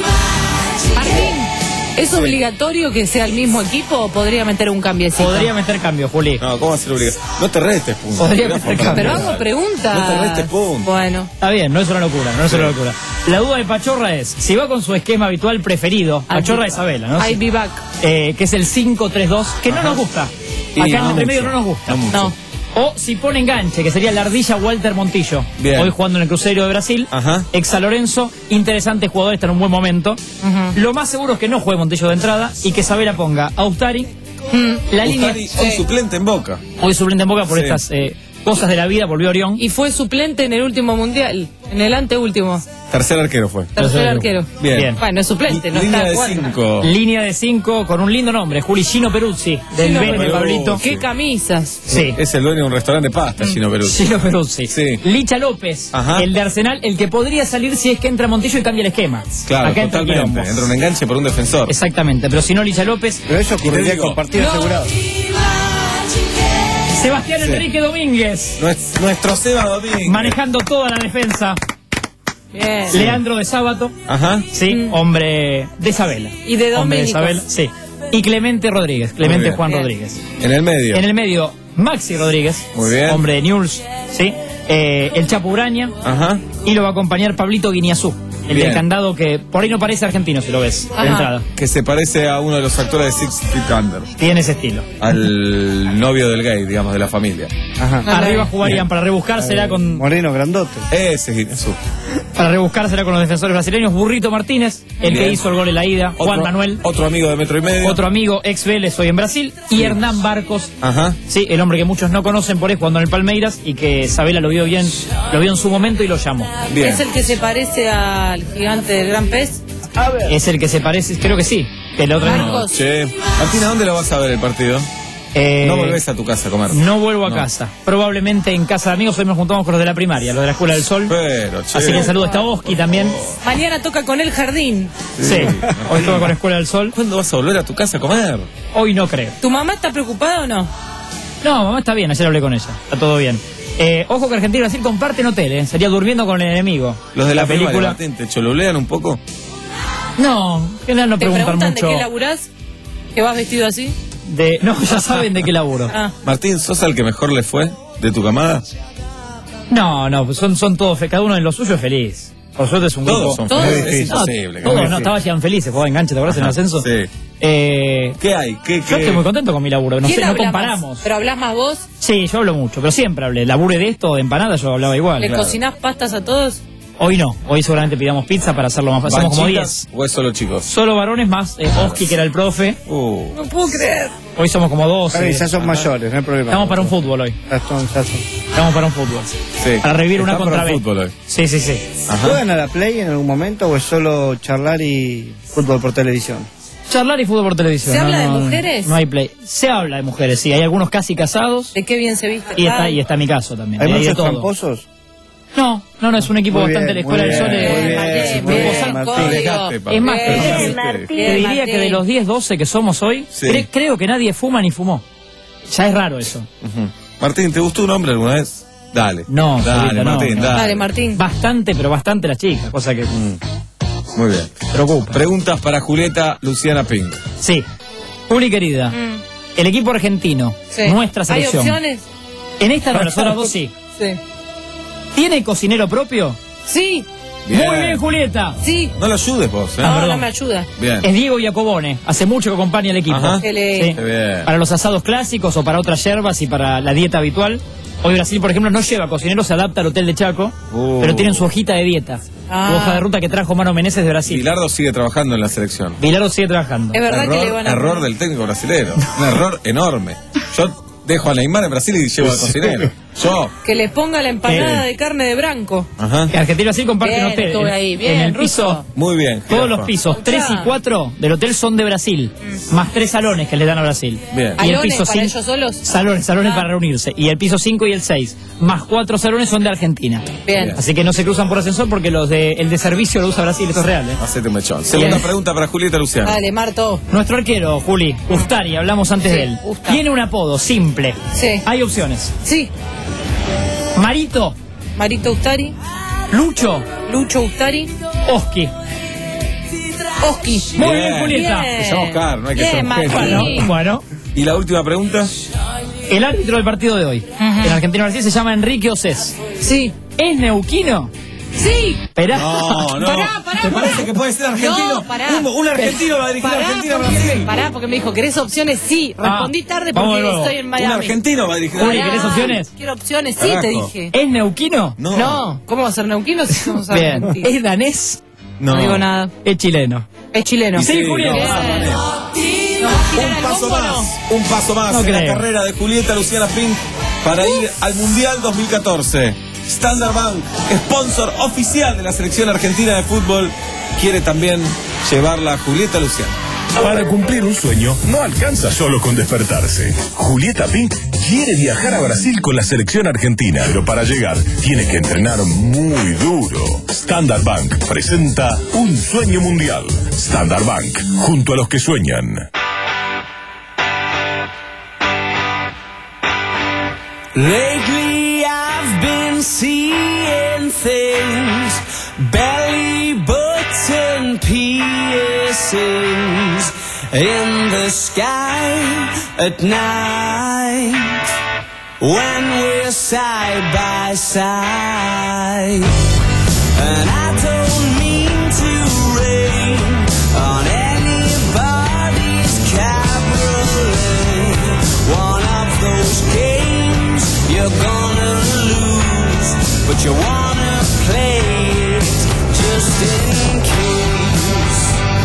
Martín, ¿es obligatorio que sea el mismo equipo o podría meter un cambiecito? Podría meter cambio, Juli. No, ¿cómo va a ser obligatorio? No te restes, punto. Podría Mirá, meter Juan cambio. Pero Pablo. hago preguntas. No te restes, punto. Bueno. Está bien, no es una locura, no es Sí. una locura. La duda de Pachorra es, si va con su esquema habitual preferido, Pachorra de Sabela, ¿no? I'll be back. Eh, que es el cinco tres dos, que no nos gusta. Y Acá no en entre medio mucho, no nos gusta. no mucho. No. O si pone enganche, que sería la ardilla Walter Montillo. Bien. Hoy jugando en el Cruzeiro de Brasil. Ajá. Ex San Lorenzo, interesante jugador, está en un buen momento. Ujú. Lo más seguro es que no juegue Montillo de entrada y que Sabela ponga a Ustari. La línea, Ustari, hoy suplente en Boca. hoy suplente en Boca por Sí. estas eh, cosas de la vida, volvió Orión. Y fue suplente en el último mundial, en el anteúltimo. Tercer arquero fue. Tercer arquero. Bien. Bien. Bueno, es suplente, no Línea está de jugando. cinco. Línea de cinco con un lindo nombre, Juli Gino Peruzzi, del Gino Bene Peruzzi. Pablito. ¿Qué camisas? Sí. Es el dueño de un restaurante de pasta, Gino Peruzzi. Gino Peruzzi. Sí. Licha López, Ajá. el de Arsenal, el que podría salir si es que entra Montillo y cambia el esquema. Claro, Acá entra totalmente. quilombo. Entra un enganche por un defensor. Exactamente, pero si no Licha López, Pero eso Y te ocurriría digo- con partido No. asegurado. Sebastián Sí. Enrique Domínguez, Nues- Nuestro Seba Domínguez. manejando toda la defensa. Bien. Leandro de Sábato, Ajá. sí, Mm. hombre de Isabela. Y de Hombre de Doménicos. Isabela, sí. Y Clemente Rodríguez, Clemente bien. Juan Bien. Rodríguez. En el medio. En el medio, Maxi Rodríguez, Muy bien. hombre de Newell's, sí. Eh, el Chapo Uraña, Ajá. y lo va a acompañar Pablito Guiñazú, el Bien. del candado que por ahí no parece argentino si lo ves de Ajá. entrada. Que se parece a uno de los actores de Six Feet Under. Tiene ese estilo. Al novio del gay, digamos, de la familia. Ajá. Arriba jugarían para rebuscársela con Moreno grandote. Ese es Guiñazú. para rebuscársela con los defensores brasileños. Burrito Martínez, el Bien. que hizo el gol en la ida. Juan Otro- Manuel, Otro amigo de Metro y Medio. otro amigo ex Vélez hoy en Brasil. Y Hernán Barcos, Ajá. sí, el hombre que muchos no conocen por ahí jugando en el Palmeiras y que Sabela lo vio bien, lo vio en su momento y lo llamó. Bien. ¿Es el que se parece al gigante del gran pez? Es el que se parece, creo que sí. Que el otro Marcos. Che. Martina, ¿dónde lo vas a ver el partido? Eh, No volvés a tu casa a comer. No vuelvo a No. casa. Probablemente en casa de amigos. Hoy nos juntamos con los de la primaria, los de la Escuela del Sol. Pero, che. Así que saludo a Oski también. Mañana toca con el jardín. Sí, hoy toca con la Escuela del Sol. ¿Cuándo vas a volver a tu casa a comer? Hoy no creo. ¿Tu mamá está preocupada o no? No, mamá está bien, ayer hablé con ella. Está todo bien. Eh, ojo que Argentina y Brasil comparten hotel, ¿eh? Sería durmiendo con el enemigo. Los de la, película. película. Martín, ¿te cholulean un poco? No, en general no ¿Te preguntan preguntan mucho. de qué laburás? ¿Que vas vestido así? De, no, ya saben de qué laburo. Ah. Martín, ¿sos al que mejor le fue de tu camada? No, no, pues son, son todos, fe- cada uno en lo suyo es feliz. Por suerte es un Todos grupo. son Todos. felices. Es No, imposible. todos, ¿cómo no, es? estaba Gian Feliz, jugaba enganche, ¿te acuerdas en el ascenso? Sí. Eh, ¿Qué hay? ¿Qué, yo qué? estoy muy contento con mi laburo, no ¿Quién sé, no habla comparamos. más? ¿Pero hablas más vos? Sí, yo hablo mucho, pero siempre hablé. Labure de esto o de empanadas, yo hablaba igual. ¿Le claro. cocinás pastas a todos? Hoy no, hoy seguramente pidamos pizza para hacerlo más fácil. Somos como ¿Banchitas diez. o es solo chicos? Solo varones más, eh, Oski que era el profe. Uh. No puedo creer. Hoy somos como doce. Claro, y ya son mayores, no hay problema. Estamos para un fútbol hoy. Ya son- ya son. Estamos para un fútbol. Sí. Para revivir una Están contra para B. el fútbol hoy. Sí, sí, sí. Ajá. ¿Juegan a la Play en algún momento o es solo charlar y fútbol por televisión? Charlar y fútbol por televisión. ¿Se no, habla de no, mujeres? No hay play. Se habla de mujeres, sí. Hay algunos casi casados. ¿De qué bien se viste? Y está, Ay, y está mi caso también. ¿Hay Hay de muchos todo. tramposos? No, no, no, es un equipo Muy bastante bien, de la Escuela muy del Sol. bien, es- muy bien, es- muy es- bien, es- Martín. código. Dejaste, papá. Es más, Bien, te- Martín. te diría Martín. que de los diez, doce que somos hoy, Sí. cre- creo que nadie fuma ni fumó. Ya es raro eso. Ujú. Martín, ¿te gustó un hombre alguna vez? Dale. No, dale, Solita, no, Martín, no. dale. Dale, Martín. Bastante, pero bastante las chicas, cosa que Mm. Muy bien. preocupa. Preguntas para Julieta Luciana Pink. Sí. Juli querida, Mm, el equipo argentino, sí. nuestra ¿Hay selección. opciones? En esta no, las otras dos sí. Sí. ¿Tiene cocinero propio? Sí, Bien. Muy bien, Julieta. sí. No lo ayudes vos, ¿eh? Ah, No, no perdón. me ayuda. Bien. Es Diego Iacobone, hace mucho que acompaña al equipo. Ajá. Que le- Sí. Qué bien. Para los asados clásicos o para otras yerbas y para la dieta habitual. Hoy Brasil, por ejemplo, no lleva cocinero, se adapta al Hotel de Chaco, Uh. pero tienen su hojita de dieta. Ah. Su hoja de ruta que trajo Mano Meneses de Brasil. Bilardo sigue trabajando en la selección. Bilardo sigue trabajando. Es verdad error, que le van a... error del técnico brasilero. Un error enorme. Yo dejo a Neymar en Brasil y llevo al cocinero. Yo. Que le ponga la empanada Eh. de carne de branco. Ajá. Que Argentina y Brasil comparten Bien, hotel. estuve ahí. Bien, en el Russo. piso, Muy bien. todos jirafa. los pisos tres y cuatro del hotel son de Brasil, más tres salones que le dan a Brasil. Bien. Y el ¿Alones piso para cin- ellos solos? Salones, salones Ah. para reunirse. Y el piso cinco y el seis, más cuatro salones son de Argentina. Bien. Así que no se cruzan por ascensor porque los de, el de servicio lo usa Brasil, esto es real. ¿eh? Hacete un mechón. Segunda Bien. pregunta para Julieta Luciana. Dale, Marto. Nuestro arquero, Juli, Ustari, hablamos antes Sí, de él. Usta. Tiene un apodo simple. Sí. Hay opciones. Sí. Marito, Marito Ustari. Lucho, Lucho Ustari. Oski. Oski. Muy bien, Julieta. Bien. Se llama Oscar, no hay que Bien, ser un genio. Martín. Bueno, bueno. Y la última pregunta. El árbitro del partido de hoy, en Argentina-Brasil, se llama Enrique Océs. Sí. ¿Es neuquino? Sí. Esperá. No, no. Pará, pará, ¿Te pará. parece que puede ser argentino? No, pará. Un, un argentino va a dirigir a Pará, Argentina a porque, Brasil. pará, porque me dijo, ¿querés opciones? Sí. Respondí Ah, tarde vamos porque de nuevo. estoy en Un Miami. argentino va a dirigir a Juli, Pará, ¿querés opciones? Quiero opciones, sí, te Carajo. dije. ¿Es neuquino? No. No, ¿cómo va a ser neuquino si somos Bien. argentinos? ¿Es danés? No digo nada. Es chileno. Es chileno. Y sí, Julieta. Bien. vamos, ¿Nos tiran Un al paso bombo o más, no? un paso más No en la creo. carrera de Julieta Luciana Pink para ir al Mundial dos mil catorce. Standard Bank, sponsor oficial de la selección argentina de fútbol, quiere también llevarla a Julieta Luciana. Para cumplir un sueño, no alcanza solo con despertarse. Julieta Pink quiere viajar a Brasil con la selección argentina, pero para llegar tiene que entrenar muy duro. Standard Bank presenta Un Sueño Mundial. Standard Bank, junto a los que sueñan. Lately I've been seeing things belly button piercings in the sky at night when we're side by side. And I don't mean to rain on anybody's cabaret. One of those games you're gonna lose, but you wanna play it just in case.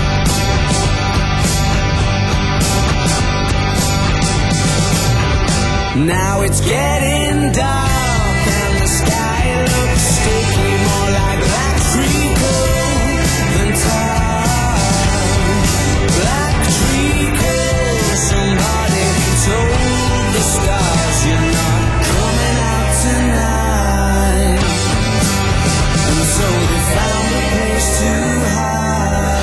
Now it's getting dark and the sky looks sticky, more like black treacle than tar. Black treacle, somebody told the stars you're not coming out tonight. And so they found a place to hide.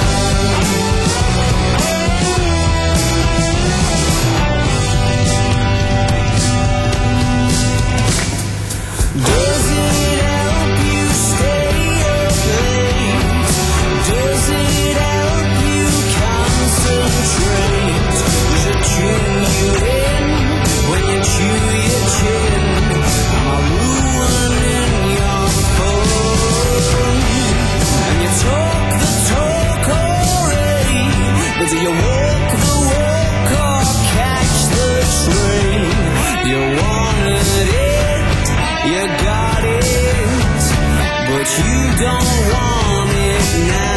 Does it help you stay up late? Does it help you concentrate? Does it tune you in when you chew your chin? Am I ruining your phone? And you talk the talk already, but do you walk the walk or catch the train? You wanted it, you got it, but you don't want it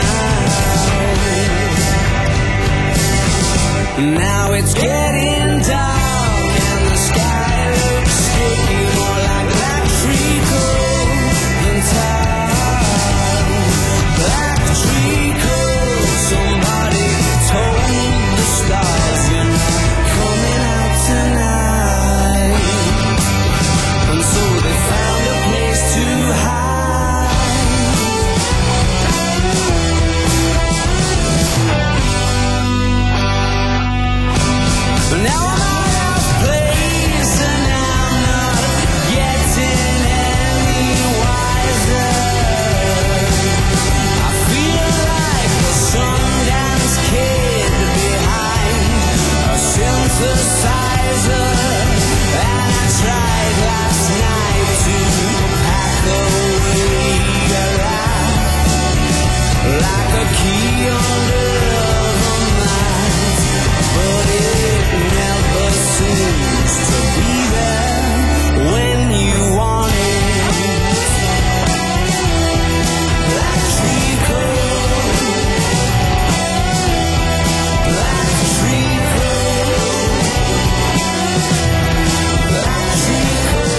now. Now it's getting dark and the sky looks sticky, more like black treacle than tar. Black treacle, somebody told the stars you're not coming out tonight. And so they found a place to hide. But now I'm out of place and I'm not getting any wiser. I feel like a Sundance kid behind a synthesizer. And I tried last night to pack away a laugh like a key under the mat, but it never seems to be there when you want it. Black treacle, black treacle, black treacle.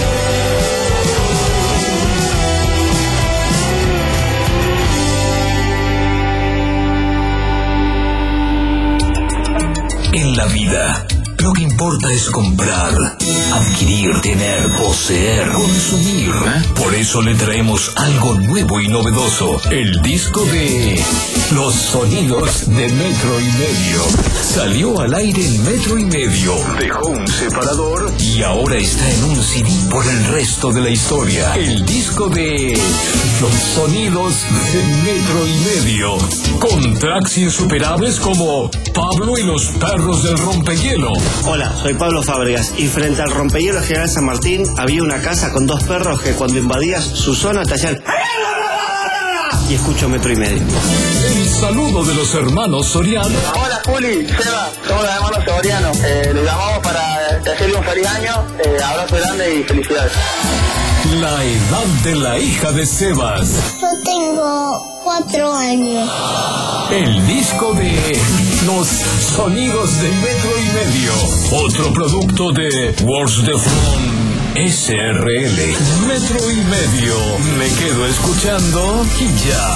En la vida, lo que importa es comprar, adquirir, tener, poseer, consumir. Por eso le traemos algo nuevo y novedoso, el disco de Los Sonidos de Metro y Medio. Salió al aire en Metro y Medio, dejó un separador y ahora está en un C D por el resto de la historia. El disco de Los Sonidos de Metro y Medio, con tracks insuperables como Pablo y los Perros del Rompehielo. Hola, soy Pablo Fábregas y frente al rompehielo General San Martín había una casa con dos perros que cuando invadías su zona te hacían y escucho Metro y Medio. El saludo de los hermanos Soriano. Hola Juli, Seba, somos los hermanos Soriano. Eh, le llamamos para desearle un feliz año, eh, abrazo grande y felicidades. La edad de la hija de Sebas. Yo tengo cuatro años. El disco de Los Sonidos de Metro y Medio. Otro producto de Words de Front S R L. Metro y Medio. Me quedo escuchando y ya.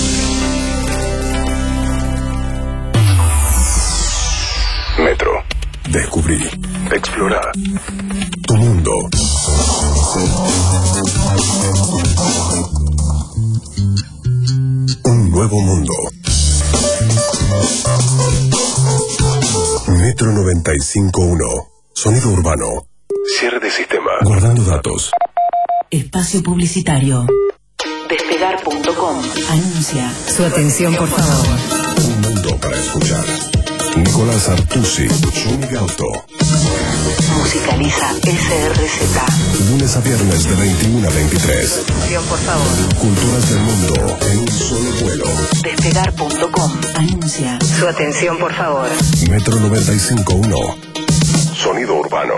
Metro. Descubrí. Explorar. Tu mundo. Un nuevo mundo. Metro noventa y cinco punto uno. Sonido urbano. Cierre de sistema. Guardando datos. Espacio publicitario. Despegar punto com. Anuncia. Su atención, por favor. Un mundo para escuchar. Nicolás Artusi, Juni Gauto. Musicaliza S R Z. Lunes a viernes de veintiuno a veintitrés. Atención, por favor. Culturas del mundo en un solo vuelo. Despegar punto com. Anuncia. Su atención, por favor. Metro noventa y cinco punto uno. Sonido urbano.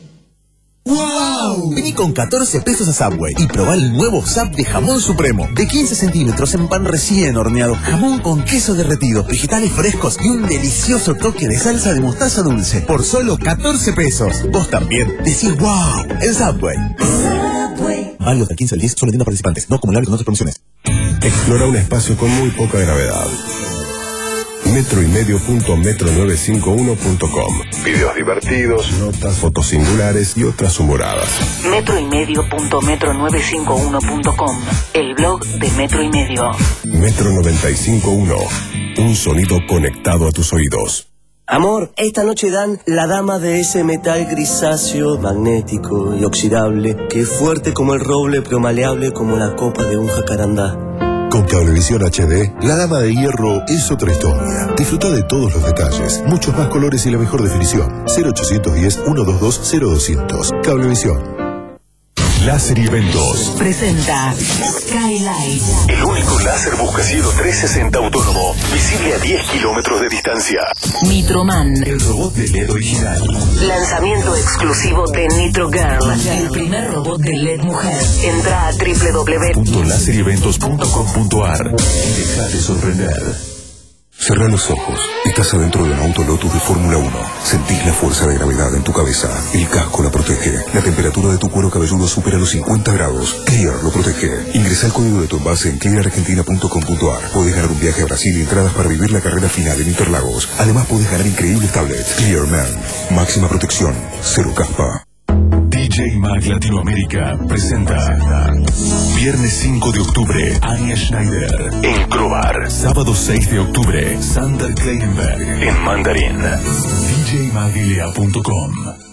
¡Wow! Vení con catorce pesos a Subway y probá el nuevo Sub de jamón supremo. De quince centímetros en pan recién horneado. Jamón con queso derretido, vegetales frescos y un delicioso toque de salsa de mostaza dulce. Por solo catorce pesos. Vos también decís ¡wow! En Subway. Subway. Válido del quince al diez, solo en tiendas participantes. No acumulable con otras promociones. Explora un espacio con muy poca gravedad. metro y medio punto metro novecientos cincuenta y uno punto com. Videos divertidos, notas, fotos singulares y otras humoradas. Metro y medio punto metro novecientos cincuenta y uno punto com. El blog de Metro y Medio. Metro noventa y cinco punto uno. Un sonido conectado a tus oídos. Amor, esta noche dan la dama de ese metal grisáceo, magnético y oxidable, que es fuerte como el roble pero maleable como la copa de un jacarandá. Con Cablevisión H D, la dama de hierro es otra historia. Disfruta de todos los detalles, muchos más colores y la mejor definición. cero ochocientos diez, ciento veintidós, cero doscientos. Cablevisión. Láser y Eventos Presenta Skylight. El único láser buscasiero trescientos sesenta autónomo, visible a diez kilómetros de distancia. Nitroman. El robot de L E D original. Lanzamiento exclusivo de Nitro Girl. El primer robot de L E D mujer. Entra a doble u doble u doble u punto láser y eventos punto com punto a r y dejate sorprender. Cerrá los ojos. Estás adentro de un auto Lotus de Fórmula uno. Sentís la fuerza de gravedad en tu cabeza. El casco la protege. La temperatura de tu cuero cabelludo supera los cincuenta grados. Clear lo protege. Ingresa el código de tu envase en clear argentina punto com punto a r. Podés ganar un viaje a Brasil y entradas para vivir la carrera final en Interlagos. Además podés ganar increíbles tablets. Clear Man. Máxima protección. Cero caspa. D J Mag Latinoamérica presenta Viernes cinco de octubre, Anya Schneider en Crobar. Sábado seis de octubre, Sander Kleinenberg en Mandarín. D J magilea punto com.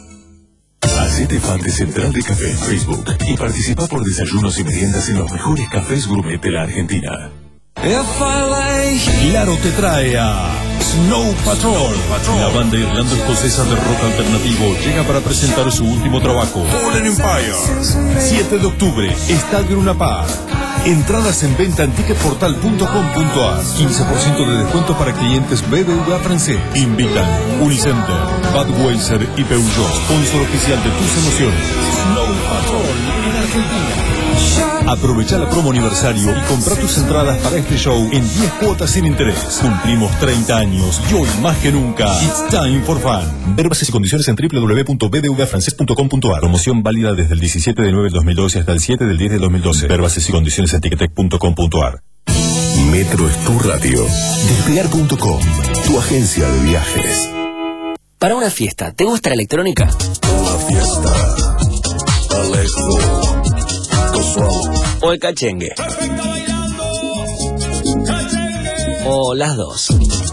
Hacete fan de Central de Café en Facebook y participa por desayunos y meriendas en los mejores cafés gourmet de la Argentina. Claro te trae a Snow Patrol. La banda irlando-escocesa de rock alternativo llega para presentar su último trabajo, Fallen Empire. siete de octubre, Estadio Luna Park. Entradas en venta en ticketportal punto com punto a r. quince por ciento de descuento para clientes B B V A francés. Invitan Unicenter, Budweiser y Peugeot. Sponsor oficial de tus emociones. Snow Patrol en Argentina. Aprovecha la promo aniversario y compra tus entradas para este show en diez cuotas sin interés. Cumplimos treinta años y hoy más que nunca, it's time for fun. Ver bases y condiciones en doble u doble u doble u punto b b v a francés punto com punto a r. Promoción válida desde el diecisiete de nueve del dos mil doce hasta el siete del diez del dos mil doce. Ver bases y condiciones en ticketek punto com punto a r. Metro es tu radio. Despegar punto com, tu agencia de viajes. Para una fiesta, ¿te gusta la electrónica? Una fiesta. Electro. O el cachengue. O las dos.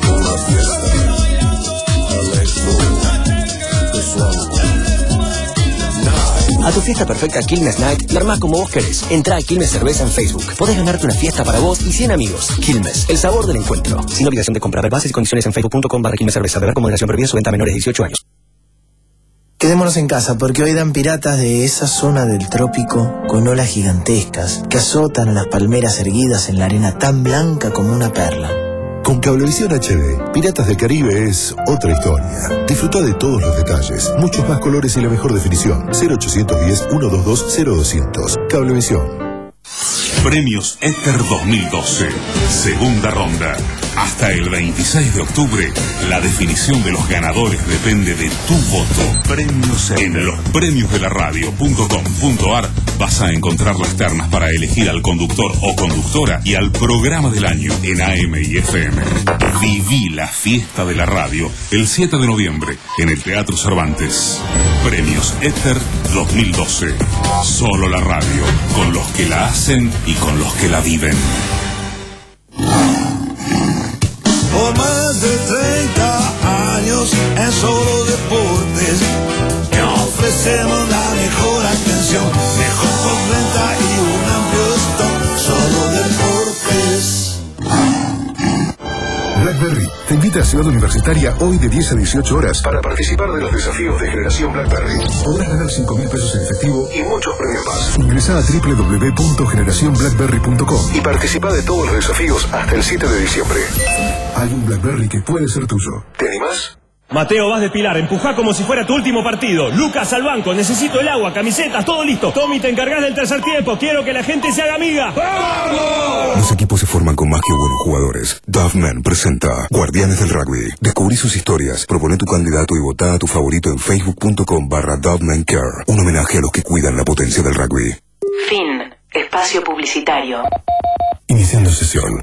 A tu fiesta perfecta Quilmes Night, la armás como vos querés. Entrá a Quilmes Cerveza en Facebook. Podés ganarte una fiesta para vos y cien amigos. Quilmes, el sabor del encuentro. Sin obligación de comprar. Bases y condiciones en facebook punto com barra Quilmes Cerveza. Beber con moderación, previa su venta a menores de dieciocho años. Quedémonos en casa porque hoy dan piratas de esa zona del trópico con olas gigantescas que azotan a las palmeras erguidas en la arena tan blanca como una perla. Con Cablevisión H D, Piratas del Caribe es otra historia. Disfruta de todos los detalles, muchos más colores y la mejor definición. cero ochocientos diez, ciento veintidós, cero doscientos. Cablevisión. Premios Éter dos mil doce. Segunda ronda. Hasta el veintiséis de octubre, la definición de los ganadores depende de tu voto. Premios Éter. En los premios de la radio punto com punto a r vas a encontrar las ternas para elegir al conductor o conductora y al programa del año en A M y F M. Viví la fiesta de la radio el siete de noviembre en el Teatro Cervantes. Premios Éter dos mil doce. Solo la radio, con los que la hacen y con los que la viven. Por más de treinta años en Solo Deportes, que ofrecemos la mejor atención, mejor postventa y un amplio stock. Solo Deportes. BlackBerry te invita a Ciudad Universitaria hoy de diez a dieciocho horas para participar de los desafíos de Generación BlackBerry. Podrás ganar cinco mil pesos en efectivo y muchos premios más. Ingresá a doble u doble u doble u punto generación blackberry punto com y participa de todos los desafíos hasta el siete de diciembre. Hay un BlackBerry que puede ser tuyo. ¿Te animás? Mateo, vas de Pilar, empujá como si fuera tu último partido. Lucas al banco, necesito el agua, camisetas, todo listo. Tommy, te encargás del tercer tiempo, quiero que la gente se haga amiga. ¡Vamos! Los equipos se forman con más que buenos jugadores. Duffman presenta Guardianes del Rugby. Descubrí sus historias, propone tu candidato y votá a tu favorito en facebook punto com barra Duffman Care. Un homenaje a los que cuidan la potencia del rugby. Fin. Espacio publicitario. Iniciando sesión.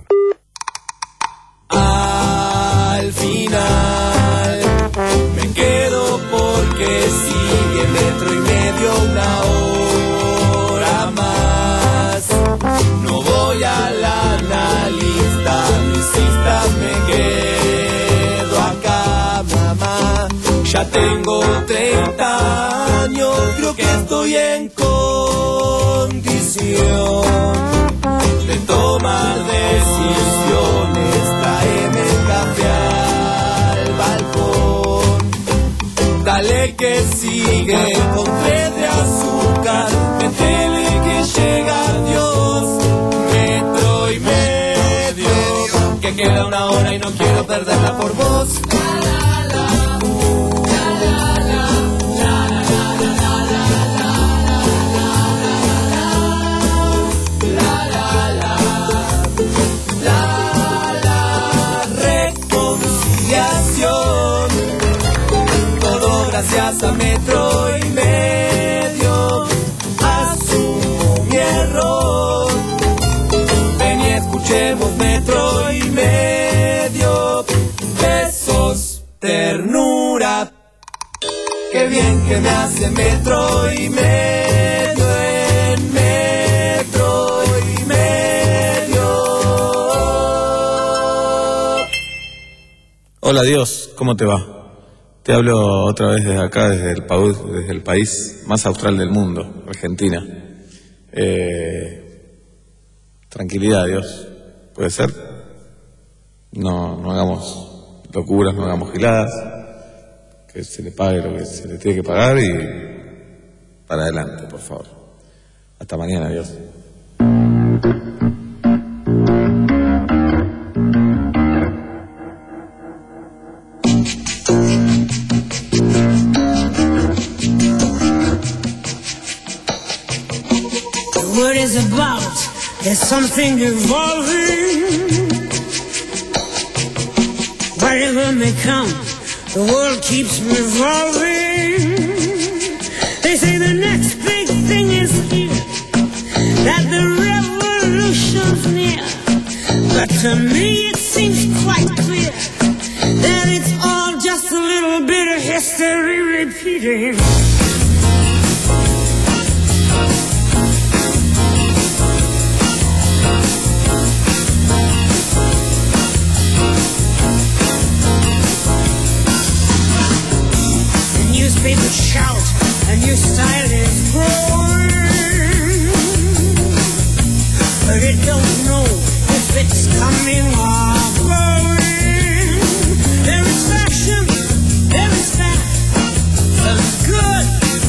Al final me quedo porque sigue metro y medio una hora más. No voy a la analista, no insistas, me quedo acá, mamá. Ya tengo treinta años, creo que estoy en condición de tomar decisiones. Tráeme café al balcón, dale que sigue con tres de azúcar, métele que llega Dios, metro y medio, que queda una hora y no quiero perderla por vos. Gracias a metro y medio, asumo mi error. Ven y escuchemos metro y medio. Besos, ternura. Qué bien que me hace metro y medio en metro y medio. Hola Dios, ¿cómo te va? Te hablo otra vez desde acá, desde el, país, desde el país más austral del mundo, Argentina. Eh, tranquilidad, Dios. ¿Puede ser? No, no hagamos locuras, no hagamos giladas. Que se le pague lo que se le tiene que pagar y para adelante, por favor. Hasta mañana, Dios. What is about? There's something evolving. Whatever may come, the world keeps revolving. They say the next big thing is here, that the revolution's near. But to me it seems quite clear that it's all just a little bit of history repeating. People shout, a new style is growing, but it don't know if it's coming or going. There is fashion, there is fat, some good,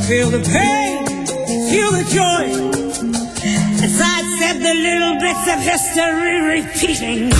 Feel the pain, feel the joy. As I said, the little bits of history repeating.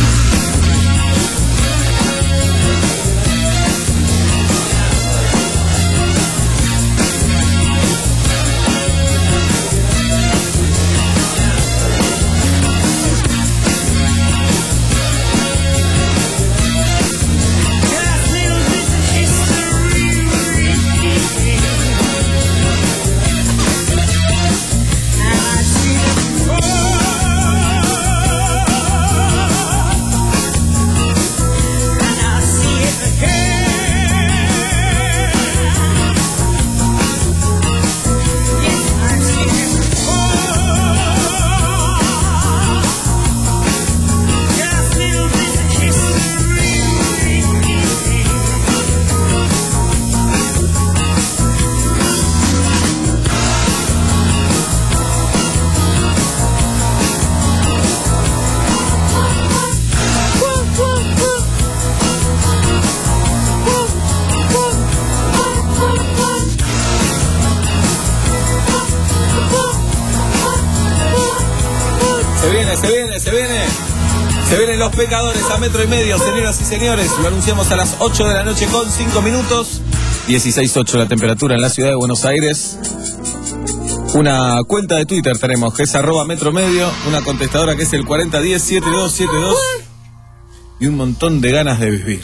Los pecadores a metro y medio, señoras y señores. Lo anunciamos a las ocho de la noche con cinco minutos. dieciséis ocho la temperatura en la ciudad de Buenos Aires. Una cuenta de Twitter tenemos, que es arroba metro medio. Una contestadora que es el cuarenta diez setenta y dos setenta y dos. Y un montón de ganas de vivir.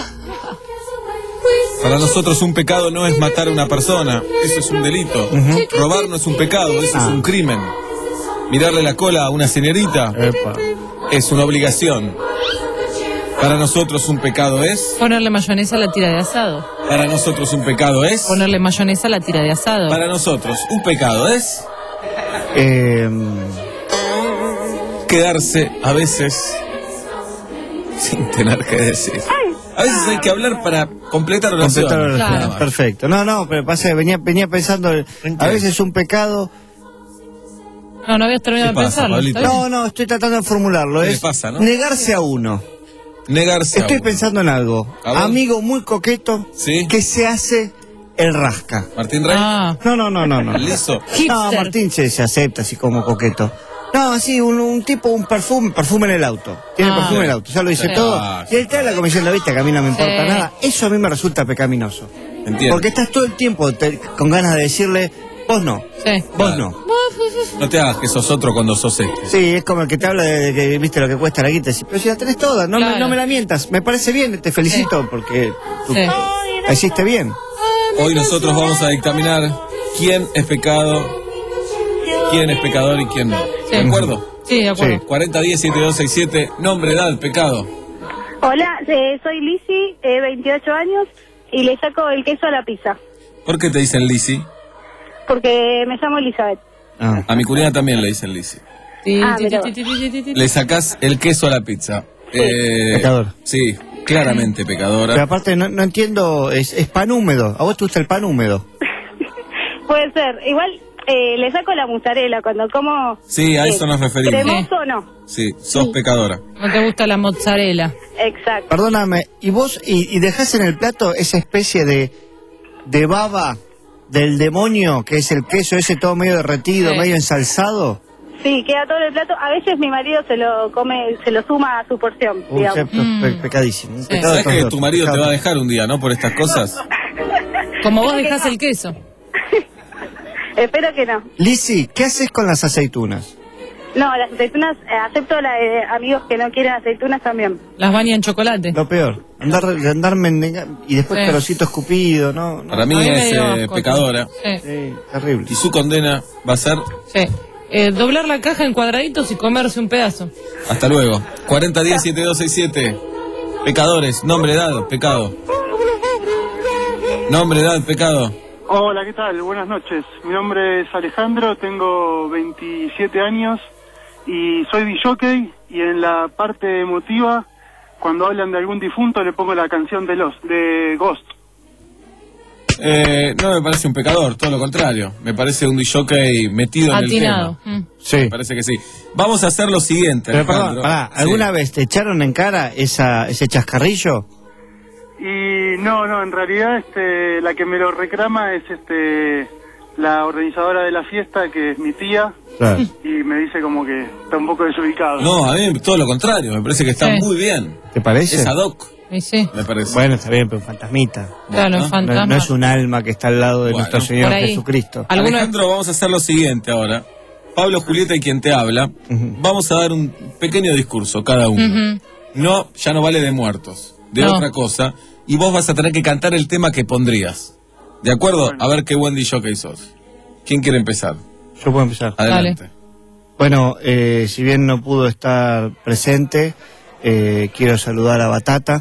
Para nosotros un pecado no es matar a una persona. Eso es un delito. Uh-huh. Robar no es un pecado, eso ah. es un crimen. Mirarle la cola a una señorita Epa. es una obligación. Para nosotros un pecado es... ponerle mayonesa a la tira de asado. Para nosotros un pecado es... ponerle mayonesa a la tira de asado. Para nosotros un pecado es... Eh... quedarse a veces sin tener que decir. A veces hay que hablar para completar oraciones. Completar oraciones. Claro. Perfecto. No, no, pero pasa que venía, venía pensando, a veces un pecado... No, no habías terminado de pensarlo. No, no, estoy tratando de formularlo. ¿Qué es le pasa, no? Negarse a uno. Negarse Estoy a uno. pensando en algo. Amigo muy coqueto ¿Sí? que se hace el rasca. ¿Martín Rey? Ah. No, no, no, no. no. ¿Liso? No, Martín se, se acepta así como coqueto. No, así, un, un tipo, un perfume, perfume en el auto. Tiene ah, perfume en el auto, ya lo dice sí. todo. Ah, y él está en la comisión de vista, que a mí no me importa sí. nada. Eso a mí me resulta pecaminoso. Entiendo. Porque estás todo el tiempo te, con ganas de decirle, vos no, sí. vos claro. no. No te hagas que sos otro cuando sos este. Sí, es como el que te habla de, de que viste lo que cuesta la guita. Pero si la tenés toda, no, claro. me, no me la mientas. Me parece bien, te felicito sí. porque tú sí. la hiciste bien. Hoy nosotros vamos a dictaminar quién es pecado, quién es pecador y quién no. Sí. ¿De acuerdo? Sí, de acuerdo. Sí. cuarenta diez setenta y dos sesenta y siete, nombre, edad, pecado. Hola, eh, soy Lizzy, eh, veintiocho años, y le saco el queso a la pizza. ¿Por qué te dicen Lizzy? Porque me llamo Elizabeth. Ah. A mi cuñada también le dicen Lizzy. Ah, le sacás el queso a la pizza. Sí. Eh, Pecador. Sí, claramente pecadora. Pero aparte no, no entiendo, es, es pan húmedo. ¿A vos te gusta el pan húmedo? Puede ser. Igual eh, le saco la mozzarella cuando como... Sí, a eh, eso nos referimos. ¿Cremoso o no? Sí, sos sí. pecadora. No te gusta la mozzarella. Exacto. Perdóname, ¿y vos y, y dejás en el plato esa especie de, de baba del demonio, que es el queso ese todo medio derretido, sí. medio ensalzado? Sí, queda todo en el plato. A veces mi marido se lo come, se lo suma a su porción, Un digamos. mm. pe pecadísimo. Sí. ¿Sabes que tu marido te va a dejar un día, no? Por estas cosas. Como vos dejás el queso. Espero que no. Lizzy, ¿qué haces con las aceitunas? No, las aceitunas, eh, acepto la de amigos que no quieren aceitunas también. Las bañan en chocolate. Lo peor, andar, andar mendiga, y después sí. carocito escupido, ¿no? no. Para mí, mí es eh, pecadora. Sí. sí, terrible. Y su condena va a ser... Sí. Eh, doblar la caja en cuadraditos y comerse un pedazo. Hasta luego. cuarenta diez setenta y dos sesenta y siete. Pecadores, nombre, edad, pecado. Nombre, edad, pecado. Hola, ¿qué tal? Buenas noches. Mi nombre es Alejandro, tengo veintisiete años y soy disjockey, y en la parte emotiva, cuando hablan de algún difunto, le pongo la canción de los de Ghost. Eh, no me parece un pecador, todo lo contrario. Me parece un disjockey metido Atinado. en el tema. Mm. Sí. Me parece que sí. Vamos a hacer lo siguiente. Pero perdón, pará, ¿alguna sí. vez te echaron en cara esa, ese chascarrillo? Y no, no, en realidad este, la que me lo reclama es este la organizadora de la fiesta, que es mi tía, Claro. y me dice como que está un poco desubicado. No, a mí todo lo contrario, me parece que está Sí. muy bien. ¿Te parece? Es ad hoc, Y sí. me parece. Bueno, está bien, pero un fantasmita. Claro, un No, fantasma. no es un alma que está al lado de Bueno. nuestro Señor Por ahí. Jesucristo. Alejandro, vamos a hacer lo siguiente ahora. Pablo, Julieta y quien te habla, vamos a dar un pequeño discurso cada uno. Ujú. No, ya no vale de muertos, de No. otra cosa. Y vos vas a tener que cantar el tema que pondrías. ¿De acuerdo? A ver qué buen disjockey sos. ¿Quién quiere empezar? Yo puedo empezar. Adelante. Bueno, eh, si bien no pudo estar presente, eh, quiero saludar a Batata.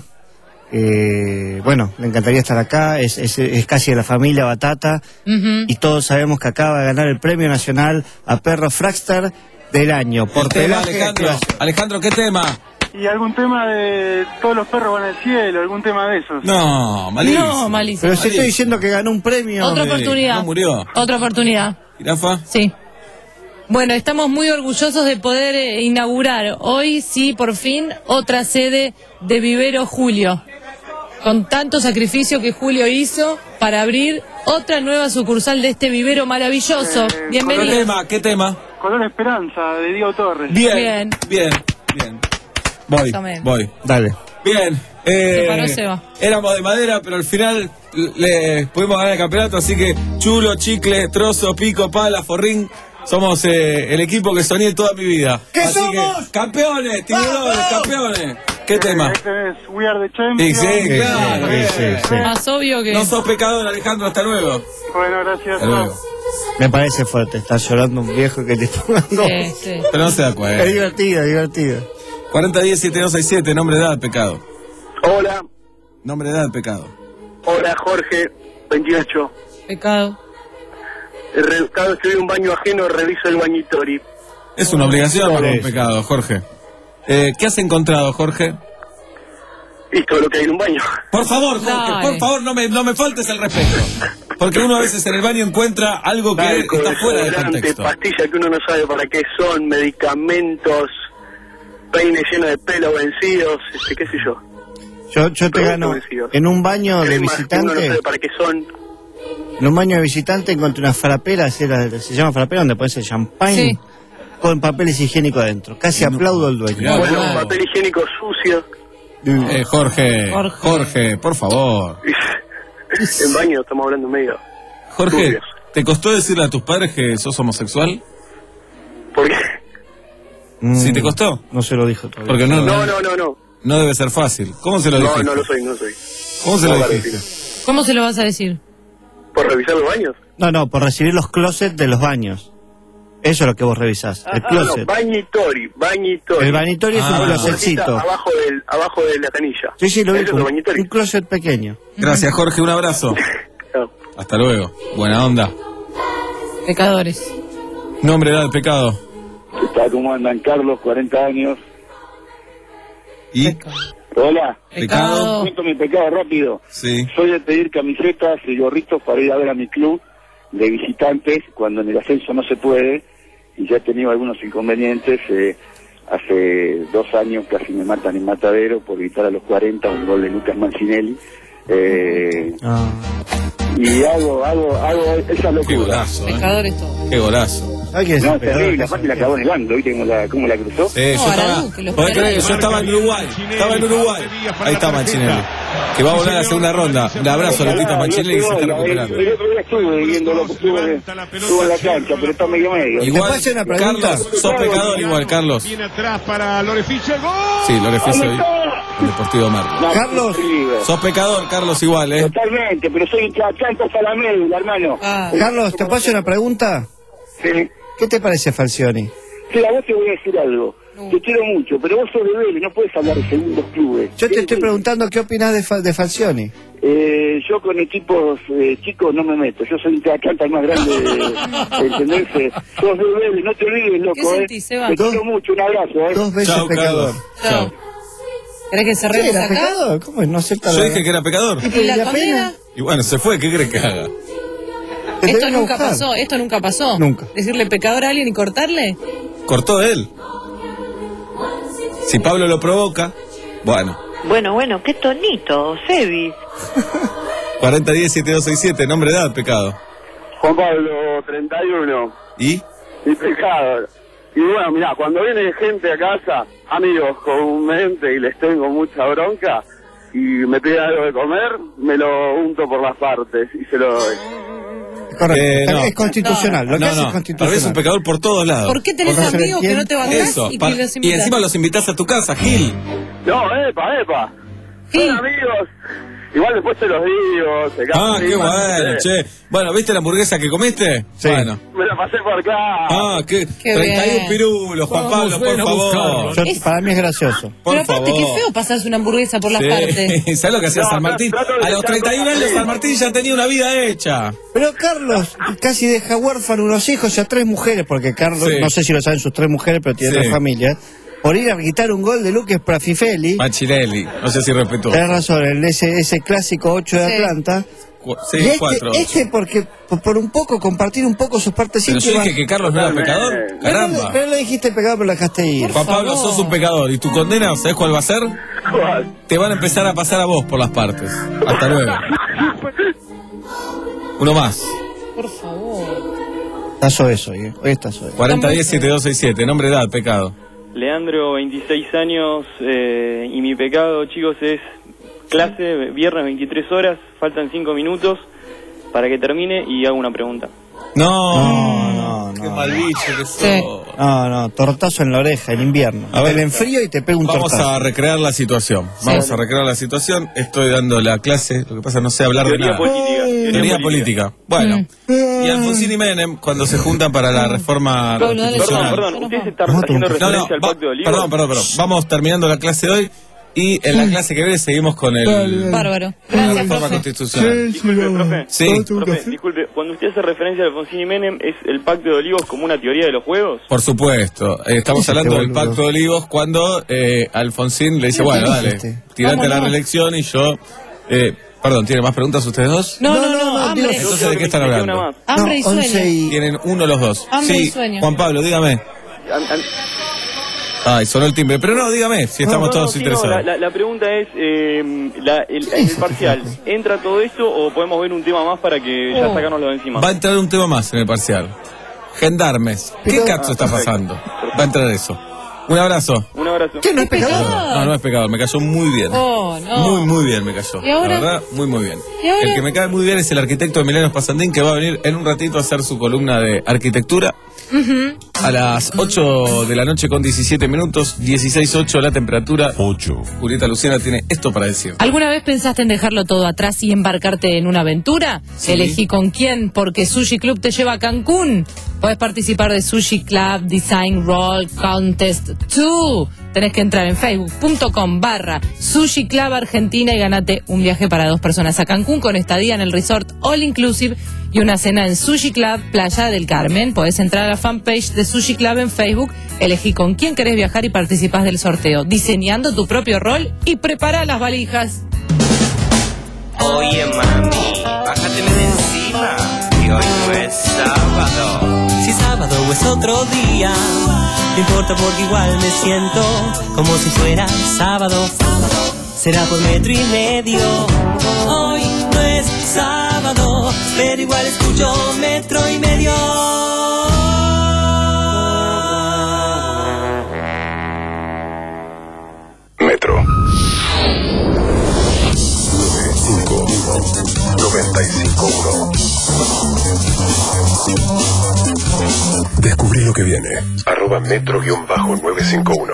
Eh, bueno, le encantaría estar acá, es, es, es casi de la familia Batata. Ujú. Y todos sabemos que acaba de ganar el Premio Nacional a Perro Fraxter del año. Por El tema, pelaje, Alejandro. activación. Alejandro, ¿qué tema? Y algún tema de todos los perros van al cielo, algún tema de esos. No, malísimo. No, malísimo. Pero si estoy diciendo que ganó un premio. Otra Sí, oportunidad. no murió. Otra oportunidad. ¿Jirafa? Sí. Bueno, estamos muy orgullosos de poder eh, inaugurar hoy, sí, por fin, otra sede de Vivero Julio. Con tanto sacrificio que Julio hizo para abrir otra nueva sucursal de este vivero maravilloso. Eh, ¿Qué Bienvenido. tema? ¿Qué tema? Color Esperanza, de Diego Torres. Bien, Bien. bien, bien. Voy, Más o menos. voy. Dale. Bien. Eh, Se paró Seba. Éramos de madera, pero al final le pudimos ganar el campeonato, así que chulo, chicle, trozo, pico, pala, forrín. Somos eh, el equipo que soñé toda mi vida. ¿Qué así somos? que, campeones, tiburones, campeones. ¿Qué tema? Este es We Are the Sí, Champions. sí, claro. sí, bien. sí, sí. Más obvio que... No sos pecador, Alejandro, hasta luego. Bueno, gracias. Hasta luego. Me parece fuerte estar llorando un viejo que te ponga Sí, sí. Pero no se da Es cuenta. divertido, es divertido. cuarenta diez setenta y dos sesenta y siete, nombre, edad, pecado. Hola, Nombre, edad, pecado. hola Jorge, veintiocho. Pecado. Re- Cada vez que veo un baño ajeno reviso el bañitori. Es una obligación, no Sí. un pecado, Jorge. Eh, ¿Qué has encontrado, Jorge? Visto lo que hay en un baño. Por favor, Jorge, Dale. por favor, no me, no me faltes el respeto. Porque uno a veces en el baño encuentra algo que Talco, está fuera de desodorante, contexto. pastillas que uno no sabe para qué son, medicamentos, peines llenos de pelo vencidos, este, qué sé yo. Yo, yo te Productos gano vencidos. en un baño de Cremas que uno no visitante. sabe para qué son. En un baño de visitante encontré una frapera, se, la- se llama frapera, donde pones el champagne Sí. con papeles higiénicos adentro. Casi aplaudo al dueño. Mirá, Bueno, wow. papel higiénico sucio. Eh, Jorge, Jorge. Jorge, por favor. En baño estamos hablando medio. Jorge, Turbios. ¿te costó decirle a tus padres que sos homosexual? ¿Por qué? Mm, ¿Sí te costó? No se lo dijo todavía. Porque no, No, no, no, no. no debe ser fácil. ¿Cómo se lo No, dijiste? no lo soy, no lo soy. ¿Cómo se lo No, claro, dijiste? sí. ¿Cómo se lo vas a decir? ¿Por revisar los baños? No, no, por recibir los closets de los baños. Eso es lo que vos revisás. El Ah, no, closet. bañitori, bañitori. El bañitori es Ah. un Una closetcito. puertita Abajo, del, abajo de la canilla. Sí, sí, lo vi. Ese es Un, el bañitori. un closet pequeño. Gracias, Jorge, un abrazo. Chao. Hasta luego. Buena onda. Pecadores. Nombre, edad, pecado. ¿Qué tal? ¿Cómo andan? Carlos, cuarenta años. ¿Y? Hola. Pecado. Cuento mi pecado rápido. Sí. Soy de pedir camisetas y gorritos para ir a ver a mi club de visitantes cuando en el ascenso no se puede, y ya he tenido algunos inconvenientes. eh, hace dos años casi me matan en Matadero por gritar a los cuarenta un gol de Lucas Mancinelli. Eh, Ah. y hago, hago, hago esa Qué locura. golazo, ¿eh? Pecadores todos. Qué golazo. Hay que No, ser pecador, terrible, que aparte ser la acabó negando, ¿viste cómo la, cómo la cruzó? Sí, yo No, estaba, Aradu, que lo ¿podés espera. creer que yo estaba en Uruguay? Estaba en Uruguay. Ahí está Mancinelli. Que va a volar a la segunda ronda. Un abrazo a Lutita Mancinelli, que se está recuperando. El otro día estuve viéndolo, estuve, estuve en la cancha, pero está medio medio. Igual, ¿Te puedo hacer una pregunta? Carlos, sos pecador igual, Carlos. Viene atrás para Lorefice. ¡Gol! Sí, Lorefice hoy, en Deportivo Marco. No, Carlos. increíble. Sos pecador, Carlos, igual, ¿eh? Totalmente, pero soy chanta hasta la médula, hermano. Ah. Carlos, ¿te puedo hacer una pregunta? Sí. ¿Qué te parece Falcioni? Sí, a vos te voy a decir algo. Te quiero mucho, pero vos sos de Vélez, no puedes hablar de segundos clubes. Yo te estoy preguntando qué opinas de, Fa- de Falcioni. Eh, yo con equipos eh, chicos no me meto. Yo soy un chanta el más grande, de, ¿entendés? Eh, Sos de Vélez, no te olvides, loco. ¿Qué sentís, eh. Seba? Te quiero mucho, un abrazo. Eh. Dos veces Chao, pecador. Carlos. Chao. ¿Querés que ¿Sí, cerremos era acá? pecador? ¿Cómo es? No acepta Yo la- dije que era pecador. ¿Y la comida? Y bueno, se fue, ¿qué crees que haga? Que te Esto venga a nunca buscar. pasó, esto nunca pasó. Nunca. Decirle pecador a alguien y cortarle. Cortó él. Si Pablo lo provoca, bueno. Bueno, bueno, qué tonito, Sebi. cuarenta diez setenta y dos sesenta y siete, nombre, edad, pecado. Juan Pablo, treinta y uno. ¿Y? Mi pecado. Y bueno, mirá, cuando viene gente a casa, amigos comúnmente, y les tengo mucha bronca, y me piden algo de comer, me lo unto por las partes y se lo doy. Correcto, Eh, no. es constitucional, lo que No, hace no, es tal constitucional. vez es un pecador por todos lados. ¿Por qué tenés Por no ser amigos que quién. no te bancás Eso, y pa- que los y invitás? encima los invitas a tu casa, Gil. No, epa, epa. Son amigos. Igual después se los digo, se Ah, casan, qué sí, bueno, sí. che. Bueno, ¿viste la hamburguesa que comiste? Sí. Bueno. Me la pasé por acá. Ah, qué, Qué treinta y uno bien. pirulos, Juan Vamos, Pablo, por ven a favor. buscarlo. Yo- Es- para mí es gracioso. Por Pero aparte, favor. qué feo pasarse una hamburguesa por las Sí. partes. ¿Sabes lo que hacía No, San Martín? trato de A los echar treinta y uno cosas años así. San Martín ya tenía una vida hecha. Pero Carlos casi deja huérfano unos hijos y a tres mujeres, porque Carlos, Sí. no sé si lo saben sus tres mujeres, pero tiene Sí. tres familias, por ir a quitar un gol de Lucas Prafifelli. Machinelli, no sé si respetó. Tenés razón, en ese, ese clásico ocho de Sí. Atlanta. Cu- Sí, y este, cuatro. este porque por, por un poco, compartir un poco sus partes Pero yo íntimas. dije que Carlos no era pecador. Pero, Caramba. pero le dijiste pegado, pero la dejaste ir. Juan Pablo, favor. sos un pecador. ¿Y tu condena, sabes cuál va a ser? ¿Cuál? Te van a empezar a pasar a vos por las partes. Hasta luego. Uno más. Por favor. Estás eso, hoy, ¿eh? Hoy estás hoy. cuarenta diez setenta y dos sesenta y siete. Nombre, edad, pecado. Leandro, veintiséis años, eh, y mi pecado, chicos, es clase, viernes veintitrés horas, faltan cinco minutos para que termine y hago una pregunta. No, No, no, qué no. mal bicho que sos. Sí. No, no, tortazo en la oreja, en invierno. A ver. Te enfrío y te pego un Vamos tortazo. a recrear la situación. Vamos a recrear la situación. Estoy dando la clase. Lo que pasa, no sé hablar de Teoría nada. política. Teoría política. Bueno. Y Alfonsín y Menem, cuando se juntan para la reforma Pablo, dale, Perdón, constitucional. perdón, ¿usted está No, haciendo tú- No, no, referencia al va- Pacto de Olivos? perdón, perdón, perdón. Vamos terminando la clase de hoy y en la clase que viene seguimos con el Bárbaro. con la Gracias, reforma profe. constitucional. Disculpe, profe. Sí, Profe, disculpe, cuando usted hace referencia a Alfonsín y Menem, ¿es el Pacto de Olivos como una teoría de los juegos? por supuesto. Eh, estamos Este hablando del boludo. Pacto de Olivos cuando eh, Alfonsín le dice, ¿Qué bueno, dijiste? dale, tirate la Vámonos. reelección y yo... Eh, perdón, ¿tienen más preguntas ustedes dos? No, no, No, no, no, no, hambre. Dios. Entonces, ¿de qué están Me queda hablando? una más. Hambre y No, once sueño. y- Tienen uno los dos. Hambre y Sí, sueño. Juan Pablo, dígame. An- an- Ay, sonó el timbre. Pero no, dígame, si estamos No, no, todos sí, no, interesados. la, la- la pregunta es, eh, la- el, en el parcial, ¿entra todo esto o podemos ver un tema más para que ya Oh. sacárnoslo de encima? Va a entrar un tema más en el parcial. Gendarmes. ¿Qué Pero- cacho está pasando? Va a entrar eso. Un abrazo. Un abrazo. ¿Qué no es pecador? No, no es pecado, me cayó muy bien. Oh, no. Muy, muy bien me cayó. ¿Y ahora? La verdad, muy, muy bien. ¿Y ahora? El que me cae muy bien es el arquitecto Emiliano Pasandín, que va a venir en un ratito a hacer su columna de arquitectura. Ujú. A las ocho de la noche con diecisiete minutos, dieciséis ocho la temperatura. ocho. Julieta Luciana tiene esto para decir. ¿Alguna vez pensaste en dejarlo todo atrás y embarcarte en una aventura? Elegí con quién, porque Sushi Club te lleva a Cancún. Podés participar de Sushi Club Design Roll Contest dos. Tenés que entrar en facebook.com barra Sushi Club Argentina y ganate un viaje para dos personas a Cancún con estadía en el resort All Inclusive y una cena en Sushi Club Playa del Carmen. Podés entrar a la fanpage de Sushi Club en Facebook, elegí con quién querés viajar y participás del sorteo, diseñando tu propio rol y prepara las valijas. Oye mami, bájateme de encima, que hoy no es sábado. Si sábado o es otro día, no importa porque igual me siento como si fuera sábado. Será por metro y medio. Hoy no es sábado, pero igual escucho metro y medio. Metro. noventa y cinco uno. Descubrí lo que viene. Arroba metro guión bajo nueve cinco uno.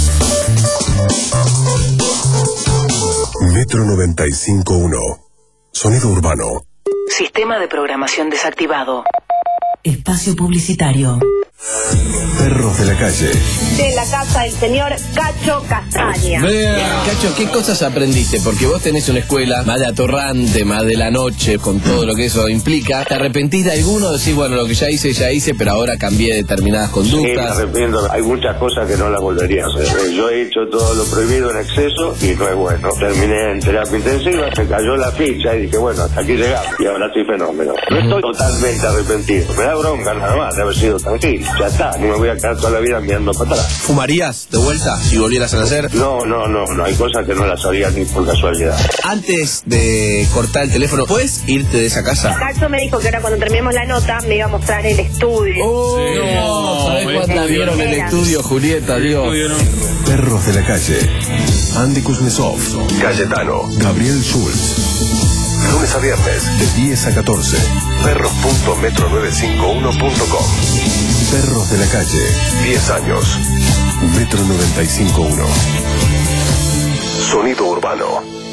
Metro noventa y cinco uno. Sonido urbano. Sistema de programación desactivado. Espacio publicitario. Perros de la calle. De la casa del señor Cacho Castaña. Cacho, ¿qué cosas aprendiste? Porque vos tenés una escuela más de atorrante, más de la noche, con todo lo que eso implica. ¿Te arrepentís de alguno? Decís, bueno, lo que ya hice, ya hice, pero ahora cambié determinadas Sí, me conductas. arrepiento. Hay muchas cosas que no las volvería a hacer. Yo he hecho todo lo prohibido en exceso y no es bueno. Terminé en terapia intensiva, me cayó la ficha y dije, bueno, hasta aquí llegamos. Y ahora estoy fenómeno. No estoy totalmente arrepentido. Me da bronca nada más de haber sido tan gil. Ya está. está, no me voy a quedar toda la vida mirando para atrás. ¿Fumarías de vuelta si volvieras a nacer? No, no, no, no, hay cosas que no las haría ni por casualidad. Antes de cortar el teléfono, ¿puedes irte de esa casa? Cacho me dijo que ahora cuando terminemos la nota me iba a mostrar el estudio. Oh, sí. No, ¿sabés cuántas vieron el estudio, Julieta? Dios. Perros de la calle. Andy Kuznetsov, Cayetano, Gabriel Schultz. Lunes a viernes, de diez a catorce. perros punto metro nueve cinco uno punto com. Perros de la calle, diez años. Metro noventa y cinco punto uno. Sonido urbano.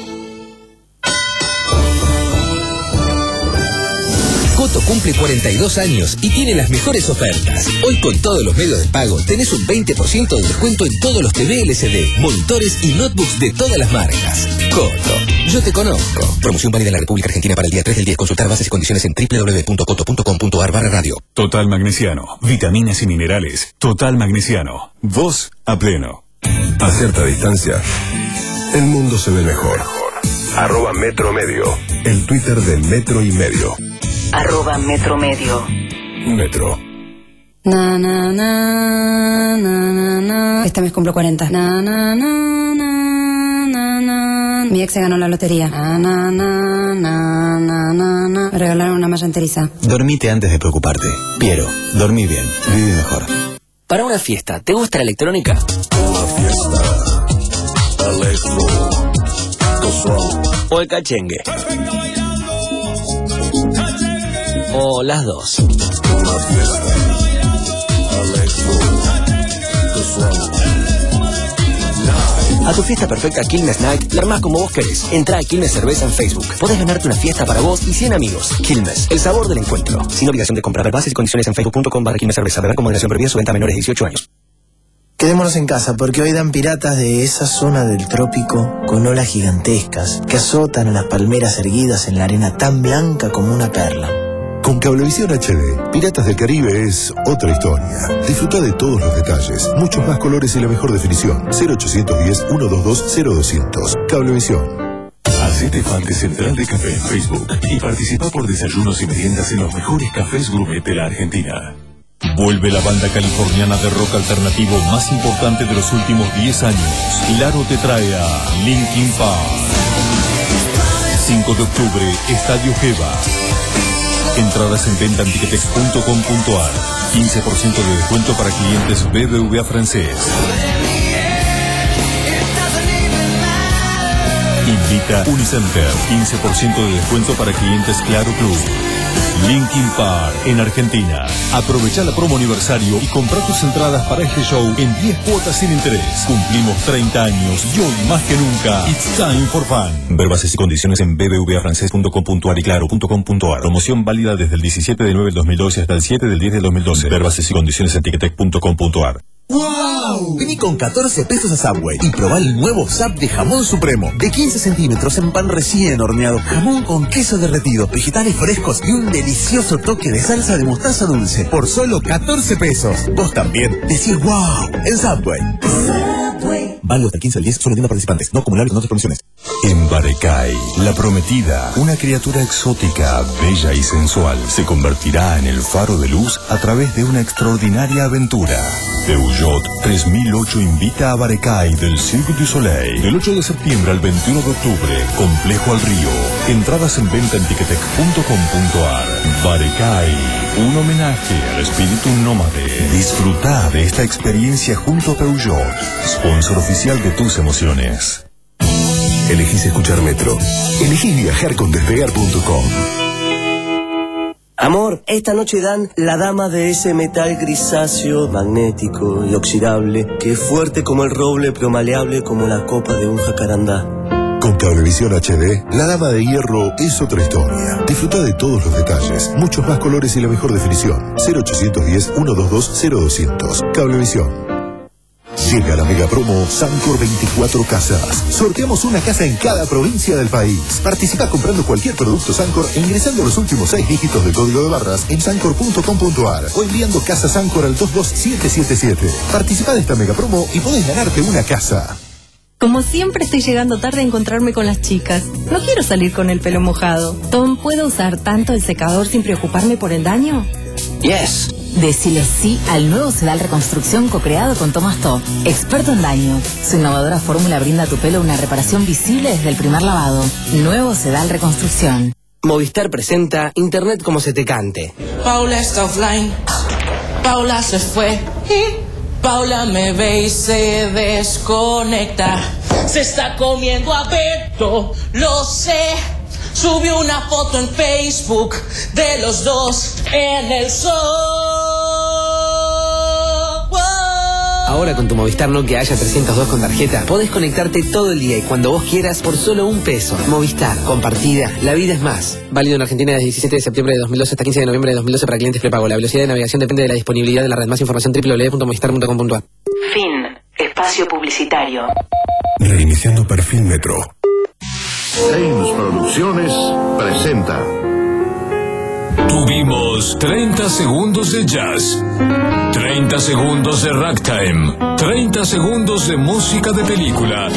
Coto cumple cuarenta y dos años y tiene las mejores ofertas. Hoy con todos los medios de pago tenés un veinte por ciento de descuento en todos los T V L C D, monitores y notebooks de todas las marcas. Coto, yo te conozco. Promoción válida en la República Argentina para el día tres del diez. Consultar bases y condiciones en doble u doble u doble u punto coto punto com punto ar barra radio. Total Magnesiano, vitaminas y minerales. Total Magnesiano, vos a pleno. A cierta distancia, el mundo se ve mejor. Arroba Metro Medio, el Twitter de Metro y Medio. Arroba Metro Medio. Metro. Na, na, na, na, na, na. Este mes cumplo cuarenta. Na, na, na, na, na, na. Mi ex se ganó la lotería. Na, na, na, na, na, na, na. Me regalaron una malla enteriza. Dormite antes de preocuparte. Piero, dormí bien, viví mejor. Para una fiesta, ¿te gusta la electrónica? Una fiesta. Electro. ¿O el cachengue? O las dos. Una fiesta. Electro. A tu fiesta perfecta Quilmes Night la armás como vos querés. Entrá a Quilmes Cerveza en Facebook. Podés ganarte una fiesta para vos y cien amigos. Quilmes, el sabor del encuentro. Sin obligación de comprar. Bases y condiciones en facebook punto com barra Quilmes Cerveza. Beber con moderación previa. Su venta a menores de dieciocho años. Quedémonos en casa porque hoy dan piratas de esa zona del trópico con olas gigantescas que azotan a las palmeras erguidas en la arena tan blanca como una perla. Con Cablevisión H D, Piratas del Caribe es otra historia. Disfruta de todos los detalles, muchos más colores y la mejor definición. cero ochocientos diez, ciento veintidós, cero doscientos. Cablevisión. Hacete fan de Central de Café en Facebook y participa por desayunos y meriendas en los mejores cafés gourmet de la Argentina. Vuelve la banda californiana de rock alternativo más importante de los últimos diez años. Claro te trae a Linkin Park. cinco de octubre, Estadio Geva. Entradas en venta en ticketex punto com punto ar. quince por ciento de descuento para clientes B B V A francés. Invita Unicenter. quince por ciento de descuento para clientes Claro Club. Linkin Park en Argentina. Aprovecha la promo aniversario y compra tus entradas para este show en diez cuotas sin interés. Cumplimos treinta años y hoy más que nunca, it's time for fun. Ver bases y condiciones en b b v a francés punto com punto ar y claro punto com punto ar. Promoción válida desde el diecisiete de nueve del dos mil doce hasta el siete del diez del dos mil doce. Ver bases y condiciones en ticketek punto com punto ar. ¡Wow! Vení con catorce pesos a Subway y probá el nuevo Sub de jamón supremo. De quince centímetros en pan recién horneado. Jamón con queso derretido, vegetales frescos y un delicioso toque de salsa de mostaza dulce. Por solo catorce pesos. Vos también decís wow en Subway. Subway. Válido hasta el quince al diez, solo en tiendas participantes. No acumulables con otras promociones. En Barecay, la prometida, una criatura exótica, bella y sensual, se convertirá en el faro de luz a través de una extraordinaria aventura. Peugeot tres mil ocho invita a Barecay del Cirque du Soleil del ocho de septiembre al veintiuno de octubre, Complejo al Río. Entradas en venta en ticketek punto com punto ar. Barecay, un homenaje al espíritu nómade. Disfruta de esta experiencia junto a Peugeot, sponsor oficial de tus emociones. Elegís escuchar Metro. Elegís viajar con despegar punto com. Amor, esta noche dan la dama de ese metal grisáceo, magnético y oxidable, que es fuerte como el roble pero maleable como la copa de un jacarandá. Con Cablevisión H D, la dama de hierro es otra historia. Disfruta de todos los detalles, muchos más colores y la mejor definición. cero ochocientos diez, ciento veintidós, cero doscientos. Cablevisión. Llega la mega promo Sancor veinticuatro Casas. Sorteamos una casa en cada provincia del país. Participa comprando cualquier producto Sancor e ingresando los últimos seis dígitos del código de barras en sancor punto com punto ar o enviando casa Sancor al dos dos siete siete siete. Participa de esta mega promo y podés ganarte una casa. Como siempre estoy llegando tarde a encontrarme con las chicas. No quiero salir con el pelo mojado. Tom, ¿puedo usar tanto el secador sin preocuparme por el daño? Yes. Decile sí al nuevo sedal reconstrucción co-creado con Thomas Top, experto en daño. Su innovadora fórmula brinda a tu pelo una reparación visible desde el primer lavado. Nuevo sedal reconstrucción. Movistar presenta Internet como se te cante. Paula está offline, Paula se fue, Paula me ve y se desconecta. Se está comiendo a Beto, lo sé. Subió una foto en Facebook de los dos en el sol. Ahora con tu Movistar Nokia Haya trescientos dos con tarjeta, podés conectarte todo el día y cuando vos quieras por solo un peso. Movistar, compartida, la vida es más. Válido en Argentina desde diecisiete de septiembre de dos mil doce hasta quince de noviembre de dos mil doce para clientes prepago. La velocidad de navegación depende de la disponibilidad de la red. Más información doble u doble u doble u punto movistar punto com punto a r. Fin. Espacio publicitario. Reiniciando perfil Metro. Ames Producciones presenta. Tuvimos treinta segundos de jazz, treinta segundos de ragtime, treinta segundos de música de película.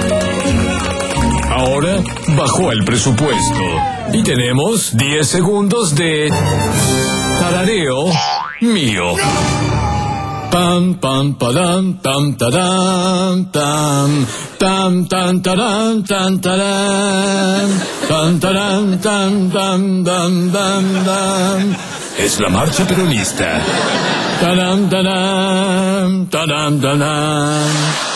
Ahora bajó el presupuesto y tenemos diez segundos de tarareo mío. Pam pam padam tam tadam tam tam tam tadam tam tadam tam tadam tam tam tam tam tam. Es la marcha peronista. Tadam tadam tadam tadam.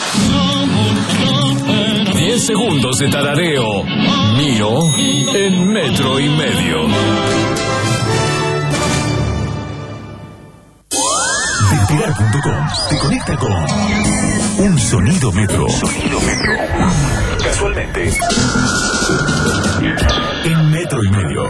Diez segundos de tarareo mío en metro y medio. Despegar punto com te conecta con un sonido metro. Sonido metro. Casualmente. En metro y medio.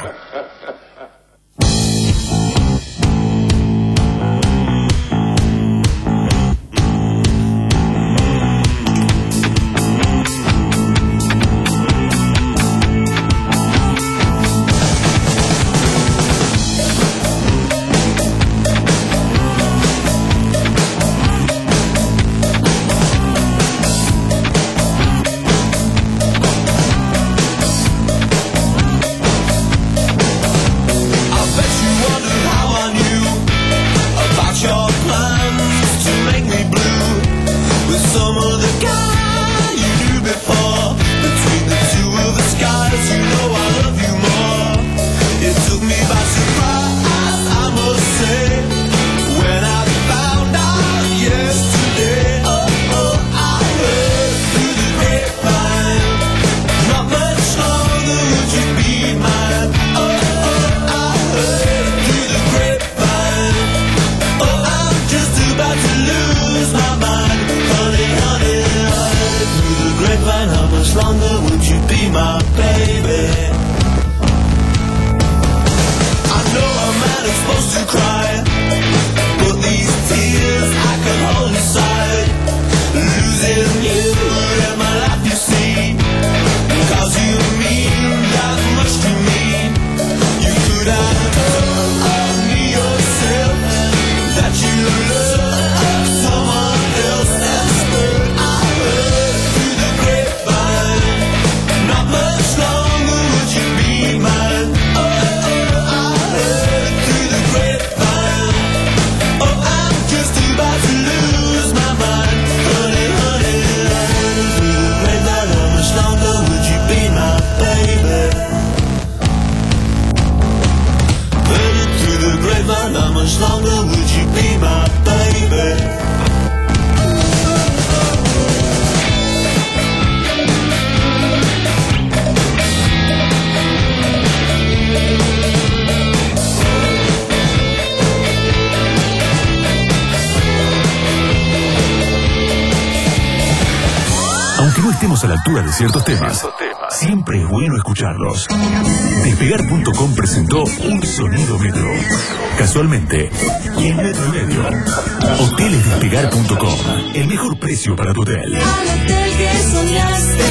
A la altura de ciertos temas, siempre es bueno escucharlos. Despegar punto com presentó un sonido metro. Casualmente, y en metro y medio. Hoteles Despegar punto com, el mejor precio para tu hotel. Hotel que soñaste,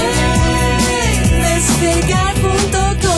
Despegar punto com.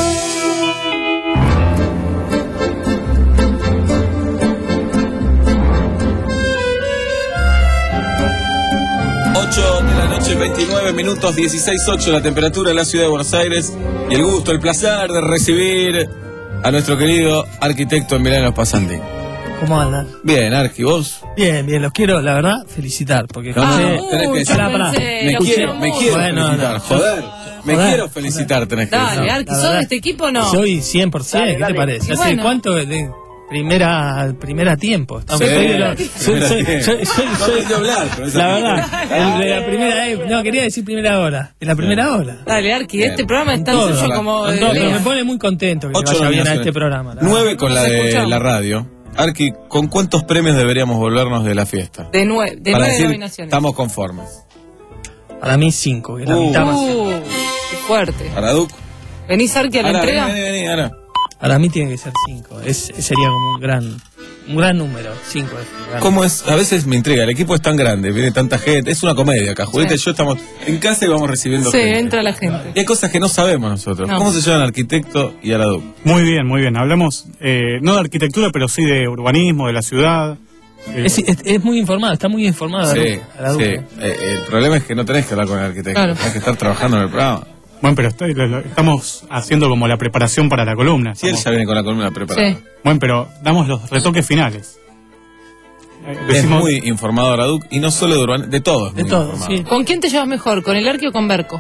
ocho de la noche, veintinueve minutos, dieciséis ocho la temperatura en la ciudad de Buenos Aires. Y el gusto, el placer de recibir a nuestro querido arquitecto Emiliano Spasanti. ¿Cómo andan? Bien, Arqui, ¿vos? Bien, bien, los quiero, la verdad, felicitar. Porque No, no, José- no, tenés que decir. Pará, pará. Me quiero, me quiero Bueno, felicitar, no, joder. Me joder. quiero felicitar, tenés que decir. Dale, Arqui, la ¿sos verdad, de este equipo o no? Soy cien por ciento, Dale, ¿qué dale. te parece? Y ¿Hace bueno. cuánto de primera primera tiempo? Estamos- Sí, soy de los- primera soy- soy- tiempo. soy- soy- No soy- tenés que hablar, pero esa- La verdad, el de la primera, eh, no, quería decir primera hora. En la primera hora. Dale, Arqui, este programa es tan Todo, suyo como... con de todo, pero Lea. me pone muy contento que le Ocho vaya bien a nominaciones. este programa. la Nueve verdad. con la Nos de escuchamos. la radio. Arqui, ¿con cuántos premios deberíamos volvernos de la fiesta? De nueve, de Para nueve decir, nominaciones. estamos conformes. Para mí cinco, que es la Uh. mitad más. Uh, qué fuerte. Para Duc. ¿Venís, Arqui, a la Ahora, entrega? vení, vení, vení, ahora. Para mí tiene que ser cinco. Es, sería como un gran, un gran número. Cinco es un gran ¿Cómo es? A veces me intriga, el equipo es tan grande, viene tanta gente, es una comedia acá. Julieta y yo estamos en casa y vamos recibiendo Sí, gente. entra la gente. Y hay cosas que no sabemos nosotros. No. ¿Cómo se llaman arquitecto y Araduc? Muy bien, muy bien. Hablamos eh, no de arquitectura, pero sí de urbanismo, de la ciudad. Eh, Es, es, es muy informado, está muy informado. Sí, a la sí. duda. Eh, el problema es que no tenés que hablar con el arquitecto, Claro. tenés que estar trabajando en el programa. Bueno, pero estoy- lo- lo- estamos haciendo como la preparación para la columna. Si él Estamos- ya viene con la columna preparada. Sí. Bueno, pero damos los retoques finales. Eh, Es decimos- muy informado Araduc y no solo de urbanismo, de todo. es De muy todo, informado. sí. ¿Con quién te llevas mejor? ¿Con el Arqui o con Berco?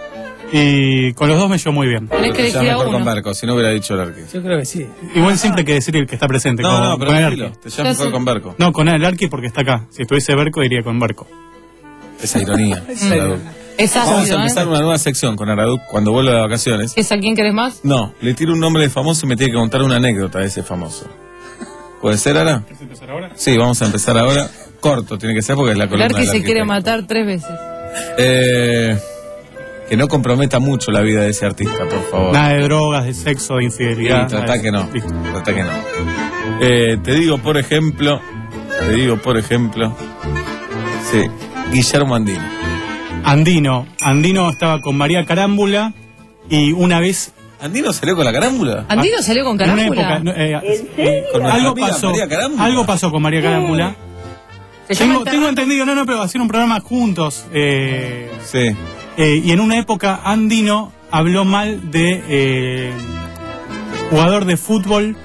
Y con los dos me llevo muy bien. Tenés que Ya elegir a mejor con uno. Berco, si no hubiera dicho el arqui. Yo creo que sí. Igual siempre hay que decir el que está presente. No, con, no, pero con el tranquilo, Arqui. te llevas mejor con Berco. No, con el Arqui porque está acá. Si estuviese Berco, diría con Berco. Esa ironía. Araduc. Es Vamos ácido, a empezar ¿eh? una nueva sección con Araduc cuando vuelva de vacaciones. ¿Es a quién querés más? No, le tiro un nombre de famoso y me tiene que contar una anécdota de ese famoso. ¿Puede ser, Ara? ¿Quieres empezar ahora? Sí, vamos a empezar ahora. Corto tiene que ser porque es la El columna Arqui del se quiere arquitecto. matar tres veces. Eh, que no comprometa mucho la vida de ese artista, por favor. Nada de drogas, de sexo, de infidelidad. Sí, trata nada de que eso. no. Listo. Trata que no. Eh, te digo, por ejemplo, te digo, por ejemplo, sí, Guillermo Andino. Andino. Andino estaba con María Carámbula y una vez. ¿Andino salió con la carámbula? ¿Andino salió con En una carámbula? época. no, eh, eh, ¿Con nuestra algo amiga pasó. María Carámbula? Algo pasó con María Carámbula. ¿Se llama Tengo, el tengo terreno? entendido, no, no, pero hacían un programa juntos. Eh, Sí. eh, y en una época Andino habló mal de eh, jugador de fútbol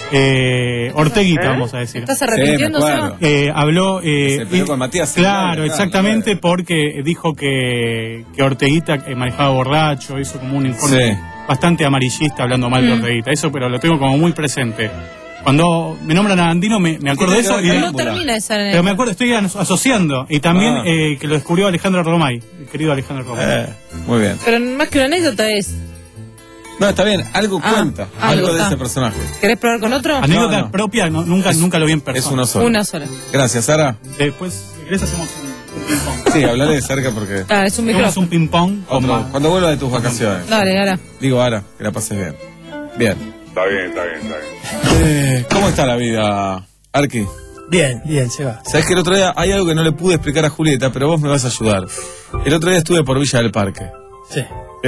eh, Orteguita, vamos a decir. ¿Estás arrepintiendo, Sí, me Seba? acuerdo. Eh, habló eh, Se peleó y- con Matías claro, Silva, exactamente, claro. porque dijo que, que Orteguita eh, manejaba borracho, hizo como un informe Sí. bastante amarillista hablando mal de Mm. Orteguita. Eso, pero lo tengo como muy presente. Cuando me nombran a Andino me, me acuerdo de eso y No de- termina esa pero me anécdota. acuerdo, estoy aso- asociando y también Ah. eh, que lo descubrió Alejandro Romay, el querido Alejandro Romay. Eh, muy bien. Pero más que una anécdota es... No, está bien, algo Ah, cuenta, algo algo de está. ese personaje. ¿Querés probar con otro? Anécdota no, no. propia, no, nunca, Es- nunca lo vi en Es persona. uno solo. Una sola. Gracias, Sara. Después, si querés, hacemos un, un ping-pong. Sí, hablaré de cerca porque... Ah, es un Hacemos micrófono. un ping-pong con Otro, más. cuando vuelva de tus vacaciones. Dale, ahora. Digo, Ara, que la pases bien. Bien. Está bien, está bien, está bien. Eh, ¿Cómo está la vida, Arqui? Bien, bien, se va. Sabes que el otro día hay algo que no le pude explicar a Julieta, pero vos me vas a ayudar. El otro día estuve por Villa del Parque. Sí.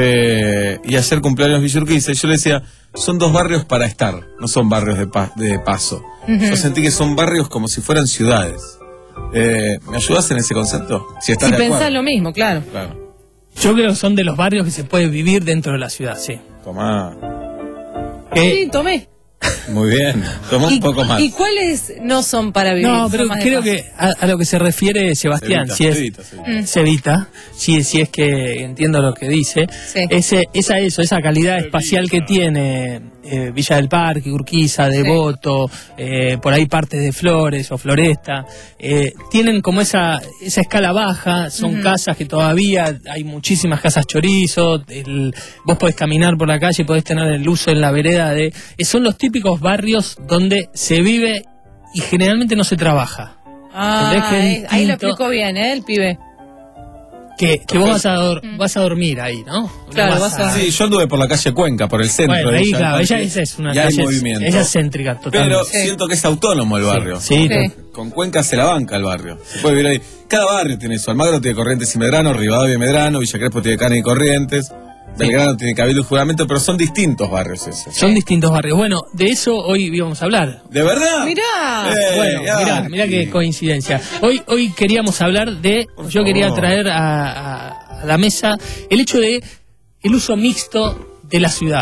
Eh, y ayer cumpleaños Villa Urquiza y yo le decía, son dos barrios para estar, no son barrios de, pa- de paso. Ujú. Yo sentí que son barrios como si fueran ciudades. Eh, ¿Me ayudas en ese concepto? Si estás Si de pensás acuerdo. lo mismo, claro. Claro. Yo creo que son de los barrios que se puede vivir dentro de la ciudad, sí. Tomá. Que- Sí, tomé. Muy bien. Toma un ¿Y, poco más. ¿Y cuáles no son para vivir? No, Son pero más de creo paso. que a, a lo que se refiere Sebastián, Se evita, si es, se evita, se evita. Mm. se evita, si, si es que entiendo lo que dice, Sí. ese, esa eso, esa calidad espacial que tiene eh, Villa del Parque, Urquiza, Devoto, eh, por ahí partes de Flores o Floresta, eh, tienen como esa, esa escala baja, son Ujú. casas que todavía hay muchísimas casas chorizo, el- vos podés caminar por la calle, podés tener el uso en la vereda de, eh, son los típicos barrios donde se vive y generalmente no se trabaja. Ah, ¿Entendés que es eh, ahí lo distinto? explicó bien, ¿eh? El pibe. Que, que vos vas a, dor- vas a dormir ahí, ¿no? Mm. Claro, No vas a- Sí, yo anduve por la calle Cuenca, por el centro. Bueno, de ahí, Villa del claro, Parque, ella esa es una y hay calle, movimiento. ella es céntrica, totalmente. Pero Sí. siento que es autónomo el barrio. Sí, Sí. Con Cuenca se la banca el barrio. Se puede vivir ahí. Cada barrio tiene eso. Almagro tiene Corrientes y Medrano, Rivadavia y Medrano, Villa Crespo tiene Cana y Corrientes, Belgrano tiene Cabildo y Juramento, pero son distintos barrios esos. son distintos barrios. Bueno, de eso hoy íbamos a hablar. ¿De verdad? Mirá. Eh, Bueno, ya. mirá, mirá qué coincidencia. Hoy, hoy queríamos hablar de, yo quería favor. traer a, a- a la mesa el hecho de el uso mixto de la ciudad.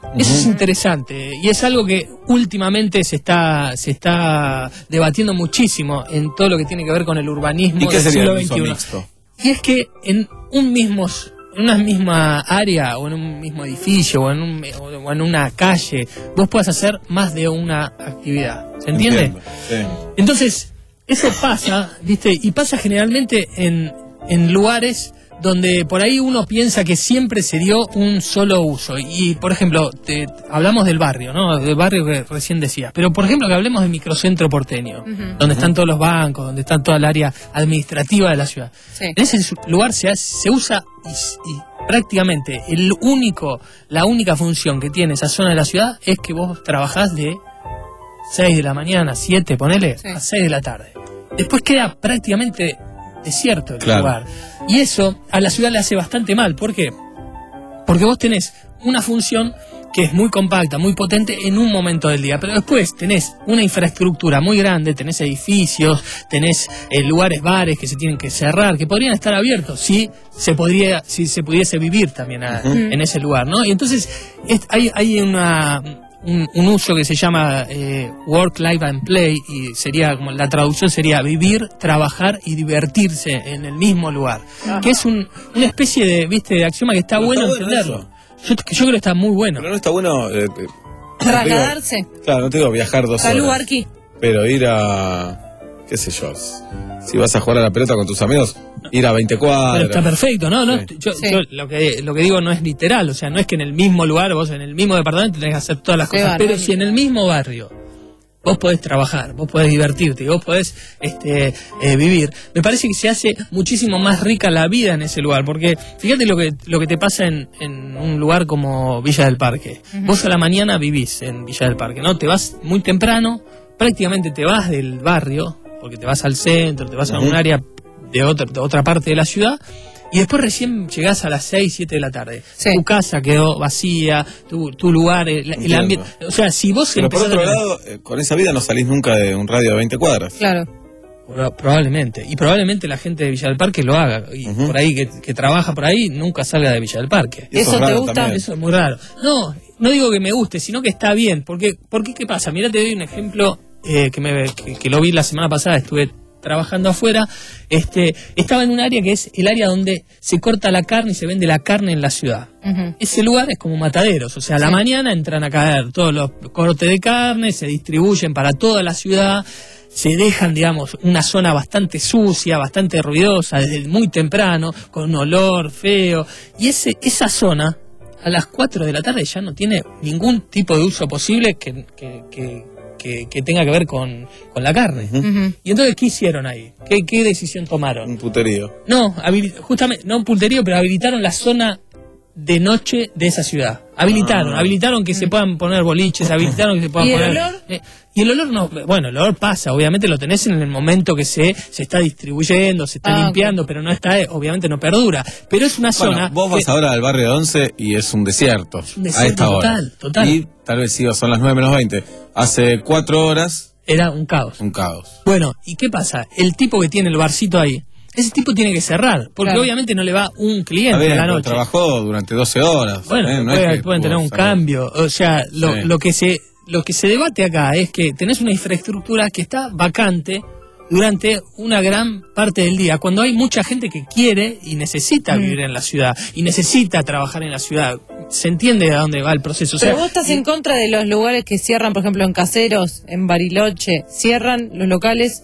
Eso es interesante y es algo que últimamente se está se está debatiendo muchísimo en todo lo que tiene que ver con el urbanismo ¿Y qué del sería siglo el uso veintiuno. mixto? Y es que en un mismo en una misma área o en un mismo edificio o en un, o en una calle vos puedas hacer más de una actividad. ¿Se entiende? Entiendo, sí. Entonces, eso pasa, ¿viste? Y pasa generalmente en, en lugares donde por ahí uno piensa que siempre se dio un solo uso. Y, por ejemplo, te, hablamos del barrio, ¿no? Del barrio que recién decías. Pero, por ejemplo, que hablemos del microcentro porteño, Ujú. donde están todos los bancos, donde está toda el área administrativa de la ciudad. Sí. En ese su- lugar se, hace- se usa y, y prácticamente el único, la única función que tiene esa zona de la ciudad es que vos trabajás de seis de la mañana, siete, ponele, Sí. a seis de la tarde. Después queda prácticamente desierto el Claro. lugar. Y eso a la ciudad le hace bastante mal. ¿Por qué? Porque vos tenés una función que es muy compacta, muy potente en un momento del día, pero después tenés una infraestructura muy grande, tenés edificios, tenés eh, lugares, bares que se tienen que cerrar, que podrían estar abiertos si se podría, si se pudiese vivir también a- Ujú. en ese lugar, ¿no? Y entonces es- hay, hay una un, un uso que se llama eh, work, life and play, y sería como la traducción sería vivir, trabajar y divertirse en el mismo lugar, que es un, una especie de, viste, de axioma que está Pero bueno está bueno entenderlo. Yo, que yo creo que está muy bueno. Pero no está bueno. eh, eh, Trasladarse. digo, claro, no te digo viajar dos Salud, horas. Arqui. Pero ir a. ¿Qué sé yo? Si vas a jugar a la pelota con tus amigos, ir a veinte cuadras. Pero está perfecto, ¿no? no Sí. yo, Sí. yo lo que lo que digo no es literal, o sea, no es que en el mismo lugar, vos en el mismo departamento tenés que hacer todas las Qué cosas, pero barbaridad. si en el mismo barrio vos podés trabajar, vos podés divertirte y vos podés este, eh, vivir, me parece que se hace muchísimo más rica la vida en ese lugar, porque fíjate lo que lo que te pasa en, en un lugar como Villa del Parque. Ujú. Vos a la mañana vivís en Villa del Parque, ¿no? Te vas muy temprano, prácticamente te vas del barrio, porque te vas al centro, te vas a Ujú. un área de otra, de otra parte de la ciudad, y después recién llegás a las seis, siete de la tarde. Tu casa quedó vacía, tu, tu lugar, el, el Entiendo. ambiente. O sea, si vos Pero por empezás otro a tener- lado, eh, con esa vida no salís nunca de un radio de veinte cuadras. Claro. Proba- Probablemente. Y probablemente la gente de Villa del Parque lo haga. Y por ahí, que, que trabaja por ahí, nunca salga de Villa del Parque. ¿Eso Eso es te raro gusta? también. Eso es muy raro. No, no digo que me guste, sino que está bien. Porque, porque ¿qué pasa? Mira, te doy un ejemplo eh, que, me, que, que lo vi la semana pasada, estuve trabajando afuera. Este, estaba en un área que es el área donde se corta la carne y se vende la carne en la ciudad. Ese lugar es como mataderos, o sea, a la mañana entran a caer todos los cortes de carne, se distribuyen para toda la ciudad, se dejan, digamos, una zona bastante sucia, bastante ruidosa, desde muy temprano, con un olor feo, y ese, esa zona, a las cuatro de la tarde ya no tiene ningún tipo de uso posible que, que, que, que- que tenga que ver con, con la carne. Y entonces, ¿qué hicieron ahí? ¿Qué, qué decisión tomaron? Un puterío. No, habili- justamente, no un pulterío, pero habilitaron la zona de noche de esa ciudad. Habilitaron, Ah. habilitaron que se puedan poner boliches, habilitaron que se puedan ¿Y el poner... olor? Eh, y el olor no, bueno, el olor pasa, obviamente lo tenés en el momento que se, se está distribuyendo, se está Ah, limpiando, pero no está, eh, obviamente no perdura. Pero es una Bueno, zona... vos vas que- ahora al barrio de Once y es un desierto. un desierto a esta hora. total, total. Y tal vez sí, son las nueve menos veinte. Hace cuatro horas. Era un caos. Un caos. Bueno, ¿y qué pasa? El tipo que tiene el barcito ahí, ese tipo tiene que cerrar, porque Claro. obviamente no le va un cliente Está bien, a la pero noche. trabajó durante doce horas. Bueno, ¿eh? No puede- es que pueden tener pudo un sacar- cambio. O sea, lo, Sí. lo que se lo que se debate acá es que tenés una infraestructura que está vacante durante una gran parte del día, cuando hay mucha gente que quiere y necesita Mm. vivir en la ciudad y necesita trabajar en la ciudad. Se entiende a dónde va el proceso. O sea, Pero vos estás en contra de los lugares que cierran, por ejemplo, en Caseros, en Bariloche, cierran los locales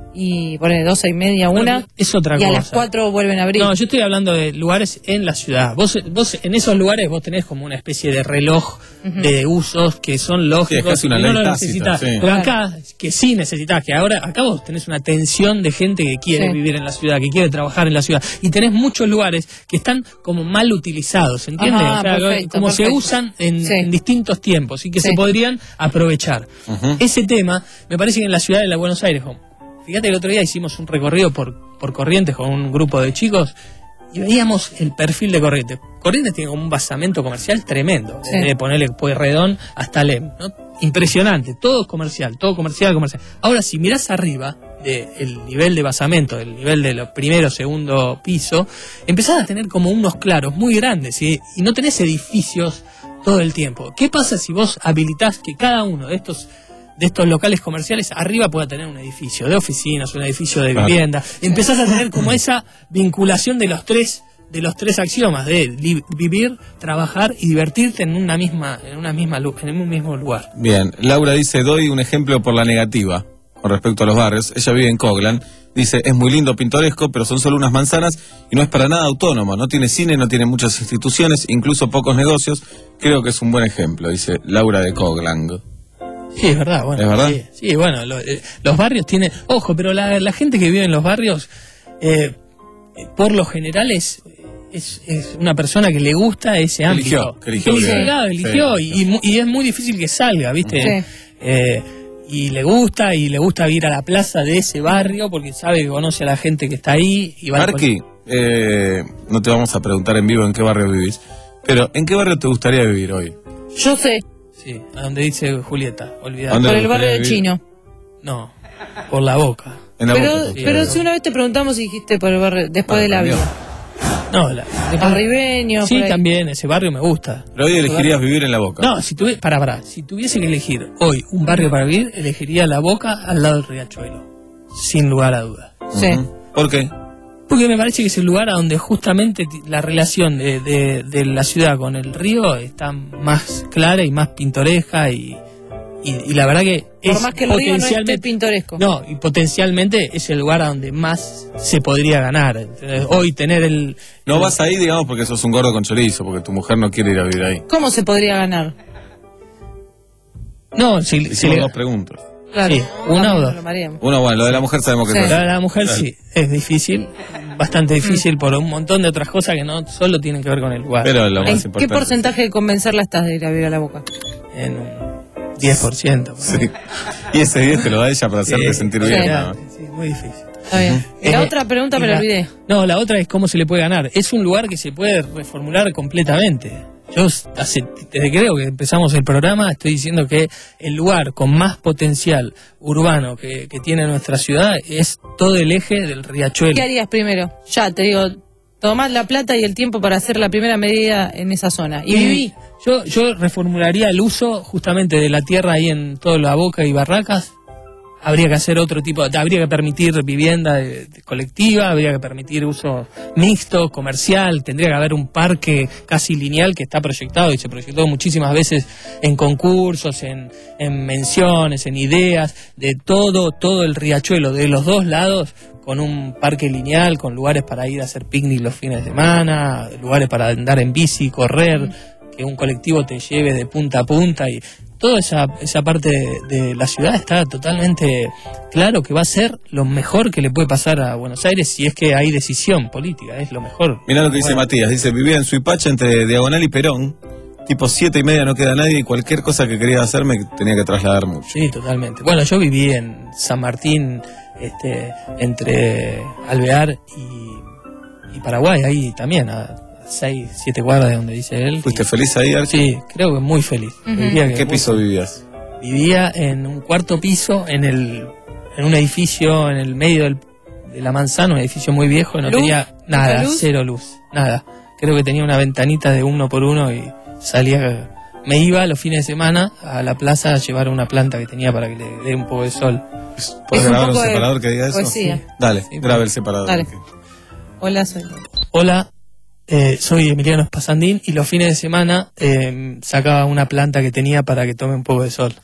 y pone doce y media, una, es otra y a cosa. las cuatro vuelven a abrir. No, yo estoy hablando de lugares en la ciudad. Vos, vos en esos lugares vos tenés como una especie de reloj Ujú. de usos que son Sí, es lógicos casi una y no ley lo tácita, necesitas. sí. Pero acá, que sí necesitas, que ahora acá vos tenés una tensión de gente que quiere Sí. vivir en la ciudad, que quiere trabajar en la ciudad. Y tenés muchos lugares que están como mal utilizados, ¿entiendes? Ajá, O sea, perfecto, como se perfecto. usan en, Sí. en distintos tiempos y que Sí. se podrían aprovechar. Ujú. Ese tema me parece que en la ciudad de la Buenos Aires, jo, fíjate, el otro día hicimos un recorrido por, por Corrientes con un grupo de chicos y veíamos el perfil de Corrientes. Corrientes tiene como un basamento comercial tremendo, Sí. desde ponerle Pueyrredón hasta Lem, ¿no? Impresionante, todo comercial, todo comercial, comercial. Ahora, si mirás arriba del nivel de basamento, del nivel de los primero, segundo piso, empezás a tener como unos claros muy grandes, ¿sí? Y no tenés edificios todo el tiempo. ¿Qué pasa si vos habilitás que cada uno de estos de estos locales comerciales arriba pueda tener un edificio de oficinas, un edificio de vivienda? Empezás a tener como esa vinculación de los tres de los tres axiomas de li- vivir, trabajar y divertirte en una misma en una misma lu- en un mismo lugar. Bien, Laura dice, doy un ejemplo por la negativa con respecto a los barrios. Ella vive en Coglan. Dice, es muy lindo, pintoresco, pero son solo unas manzanas y no es para nada autónomo. No tiene cine, no tiene muchas instituciones, incluso pocos negocios. Creo que es un buen ejemplo, dice Laura de Coglan. Sí, es verdad. Bueno, ¿Es verdad? Sí, sí, bueno, lo- eh, los barrios tienen... Ojo, pero la, la gente que vive en los barrios, eh, por lo general es, es, es una persona que le gusta ese ámbito. Eligió, que eligió, eligió, sí. claro, eligió Sí. y, y mu- y es muy difícil que salga, ¿viste? Sí. Eh, y le gusta, y le gusta ir a la plaza de ese barrio porque sabe que conoce a la gente que está ahí. Y va al Marqui, eh, no te vamos a preguntar en vivo en qué barrio vivís, pero ¿en qué barrio te gustaría vivir hoy? Yo sé, Sí, a donde dice Julieta, olvidate. ¿Dónde por te el barrio gustaría de vivir? Chino. No, por la Boca. En la Pero, Boca. Sí, pero no. si una vez te preguntamos y dijiste por el barrio, después Ah, de la cambió. vida. No, la, Arribeño, sí, por ahí. también, ese barrio me gusta. Pero hoy elegirías vivir en la Boca. No, si tuviese, para, para, si tuviese que elegir hoy un barrio para vivir, elegiría La Boca al lado del Riachuelo, sin lugar a dudas. Sí. Ujú. ¿Por qué? Porque me parece que es el lugar a donde justamente ti- la relación de, de, de la ciudad con el río está más clara y más pintoresca y, y, y la verdad que Por es más que el río no esté potencialmente pintoresco. no, y potencialmente es el lugar a donde más se podría ganar. Entonces, hoy tener el No vas ahí, digamos, porque sos un gordo con chorizo, porque tu mujer no quiere ir a vivir ahí. ¿Cómo se podría ganar? no, si, si Hicimos le- dos preguntas. Claro. Sí, una o dos. Lo mareamos. Una, bueno, lo de la mujer sabemos que Sí. es La así. de la mujer Claro. sí, es difícil, bastante difícil por un montón de otras cosas que no solo tienen que ver con el lugar. Pero lo ¿En más qué importante. porcentaje de convencerla estás de ir a vivir a la Boca? En un diez por ciento. Sí. Y ese diez te lo da ella para hacerte Sí, sentir sí, bien. claro, ¿no? sí, muy difícil. Está bien. Y la Eh, otra pregunta y me la la- olvidé. No, la otra es cómo se le puede ganar. Es un lugar que se puede reformular completamente. Yo hace, desde que creo que empezamos el programa estoy diciendo que el lugar con más potencial urbano que, que tiene nuestra ciudad es todo el eje del Riachuelo. ¿Qué harías primero? Ya, te digo, tomás la plata y el tiempo para hacer la primera medida en esa zona. Y viví. Yo, yo reformularía el uso justamente de la tierra ahí en toda la Boca y Barracas. Habría que hacer otro tipo, habría que permitir vivienda de- de colectiva, habría que permitir uso mixto, comercial, tendría que haber un parque casi lineal que está proyectado y se proyectó muchísimas veces en concursos, en, en menciones, en ideas, de todo, todo el Riachuelo, de los dos lados, con un parque lineal, con lugares para ir a hacer picnic los fines de semana, lugares para andar en bici, correr, que un colectivo te lleve de punta a punta y toda esa, esa parte de, de la ciudad está totalmente claro que va a ser lo mejor que le puede pasar a Buenos Aires si es que hay decisión política, es lo mejor. Mirá lo que dice Bueno, Matías. Dice, vivía en Suipacha entre Diagonal y Perón. Tipo siete y media no queda nadie y cualquier cosa que quería hacer me tenía que trasladar mucho. Sí, totalmente. Bueno, yo viví en San Martín, este, entre Alvear y, y Paraguay, ahí también, a seis, siete cuadras de donde dice él. ¿Fuiste feliz ahí, Arqui? Sí, creo que muy feliz. Ujú. Diría ¿En que qué muy piso vivías? Vivía en un cuarto piso, en el en un edificio en el medio del- de la manzana, un edificio muy viejo, y no ¿Luz? tenía nada, ¿Mucha luz? cero luz, nada. Creo que tenía una ventanita de uno por uno y salía, me iba los fines de semana a la plaza a llevar una planta que tenía para que le dé un poco de sol. ¿Puedes Es un grabar un poco de separador que diga eso? poesía. Dale, Sí, grabe el separador. Dale. Arqui. Hola, soy. Hola, eh, soy Emiliano Espasandín y los fines de semana eh, sacaba una planta que tenía para que tome un poco de sol.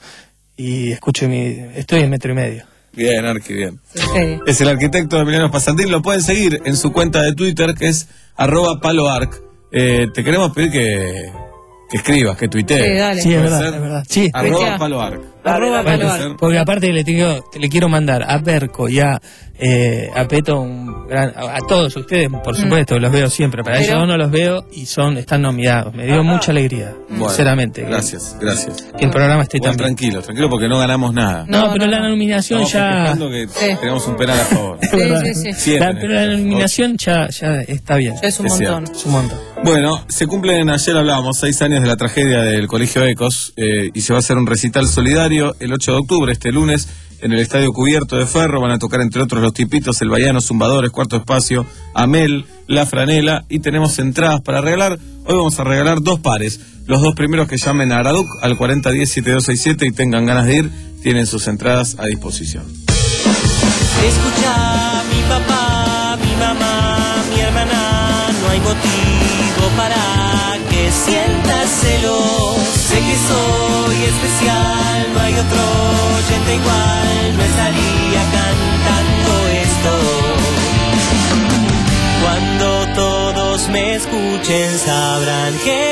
Y escucho mi, estoy en metro y medio. Bien, Arqui, bien. Sí. Es el arquitecto Emiliano Pasantín. Lo pueden seguir en su cuenta de Twitter, que es arroba paloarc. Eh, te queremos pedir que, que escribas, que tuitees. Sí, dale. Sí, es ¿Puede verdad, ser? es verdad. Sí, Arroba Tuitea. paloarc. Arroba Puede Palo Bar. ser. porque aparte le, tengo, le quiero mandar a Berco y a, eh, a Peto un gran, a, a todos ustedes, por supuesto, los veo siempre, pero a Pero- ellos no los veo y son están nominados. Me dio mucha alegría, Bueno, sinceramente. que- Gracias, gracias. Que el programa esté Igual tan bien. tranquilo, tranquilo porque no ganamos nada. No, No, pero no, la no. nominación Estamos ya... festejando que Sí. tenemos un penal a favor. Es verdad. Sí, sí, sí. Siete La- en pero este la caso. nominación ya, ya está bien. Ya es un Es montón. cierto. Es un montón. Bueno, se cumplen, ayer hablábamos, seis años de la tragedia del Colegio Ecos eh, y se va a hacer un recital solidario el ocho de octubre, este lunes, en el Estadio Cubierto de Ferro. Van a tocar entre otros Los Tipitos, El Baiano, Zumbadores, Cuarto Espacio, Amel, La Franela, y tenemos entradas para regalar. Hoy vamos a regalar dos pares. Los dos primeros que llamen a Araduc al cuarenta diez setenta y dos sesenta y siete y tengan ganas de ir, tienen sus entradas a disposición. Escucha, mi papá, mi mamá, mi hermana, no hay motivo para que sientas celos. Sé que soy especial, no hay otro oyente igual, no estaría cantando esto. Cuando todos me escuchen sabrán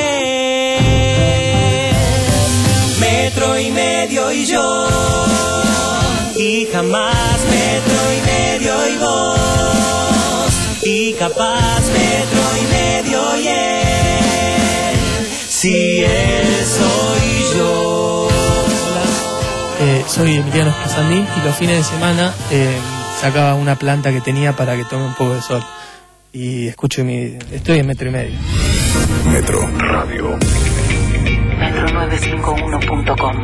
que metro y medio y yo, y jamás metro y medio y vos, y capaz metro y medio y él, si él soy yo. Eh, soy Emiliano Spasandín y los fines de semana eh, sacaba una planta que tenía para que tome un poco de sol. Y escucho mi... estoy en metro y medio. Metro Radio. metro novecientos cincuenta y uno punto com.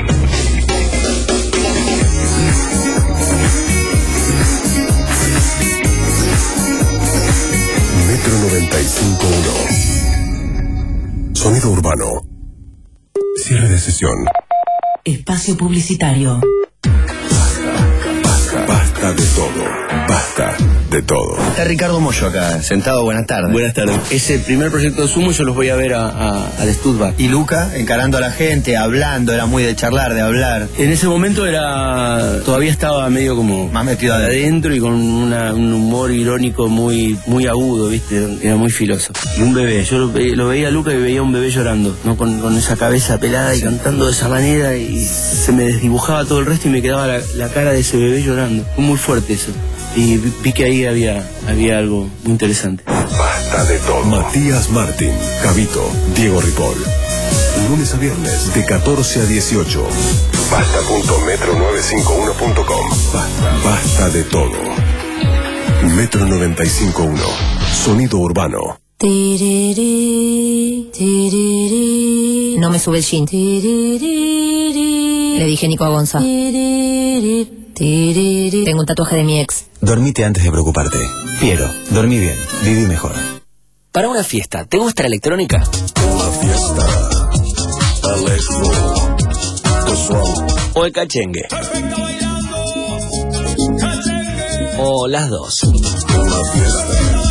Metro noventa y cinco punto uno. Sonido urbano. Cierre de sesión. Espacio publicitario. Basta de todo. Basta de todo. Está Ricardo Mollo acá, sentado. Buenas tardes. Buenas tardes. Es el primer proyecto de Sumo y yo los voy a ver a, a, al Stuttgart. Y Luca, encarando a la gente, hablando, era muy de charlar, de hablar. En ese momento era, todavía estaba medio como más metido adentro y con una, un humor irónico muy, muy agudo, ¿viste? Era muy filoso. Y un bebé, yo lo, ve, lo veía a Luca y veía a un bebé llorando, ¿no? Con, con esa cabeza pelada y cantando de esa manera y se me desdibujaba todo el resto y me quedaba la, la cara de ese bebé llorando. Fue muy fuerte eso. Y vi, vi que ahí había, había algo muy interesante. Basta de todo. Matías Martín, Javito, Diego Ripoll. Lunes a viernes de catorce a dieciocho. Basta punto metro novecientos cincuenta y uno punto com. Basta, basta de todo. Metro noventa y cinco punto uno. Sonido urbano. Tiriri, tiriri. No me sube el jean. Tiriri, le dije Nico a Gonza. Tiriri, tiriri. Tengo un tatuaje de mi ex. Dormite antes de preocuparte. Piero, dormí bien, viví mejor. Para una fiesta, ¿te gusta la electrónica? Una fiesta. Electro. ¿O el cachengue? ¿O las dos? Una fiesta.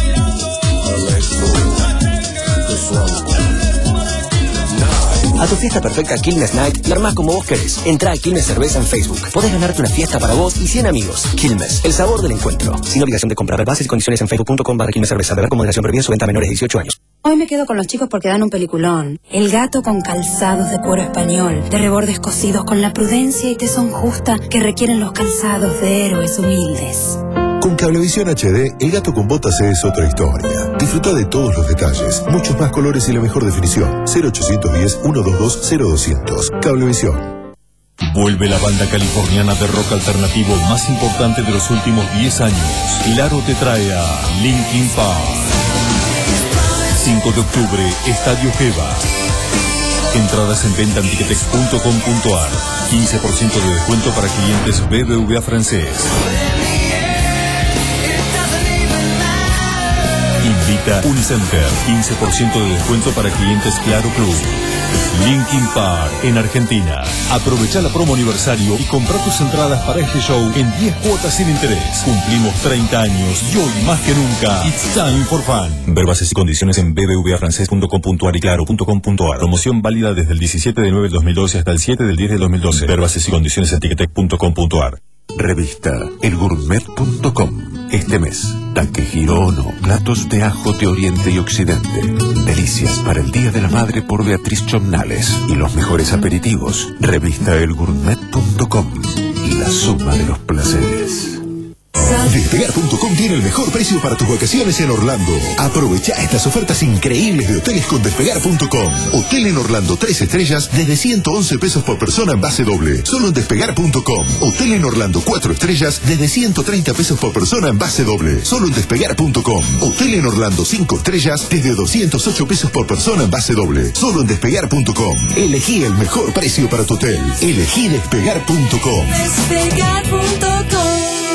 A tu fiesta perfecta Quilmes Night, la armás como vos querés. Entrá a Quilmes Cerveza en Facebook. Podés ganarte una fiesta para vos y cien amigos. Quilmes, el sabor del encuentro. Sin obligación de comprar. Bases y condiciones en facebook punto com barra Quilmes Cerveza. Beber con moderación, prohibida su venta a menores de dieciocho años. Hoy me quedo con los chicos porque dan un peliculón. El gato con calzados de cuero español, de rebordes cosidos con la prudencia y tesón justa que requieren los calzados de héroes humildes. Con Cablevisión H D, El gato con botas es otra historia. Disfruta de todos los detalles, muchos más colores y la mejor definición. cero ochocientos diez, ciento veintidós, cero doscientos. Cablevisión. Vuelve la banda californiana de rock alternativo más importante de los últimos diez años. Claro te trae a Linkin Park. cinco de octubre, Estadio Geva. Entradas en venta en ticketex punto com punto ar. quince por ciento de descuento para clientes B B V A francés. Invita Unicenter. quince por ciento de descuento para clientes Claro Club. Linkin Park en Argentina. Aprovecha la promo aniversario y compra tus entradas para este show en diez cuotas sin interés. Cumplimos treinta años y hoy más que nunca, it's time for fun. Ver bases y condiciones en b b v a francés punto com punto ar y claro punto com punto ar. Promoción válida desde el diecisiete de nueve del dos mil doce hasta el siete del diez del dos mil doce. Ver bases y condiciones en ticketek punto com punto ar. Revista el gourmet punto com. Este mes, tanque Girono, platos de ajo de Oriente y Occidente. Delicias para el Día de la Madre por Beatriz Chomnales. Y los mejores aperitivos. Revista el gourmet punto com. Y la suma de los placeres. Despegar punto com tiene el mejor precio para tus vacaciones en Orlando. Aprovecha estas ofertas increíbles de hoteles con Despegar punto com. Hotel en Orlando tres estrellas desde ciento once pesos por persona en base doble. Solo en Despegar punto com. Hotel en Orlando cuatro estrellas desde ciento treinta pesos por persona en base doble. Solo en Despegar punto com. Hotel en Orlando cinco estrellas desde doscientos ocho pesos por persona en base doble. Solo en Despegar punto com. Elegí el mejor precio para tu hotel. Elegí Despegar punto com. Despegar punto com.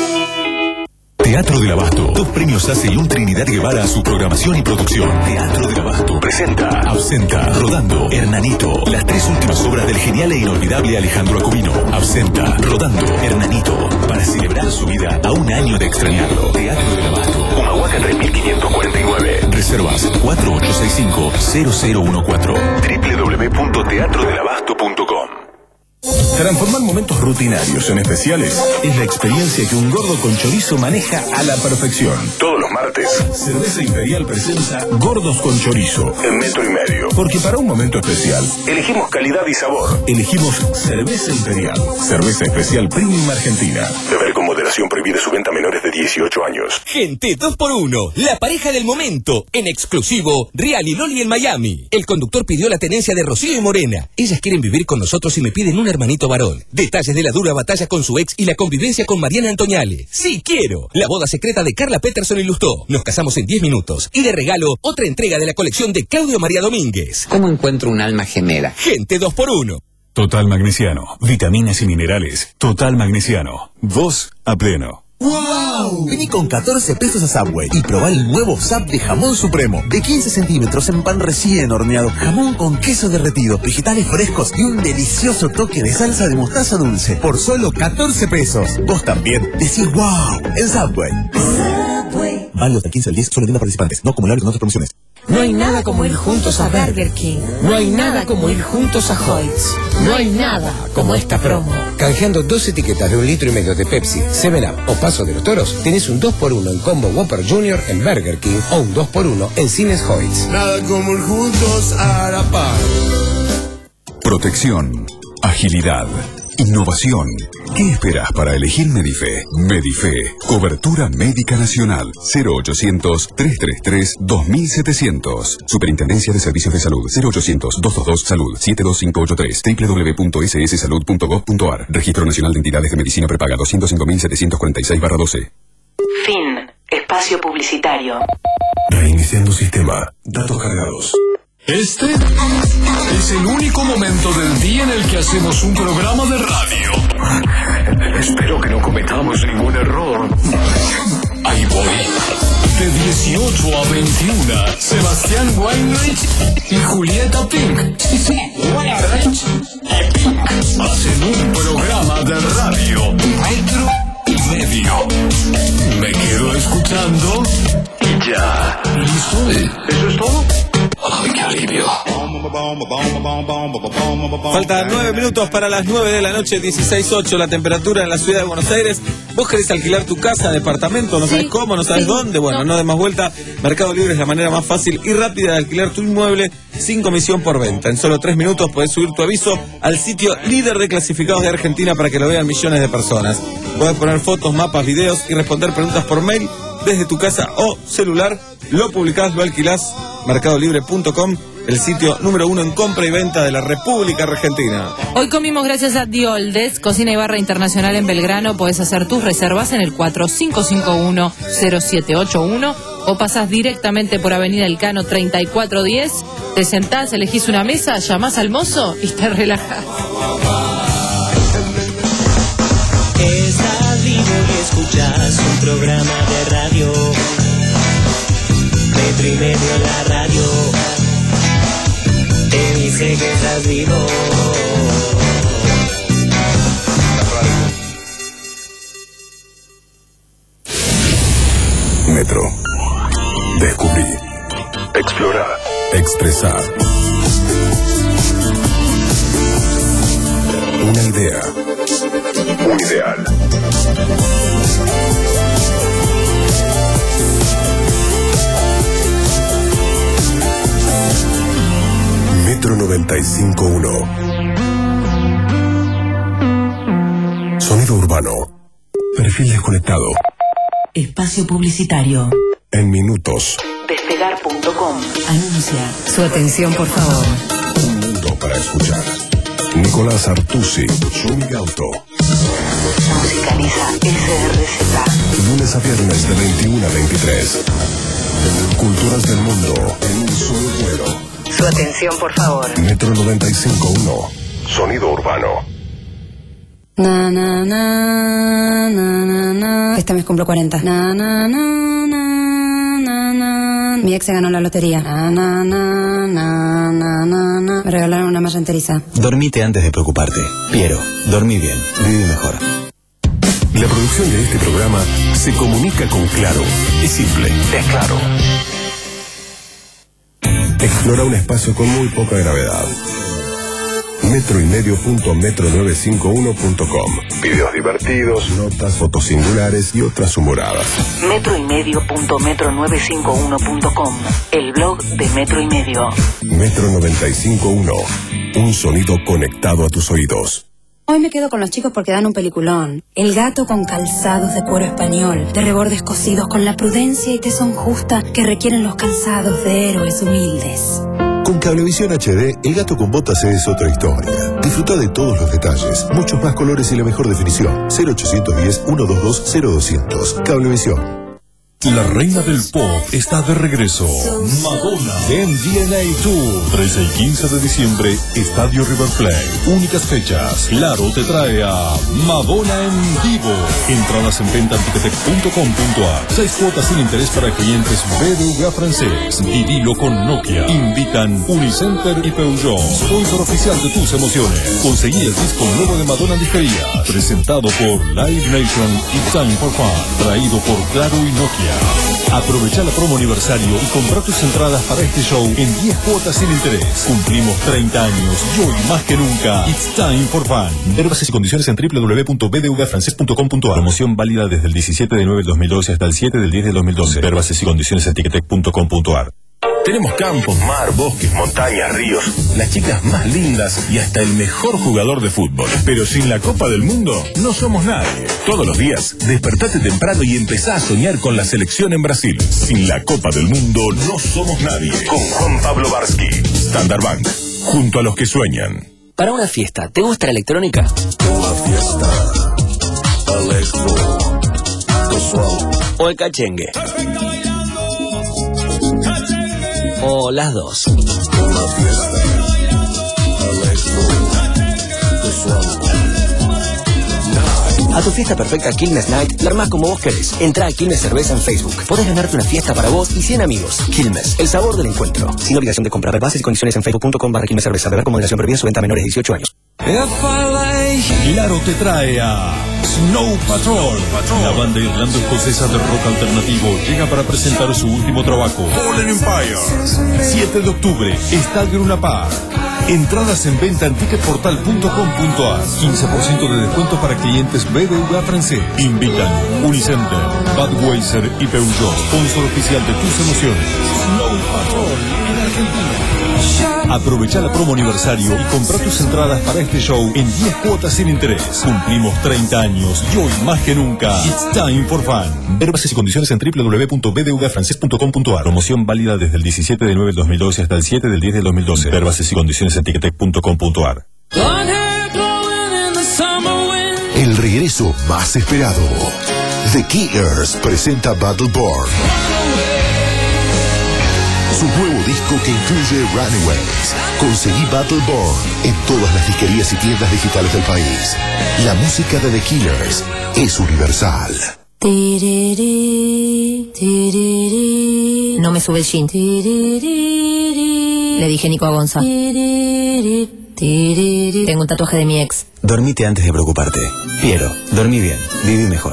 Teatro del Abasto. Dos premios hace y un Trinidad Guevara a su programación y producción. Teatro del Abasto presenta Absenta, Rodando, Hernanito. Las tres últimas obras del genial e inolvidable Alejandro Acubino. Absenta, Rodando, Hernanito. Para celebrar su vida a un año de extrañarlo. Teatro del Abasto. Humahuaca tres mil quinientos cuarenta y nueve. Reservas cuatro ocho seis cinco cero cero uno cuatro. doble u doble u doble u punto teatro del abasto punto com. Transformar momentos rutinarios en especiales es la experiencia que un gordo con chorizo maneja a la perfección. Todos los martes, Cerveza Imperial presenta Gordos con Chorizo en metro y medio. Porque para un momento especial, elegimos calidad y sabor. Elegimos Cerveza Imperial. Cerveza especial Premium Argentina. Beber con moderación, prohibida su venta a menores de dieciocho años. Gente dos por uno, la pareja del momento. En exclusivo, Rial y Loli en Miami. El conductor pidió la tenencia de Rocío y Morena. Ellas quieren vivir con nosotros y me piden un hermanito varón. Detalles de la dura batalla con su ex y la convivencia con Mariana Antoñale. ¡Sí quiero! La boda secreta de Carla Peterson y Lustó. Nos casamos en diez minutos. Y de regalo, otra entrega de la colección de Claudio María Domínguez. ¿Cómo encuentro un alma gemela? Gente dos por uno. Total Magnesiano. Vitaminas y minerales. Total Magnesiano. Vos a pleno. ¡Wow! Vení con catorce pesos a Subway y probá el nuevo Sub de jamón supremo. De quince centímetros en pan recién horneado. Jamón con queso derretido, vegetales frescos y un delicioso toque de salsa de mostaza dulce. Por solo catorce pesos. Vos también decís ¡wow! En Subway. Subway. Válido hasta quince al diez, solo en tiendas participantes. No acumulable con otras promociones. No hay nada como ir juntos a Burger King. No hay nada como ir juntos a Hoyts. No hay nada como esta promo. Canjeando dos etiquetas de un litro y medio de Pepsi, seven up o Paso de los Toros, tenés un dos por uno en Combo Whopper Junior en Burger King o un dos por uno en Cines Hoyts. Nada como ir juntos a la par. Protección, agilidad, innovación. ¿Qué esperas para elegir Medife? Medife, cobertura médica nacional. cero ochocientos, trescientos treinta y tres, dos mil setecientos. Superintendencia de Servicios de Salud. cero ochocientos, doscientos veintidós, salud. siete dos cinco ocho tres. doble u doble u doble u punto ese ese salud punto gov punto a r. Registro Nacional de Entidades de Medicina Prepaga doscientos cinco mil setecientos cuarenta y seis barra doce. Fin. Espacio publicitario. Reiniciando sistema. Datos cargados. Este es el único momento del día en el que hacemos un programa de radio. Espero que no cometamos ningún error. Ahí voy. De dieciocho a veintiuno, Sebastián Weinreich y Julieta Pink. Sí, sí, Weinreich y Pink hacen un programa de radio. Metro y medio. Me quedo escuchando y ya. ¿Listo? ¿Eso es todo? ¡Ay, qué alivio! Faltan nueve minutos para las nueve de la noche, dieciséis ocho la temperatura en la ciudad de Buenos Aires. ¿Vos querés alquilar tu casa, departamento? ¿No sabés sí, cómo? ¿No sabés sí, dónde? Bueno, no. no des más vuelta. Mercado Libre es la manera más fácil y rápida de alquilar tu inmueble sin comisión por venta. En solo tres minutos podés subir tu aviso al sitio líder de clasificados de Argentina para que lo vean millones de personas. Podés poner fotos, mapas, videos y responder preguntas por mail desde tu casa o celular. Lo publicás, lo alquilás. mercado libre punto com, el sitio número uno en compra y venta de la República Argentina. Hoy comimos gracias a The Oldes, cocina y barra internacional en Belgrano. Podés hacer tus reservas en el cuatro cinco cinco uno, cero siete ocho uno o pasás directamente por Avenida Elcano treinta y cuatro diez. Te sentás, elegís una mesa, llamás al mozo y te relajás. Estás vivo y escuchas un programa de radio. Metro y medio en la radio. Te dice que estás vivo. Metro. Descubrir. Explorar. Expresar. Una idea. Un ideal. Metro noventa y cinco punto uno. Sonido urbano. Perfil desconectado. Espacio publicitario. En minutos. Despegar punto com. Anuncia. Su atención, por favor. Un mundo para escuchar. Nicolás Artusi, Schumi Gauto. Musicaliza S R Z. Lunes a viernes de veintiuno a veintitrés. Culturas del mundo en un solo vuelo. Su atención, por favor. Metro noventa y cinco punto uno. Sonido urbano. Na, na, na, na, na, na. Este mes cumplo cuarenta. Na, na, na, na, na, na. Mi ex se ganó la lotería. Na, na, na, na, na, na, na. Me regalaron una malla enteriza. Dormite antes de preocuparte. Piero, dormí bien, viví mejor. La producción de este programa se comunica con Claro. Es simple, es claro. Explora un espacio con muy poca gravedad. metro y medio punto metro novecientos cincuenta y uno punto com. Videos divertidos, notas, fotos singulares y otras humoradas. Metro y medio punto metro novecientos cincuenta y uno punto com. El blog de Metro y Medio. Metro noventa y cinco punto uno. Un sonido conectado a tus oídos. Hoy me quedo con los chicos porque dan un peliculón. El gato con calzados de cuero español, de rebordes cosidos con la prudencia y tesón justa que requieren los calzados de héroes humildes. Con Cablevisión H D, El gato con botas es otra historia. Disfruta de todos los detalles, muchos más colores y la mejor definición. cero ochocientos diez, ciento veintidós, cero doscientos. Cablevisión. La reina del pop está de regreso. Madonna en D N A Tour. trece y quince de diciembre, Estadio River Plate. Únicas fechas. Claro te trae a Madonna en vivo. Entradas en venta en ticketek punto com punto a. Seis cuotas sin interés para clientes B B V A francés. Vivilo con Nokia. Invitan Unicenter y Peugeot. Sponsor oficial de tus emociones. Conseguí el disco nuevo de Madonna en disquería. Presentado por Live Nation y Time for Fun. Traído por Claro y Nokia. Aprovecha la promo aniversario y compra tus entradas para este show en diez cuotas sin interés. Cumplimos treinta años y hoy más que nunca, it's time for fun. Ver bases y condiciones en doble u doble u doble u punto b b v a francés punto com punto a. Promoción válida desde el diecisiete de nueve del dos mil doce hasta el siete del diez del dos mil doce. Ver bases y condiciones en ticketek punto com punto a. Tenemos campos, mar, bosques, montañas, ríos, las chicas más lindas y hasta el mejor jugador de fútbol. Pero sin la Copa del Mundo no somos nadie. Todos los días, despertate temprano y empezá a soñar con la selección en Brasil. Sin la Copa del Mundo no somos nadie. Con Juan Pablo Barsky, Standard Bank, junto a los que sueñan. Para una fiesta, ¿te gusta la electrónica? Una fiesta, electro, casual. ¿O el cachengue? O las dos. Una fiesta, electro, casual. A tu fiesta perfecta Quilmes Night la armás como vos querés. Entrá a Quilmes Cerveza en Facebook. Podés ganarte una fiesta para vos y cien amigos. Quilmes, el sabor del encuentro. Sin obligación de comprar. Bases y condiciones en facebook punto com barra Quilmes Cerveza. Beber con moderación, prohibida su venta a menores de dieciocho años. Claro te trae a Snow Patrol. La banda irlando-escocesa de rock alternativo llega para presentar su último trabajo, Fallen Empire. siete de octubre, Estadio Luna Park. Entradas en venta en ticketportal punto com punto a. quince por ciento de descuento para clientes B B V A francés. Invitan Unicenter, Budweiser y Peugeot. Sponsor oficial de tus emociones. Snow Patrol en Argentina. Aprovecha la promo aniversario y compra tus entradas para este show en diez cuotas sin interés. Cumplimos treinta años y hoy más que nunca, it's time for fun. Ver bases y condiciones en doble u doble u doble u punto b b v a francés punto com punto a. Promoción válida desde el diecisiete de nueve del dos mil doce hasta el siete del diez del dos mil doce. Ver bases y condiciones en ticketek punto com punto a. El regreso más esperado. The Killers presenta Battleborn. Su nuevo disco que incluye Runaways. Conseguí Battleborn en todas las disquerías y tiendas digitales del país. La música de The Killers es universal. No me sube el jean. Le dije Nico a Gonza. Tengo un tatuaje de mi ex. Dormite antes de preocuparte. Piero, dormí bien, viví mejor.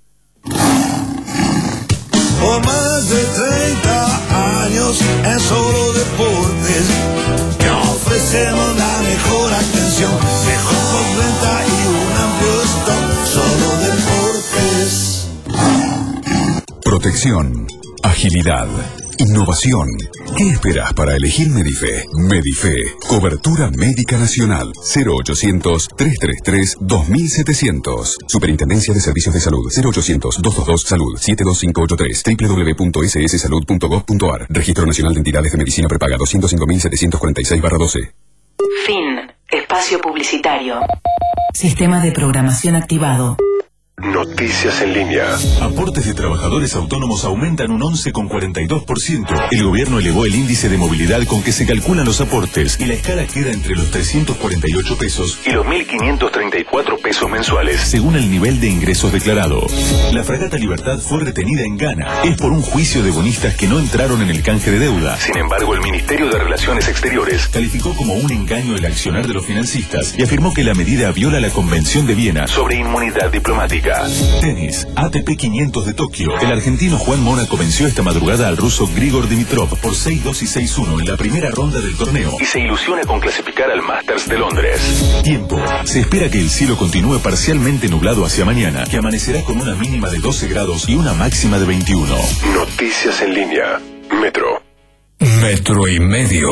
Por más de treinta años en Solo Deportes, te ofrecemos la mejor atención, mejor postventa y un amplio stock. Solo Deportes. Protección, agilidad, innovación. ¿Qué esperas para elegir Medife? Medife, cobertura médica nacional. cero ochocientos, trescientos treinta y tres, dos mil setecientos. Superintendencia de Servicios de Salud. cero ochocientos, doscientos veintidós, salud. siete dos cinco ocho tres. doble u doble u doble u punto ese ese salud punto gov punto a r. Registro Nacional de Entidades de Medicina Prepaga doscientos cinco mil setecientos cuarenta y seis barra doce. Fin. Espacio publicitario. Sistema de programación activado. Noticias en línea. Aportes de trabajadores autónomos aumentan un once coma cuarenta y dos por ciento. El gobierno elevó el índice de movilidad con que se calculan los aportes y la escala queda entre los trescientos cuarenta y ocho pesos y los mil quinientos treinta y cuatro pesos mensuales, según el nivel de ingresos declarado. La fragata Libertad fue retenida en Ghana. Es por un juicio de bonistas que no entraron en el canje de deuda. Sin embargo, el Ministerio de Relaciones Exteriores calificó como un engaño el accionar de los financistas y afirmó que la medida viola la Convención de Viena sobre inmunidad diplomática. Tenis, A T P quinientos de Tokio. El argentino Juan Mónaco venció esta madrugada al ruso Grigor Dimitrov por seis dos y seis uno en la primera ronda del torneo y se ilusiona con clasificar al Masters de Londres. Tiempo. Se espera que el cielo continúe parcialmente nublado hacia mañana, que amanecerá con una mínima de doce grados y una máxima de veintiuno. Noticias en línea. Metro. Metro y medio.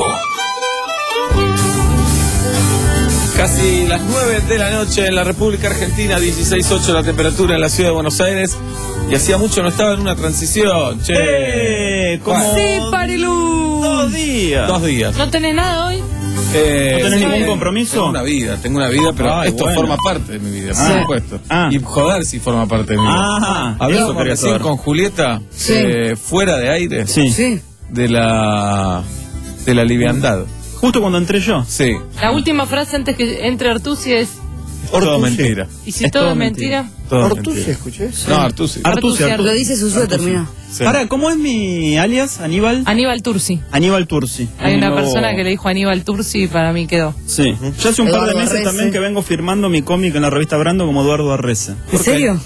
Casi las nueve de la noche en la República Argentina, dieciséis coma ocho la temperatura en la ciudad de Buenos Aires. Y hacía mucho no estaba en una transición, che. Eh, como Sí, Parilú. dos días. Dos días. ¿No tenés nada hoy? Eh, ¿No tenés sí, ningún compromiso? Tengo una vida, tengo una vida, pero Ay, esto bueno. forma parte de mi vida, por Ah. supuesto. Ah. Y joder si forma parte de mi vida. Ah, Hablamos eso quería recién saber. con Julieta, Sí. eh, fuera de aire, Sí. Sí. de la de la liviandad. Justo cuando entré yo. Sí. La última frase antes que entre Artusi es: Todo mentira. ¿y si todo es mentira? Todo Ortusi, mentira. escuché. No, Artusi. Artusi, Artusi, Lo dice su suéter, mira. Sí. Pará, ¿cómo es mi alias? Aníbal. Aníbal Tursi. Aníbal Tursi. Hay una Nuevo- persona que le dijo Aníbal Tursi y para mí quedó. Sí. Yo hace un par de Eduardo meses Arrece. también que vengo firmando mi cómic en la revista Brando como Eduardo Arrece. ¿En serio?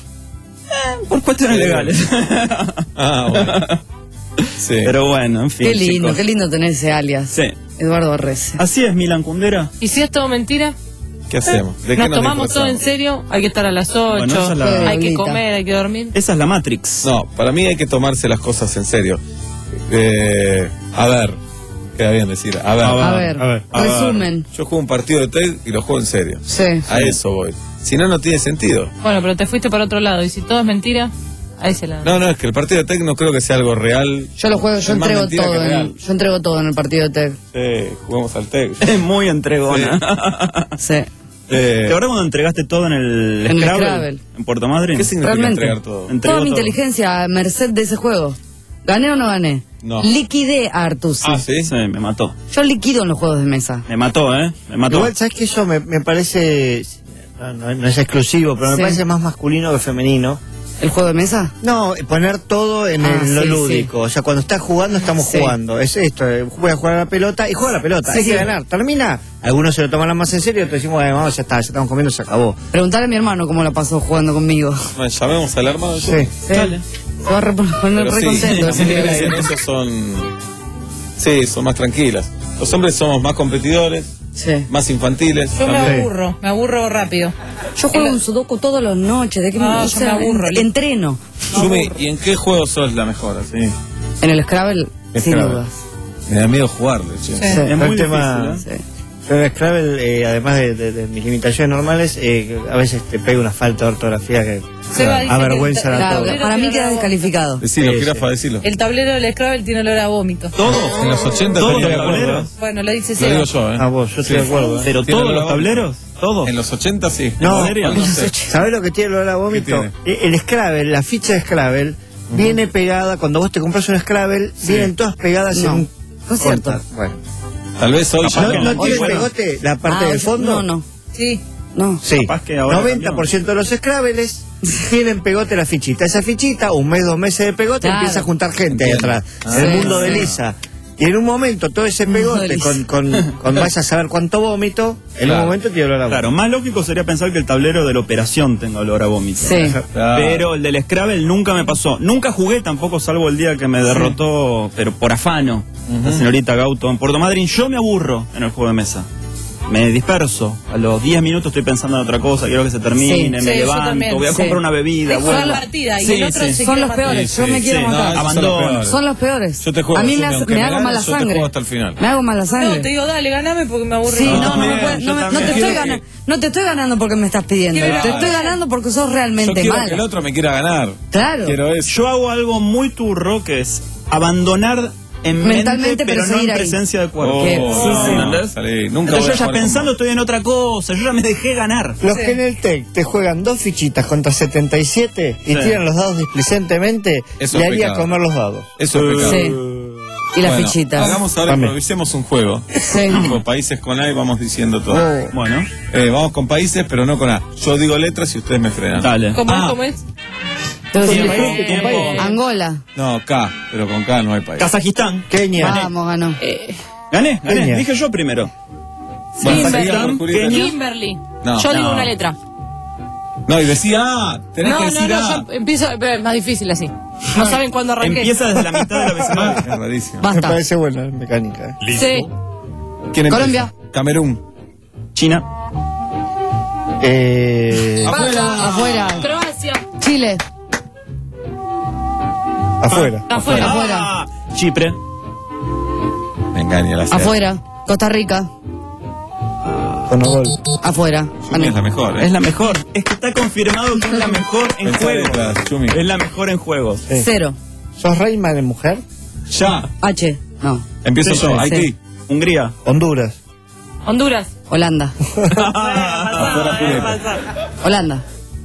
Por cuestiones Sí. legales. Ah, bueno. Sí. Pero bueno, en fin. Qué lindo, chicos. qué lindo tener ese alias. Sí. Eduardo Arrece. Así es, Milan Kundera. ¿Y si es todo mentira? ¿Qué hacemos? ¿De qué Nos nos tomamos todo en disfrazamos? serio, hay que estar a las ocho, Bueno, esa es la- hay que Lolita. comer, hay que dormir. Esa es la Matrix. No, para mí hay que tomarse las cosas en serio. Eh, a ver, queda bien decir, a ver. A ver, a ver, a ver. resumen. Yo juego un partido de T E D y lo juego en serio. Sí. A eso voy. Si no, no tiene sentido. Bueno, pero te fuiste para otro lado, y si todo es mentira, a ese lado. No, no, es que el partido de T E D no creo que sea algo real. Yo lo juego, yo Es más entrego mentira todo. que real. En, yo entrego todo en el partido de T E Sí, jugamos al T E D. Es muy entregona. C. Sí. Eh, ¿Te acuerdas cuando entregaste todo en el En el Scrabble? Scrabble. En Puerto Madryn. ¿Qué significa Realmente. entregar todo? Entregó Toda mi todo. inteligencia a merced de ese juego. ¿Gané o no gané? No. Liquidé a Artusi. Ah, ¿sí? Sí, me mató. Yo liquido en los juegos de mesa. Me mató, ¿eh? Me mató. Igual, ¿sabes que eso me, me parece, no, no- no es exclusivo, pero me Sí. parece más masculino que femenino? ¿El juego de mesa? No, poner todo en Ah, el- lo sí, lúdico. O sea, cuando estás jugando, estamos Sí. jugando. Es esto, eh, voy a jugar a la pelota y juega a la pelota. Sí, Hay sí. que ganar. Termina. Algunos se lo toman más en serio, otros decimos, bueno, vamos, ya está, ya estamos comiendo, se acabó. Preguntarle a mi hermano cómo la pasó jugando conmigo. Bueno, llamemos al hermano. Sí. Sí. Se va a re- poner Pero re sí, contento. las mujeres en eso son. Sí, son más tranquilas. Los hombres somos más competidores, Sí. más infantiles. Yo me también. aburro, me aburro rápido. Yo juego un sudoku todas las noches. ¿De qué No, me, o yo sea, me aburro. en- entreno. Yumi, ¿y en qué juego sos la mejor? Así? En el Scrabble, sin Scrabble. dudas. Me da miedo jugarle, che. Sí. Es Pero muy el tema- difícil, ¿eh? Sí. Yo en el Scrabble, eh, además de, de- de mis limitaciones normales, eh, a veces te pega una falta de ortografía que Seba dice avergüenza que- a Claro, todos. para mí queda descalificado. Decilo, Sí, jirafa, decilo. El tablero del Scrabble tiene olor a vómito. ¿Todo? En los ochenta ¿Todos tenía los de acuerdo. tableros? Bueno, lo dice Lo Seba. digo yo, ¿eh? Ah, vos, yo estoy Sí. de acuerdo. ¿eh? ¿Pero ¿Tiene todos olor los a vómito? tableros? ¿Todos? En los ochenta sí. No, ¿En serio? no sé. ¿Sabés lo que tiene el olor a vómito? ¿Qué Eh, El Scrabble, la ficha de Scrabble, viene pegada, cuando vos te compras un Scrabble, vienen todas pegadas No, en un... no es cierto. contact. Bueno. Tal vez hoy Capaz ya ¿No, que no no. tiene Hoy, bueno. pegote la parte Ah, del fondo? No, no. Sí. No. Sí, Capaz que ahora noventa por ciento de los Scrabbles tienen pegote la fichita. Esa fichita, un mes, dos meses de pegote, Claro. empieza a juntar gente ahí Entiendo. atrás. Ah. el Sí, mundo de sí. Lisa. Y en un momento todo ese Mundo de pegote Lisa. con, con, con vaya a saber cuánto vómito, en Claro. un momento tiene olor a vómito. Claro, más lógico sería pensar que el tablero de la operación tenga olor a vómito. Sí. Claro. Pero el del Scrabble nunca me pasó. Nunca jugué tampoco, salvo el día que me derrotó, pero por afano, la señorita Gauto en Puerto Madryn. Yo me aburro en el juego de mesa. me disperso. A los diez minutos estoy pensando en otra cosa, quiero que se termine, Sí. me Sí, yo levanto, también, voy a sí. comprar una bebida. Son vuelvo. la partida y Sí, el otro sí. se Son quiere los matar. peores, Sí, yo me sí, quiero sí, matar. no, Abandono. Son los peores. Yo te juego a mí Sumi, me, hace- aunque me me hago ganes, mala yo te sangre. juego hasta el final. Me hago mala No, sangre. te digo, dale, ganame porque me aburre. Sí, Yo no, no, también, me puede- yo no, me- no te también. estoy Quiero ganando, no te estoy ganando porque me estás pidiendo. Quiero Te ganar. estoy ganando porque sos Yo realmente quiero mala. que el otro me quiera ganar. Claro. Quiero eso. Yo hago algo muy turro que es abandonar en Mentalmente, mente, pero, pero no en seguir ahí. presencia de cuerpo. Oh, Que- sí, sí. ¿Entendés? salí. Nunca Entonces voy a yo ya jugar con pensando vos. estoy en otra cosa, yo ya me dejé ganar. Los que en el T E C te juegan dos fichitas contra setenta y siete y Sí. tiran los dados displicentemente, Eso le es haría pecado. comer los dados. Eso es pecado. Sí. Y las Bueno, fichitas. Hagamos ahora, También. improvisemos un juego. Sí. Tipo países con A y vamos diciendo todo. Oh. Bueno, Eh, vamos con países, pero no con A. Yo digo letras y ustedes me frenan. dale. ¿Cómo es? Ah, ¿Cómo es? Entonces, Tiempo. Angola. No, K, pero con K no hay país. Kazajistán. Kenia. Vamos, ganó. Eh, Gané, gané. Kenia. Dije yo primero. Bueno, Kimberly. siga por Julieta. Kenia. Kimberly. No. Yo digo No. una letra. No, y decía A. Tenés No, que no, decir no, A. yo empiezo, pero es más difícil así. No saben cuándo arranqué. Empieza desde la mitad de la abecedario. Es rarísimo. Me Basta. parece buena la mecánica. ¿eh? Sí. ¿Quién empieza? Colombia. Camerún. China. Eh, Afuera. Afuera. Croacia. Chile. afuera. Afuera. Afuera. Ah, Chipre. Me engaña la C. Afuera. Costa Rica. Conogol. Afuera. Chumi es la mejor, ¿eh? Es la mejor. Es que está confirmado que es la mejor en Pensá juegos. letras, Chumi. Es la mejor en juegos. Sí. Cero. ¿Sos Rayman en mujer? Ya. H. No. Empiezo Sí, yo. sí. Haití. Hungría. Honduras. Honduras. Holanda. Afuera Julieta. Holanda.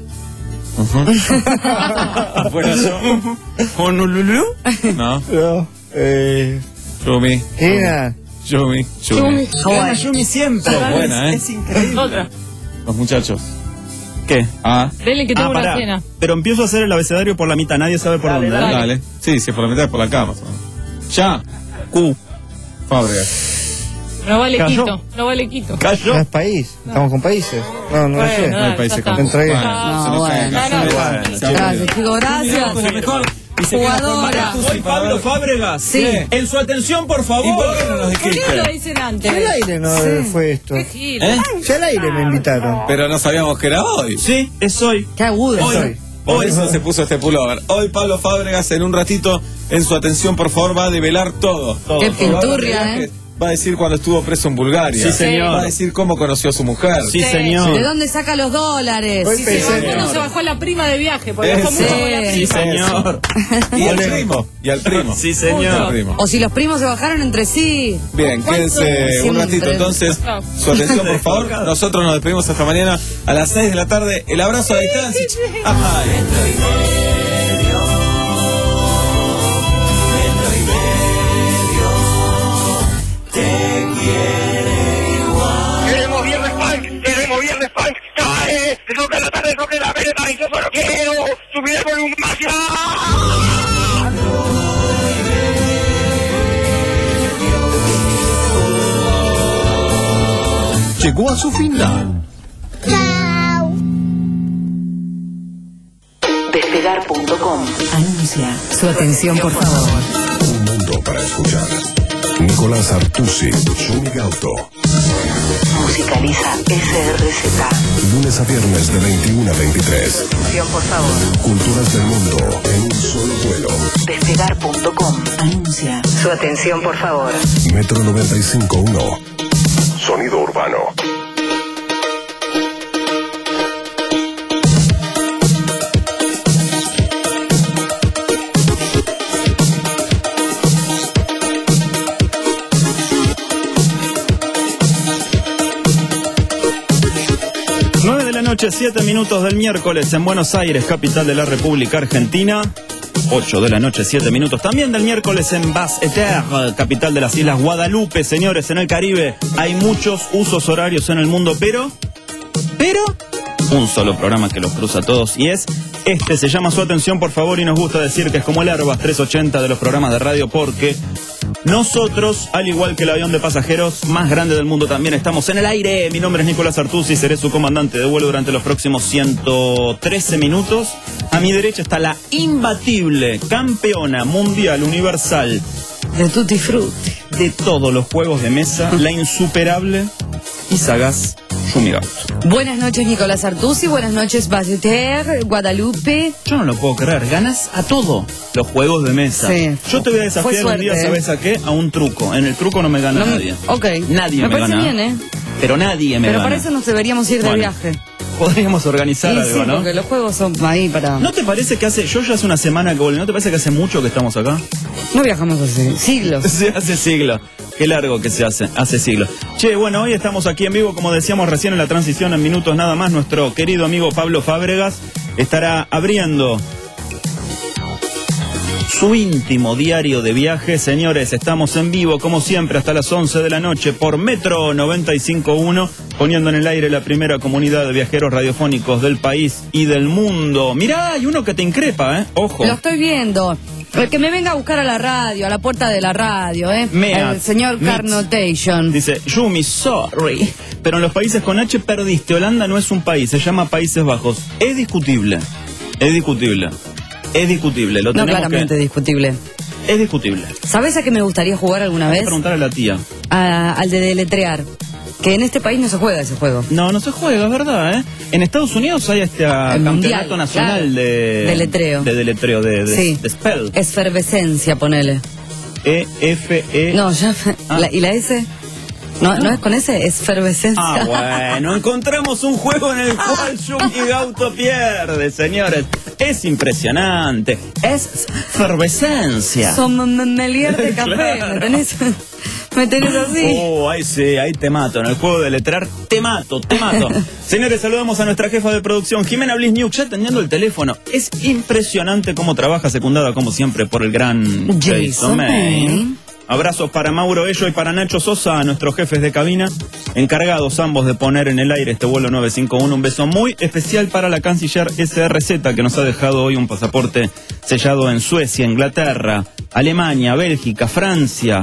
Afuera yo. Honolulu. No. No. Eh, Chumi. Kenia. Chumi. Chumi. Gana Yumi siempre. Sos buena, ¿eh? Es increíble. Otra. Los muchachos. ¿Qué? A. Dele que tengo Ah, una pará. cena. Pero empiezo a hacer el abecedario por la mitad, nadie sabe por dónde. Dale. Dale. Sí, si es por la mitad, por la cama. más o menos. Ya. Q. Fábregas. No vale Cayó. Quito. No vale Quito. No Cayó. es país. Estamos con países. No, no lo sé. No hay países ya con está. Entregué. Bueno, se No, nos cae bueno. acá. No, no, Bueno, bueno. se aburre. Gracias, chicos. Gracias. La mejor. Y se queda con Jugadora. María Hoy Pablo Fábregas. Sí. En su atención, por favor. ¿Y por qué no nos ¿Por qué dijiste? no lo dicen antes? Al aire no Sí. fue esto. Qué gil. ¿Eh? Ya al aire me invitaron. Pero no sabíamos que era hoy. Sí, es hoy. Qué agudo. Hoy. Soy. Por Hoy. eso se puso este pullover. Hoy Pablo Fábregas en un ratito, en su atención, por favor, va a develar todo. todo Qué todo. pinturria, Va a- ¿eh? Va a decir cuando estuvo preso en Bulgaria. Sí, señor. Va a decir cómo conoció a su mujer. Sí, señor. ¿De dónde saca los dólares? Hoy Si pensé- se bajó, no se bajó la prima de viaje, porque Eh, bajó sí. mucho con la Sí, prima. señor. Y al primo. Y al primo. Sí, Y señor. al primo. O si los primos se bajaron entre sí. Bien, quédense un Siempre. ratito entonces. Su atención, por favor. Nosotros nos despedimos hasta mañana a las seis de la tarde. El abrazo a distancia. Ay. Queremos viernes punk, queremos viernes punk. Cae, rock en la tarde, rock en la vereda y yo solo quiero subir el volumen más allá. Llegó a su final. Despegar punto com. Anuncia. Su atención, por favor. Un mundo para escuchar. Nicolás Artusi, Shumi Gauto. Musicaliza S R Z. Lunes a viernes de veintiuno a veintitrés. Atención, por favor. Culturas del mundo en un solo vuelo. Despegar punto com. Anuncia. Su atención, por favor. Metro noventa y cinco punto uno. Sonido urbano. nueve de la noche, siete minutos del miércoles en Buenos Aires, capital de la República Argentina. ocho de la noche, siete minutos también del miércoles en Basse-Terre, capital de las Islas Guadalupe. Señores, en el Caribe hay muchos usos horarios en el mundo, pero... Pero... un solo programa que los cruza a todos y es este. Se llama Su Atención, por favor, y nos gusta decir que es como el Airbus trescientos ochenta de los programas de radio, porque nosotros, al igual que el avión de pasajeros más grande del mundo, también estamos en el aire. Mi nombre es Nicolás Artusi, seré su comandante de vuelo durante los próximos ciento trece minutos. A mi derecha está la imbatible campeona mundial universal de Tutti Frutti, de todos los juegos de mesa, la insuperable y sagaz Yumi Gauto. Buenas noches, Nicolás Artusi. Buenas noches, Bajuter, Guadalupe. Yo no lo puedo creer. Ganas a todo. Los juegos de mesa. Sí. Yo te voy a desafiar un día, ¿sabes a qué? A un truco. En el truco no me gana no, nadie. Ok. Nadie me, me parece gana. bien, ¿eh? Pero nadie me Pero gana. para eso nos deberíamos ir de bueno, viaje. Podríamos organizar sí, algo, sí, ¿no? Porque los juegos son ahí para... ¿No te parece que hace... Yo ya hace una semana que volví. ¿No te parece que hace mucho que estamos acá? No viajamos hace siglos. Sí, hace siglos. Qué largo que se hace, hace siglos. Che, bueno, hoy estamos aquí en vivo, como decíamos recién en la transición, en minutos nada más. Nuestro querido amigo Pablo Fábregas estará abriendo su íntimo diario de viaje. Señores, estamos en vivo, como siempre, hasta las once de la noche por Metro noventa y cinco punto uno, poniendo en el aire la primera comunidad de viajeros radiofónicos del país y del mundo. Mirá, hay uno que te increpa, ¿eh? Ojo. Lo estoy viendo. El que me venga a buscar a la radio, a la puerta de la radio, ¿eh? Mea, el señor Mitz. Carnotation. Dice, Yumi, sorry, pero en los países con H perdiste. Holanda no es un país, se llama Países Bajos. Es discutible, es discutible, es discutible. Lo no, tenemos claramente que... discutible. Es discutible. ¿Sabes a qué me gustaría jugar alguna vez? Voy a preguntarle a la tía. A, al de deletrear. Que en este país no se juega ese juego. No, no se juega, es verdad, ¿eh? En Estados Unidos hay este campeonato mundial, nacional claro. de... Deletreo. De deletreo, de, de, sí. de spell. Efervescencia, ponele. E, F, E... No, ya... Ah. La, ¿Y la S? No, no es con ese, es efervescencia. Ah, bueno, encontramos un juego en el cual Yumi Gauto pierde, señores. Es impresionante. Es efervescencia. Sommelier de café, Claro. ¿me tenés? ¿Me tenés así? Oh, ahí sí, ahí te mato. En el juego de letrar, te mato, te mato. Señores, saludamos a nuestra jefa de producción, Jimena Blisniuk, ya atendiendo el teléfono. Es impresionante cómo trabaja, secundada como siempre por el gran Jason, Jason May. May. Abrazos para Mauro Ello y para Nacho Sosa, nuestros jefes de cabina, encargados ambos de poner en el aire este vuelo nueve cinco uno. Un beso muy especial para la canciller S R Z, que nos ha dejado hoy un pasaporte sellado en Suecia, Inglaterra, Alemania, Bélgica, Francia,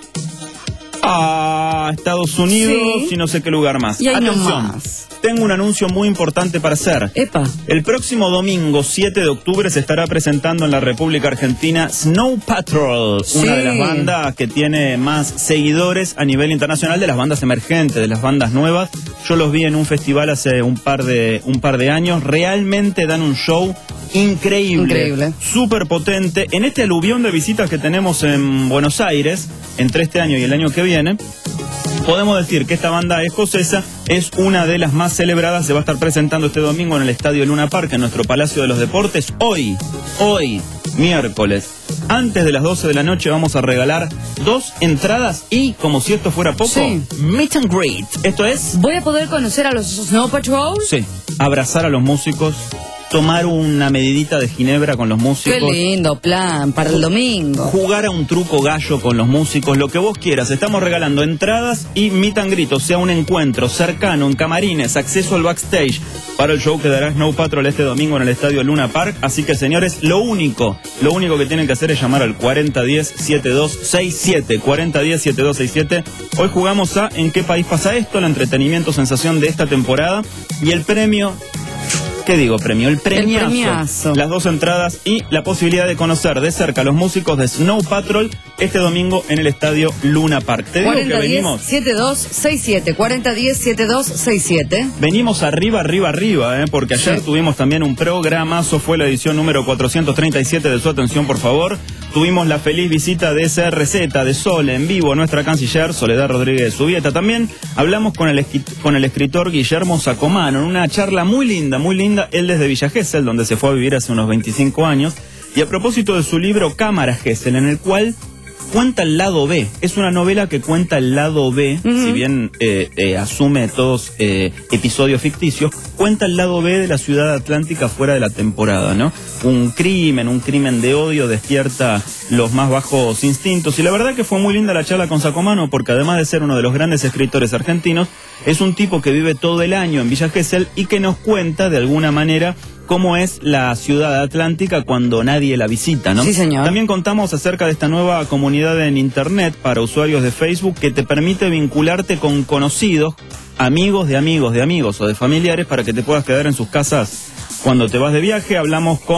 a Estados Unidos Sí. y no sé qué lugar más. Y ahí Atención, nomás. tengo un anuncio muy importante para hacer. Epa. El próximo domingo siete de octubre se estará presentando en la República Argentina Snow Patrol, Sí. una de las bandas que tiene más seguidores a nivel internacional, de las bandas emergentes, de las bandas nuevas. Yo los vi en un festival hace un par de, un par de años. Realmente dan un show increíble, Increíble. súper potente. En este aluvión de visitas que tenemos en Buenos Aires, entre este año y el año que viene, podemos decir que esta banda escocesa es una de las más celebradas. Se va a estar presentando este domingo en el Estadio Luna Park, en nuestro Palacio de los Deportes. Hoy, hoy, miércoles, antes de las doce de la noche, vamos a regalar dos entradas y, como si esto fuera poco, Sí. meet and greet. Esto es... ¿Voy a poder conocer a los Snow Patrol? Sí, abrazar a los músicos, tomar una medidita de ginebra con los músicos. Qué lindo plan para el domingo. Jugar a un truco gallo con los músicos, lo que vos quieras. Estamos regalando entradas y meet and greet, o sea, un encuentro cercano en camarines, acceso al backstage para el show que dará Snow Patrol este domingo en el Estadio Luna Park. Así que, señores, lo único, lo único que tienen que hacer es llamar al cuarenta diez, setenta y dos sesenta y siete. cuarenta diez, setenta y dos sesenta y siete. Hoy jugamos a ¿En qué país pasa esto? El entretenimiento sensación de esta temporada. Y el premio... ¿Qué digo premio? El premiazo. El premiazo. Las dos entradas y la posibilidad de conocer de cerca a los músicos de Snow Patrol este domingo en el Estadio Luna Park. Te digo que cuarenta diez, venimos, setenta y dos sesenta y siete. cuarenta diez, setenta y dos sesenta y siete. venimos arriba, arriba, arriba, ¿eh? Porque ayer Sí. tuvimos también un programazo, fue la edición número cuatrocientos treinta y siete de Su Atención, por favor. Tuvimos la feliz visita de S R Z, de Sol, en vivo, nuestra canciller, Soledad Rodríguez Zubieta. También hablamos con el, esqui- con el escritor Guillermo Sacomano, en una charla muy linda, muy linda, él desde Villa Gesell, donde se fue a vivir hace unos veinticinco años, y a propósito de su libro Cámara Gesell, en el cual cuenta el lado B. Es una novela que cuenta el lado B, Ujú. si bien eh, eh, asume todos eh, episodios ficticios, cuenta el lado B de la ciudad atlántica fuera de la temporada, ¿no? Un crimen, un crimen de odio despierta los más bajos instintos. Y la verdad que fue muy linda la charla con Sacomano, porque además de ser uno de los grandes escritores argentinos, es un tipo que vive todo el año en Villa Gesell y que nos cuenta de alguna manera cómo es la ciudad atlántica cuando nadie la visita, ¿no? Sí, señor. También contamos acerca de esta nueva comunidad en internet para usuarios de Facebook que te permite vincularte con conocidos, amigos de amigos de amigos o de familiares para que te puedas quedar en sus casas cuando te vas de viaje. Hablamos con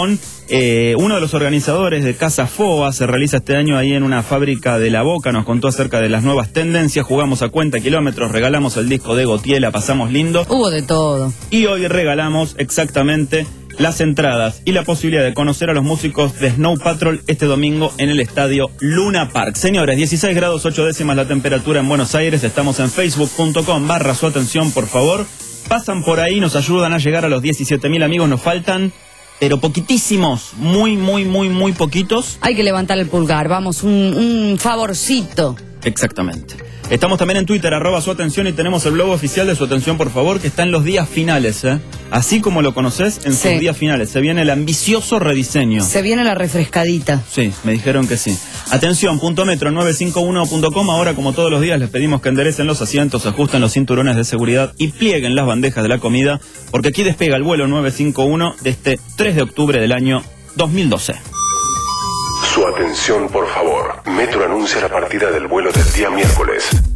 Eh, uno de los organizadores de Casa Foa se realiza este año ahí en una fábrica de La Boca, nos contó acerca de las nuevas tendencias, jugamos a cuenta kilómetros, regalamos el disco de Gautier, la pasamos lindo. Hubo de todo. Y hoy regalamos exactamente las entradas y la posibilidad de conocer a los músicos de Snow Patrol este domingo en el estadio Luna Park. Señores, dieciséis grados ocho décimas la temperatura en Buenos Aires, estamos en facebook punto com barra su atención, por favor. Pasan por ahí, nos ayudan a llegar a los diecisiete mil amigos, nos faltan, pero poquitísimos, muy, muy, muy, muy poquitos. Hay que levantar el pulgar, vamos, un, un favorcito. Exactamente. Estamos también en Twitter, arroba su atención, y tenemos el blog oficial de Su Atención, por favor, que está en los días finales, ¿eh? Así como lo conoces, en Sí. sus días finales. Se viene el ambicioso rediseño. Se viene la refrescadita. Sí, me dijeron que sí. Atención, punto metro nueve cinco uno punto com. Ahora, como todos los días, les pedimos que enderecen los asientos, ajusten los cinturones de seguridad y plieguen las bandejas de la comida, porque aquí despega el vuelo nueve cinco uno de este tres de octubre del año dos mil doce. Su atención, por favor. Metro anuncia la partida del vuelo del día miércoles.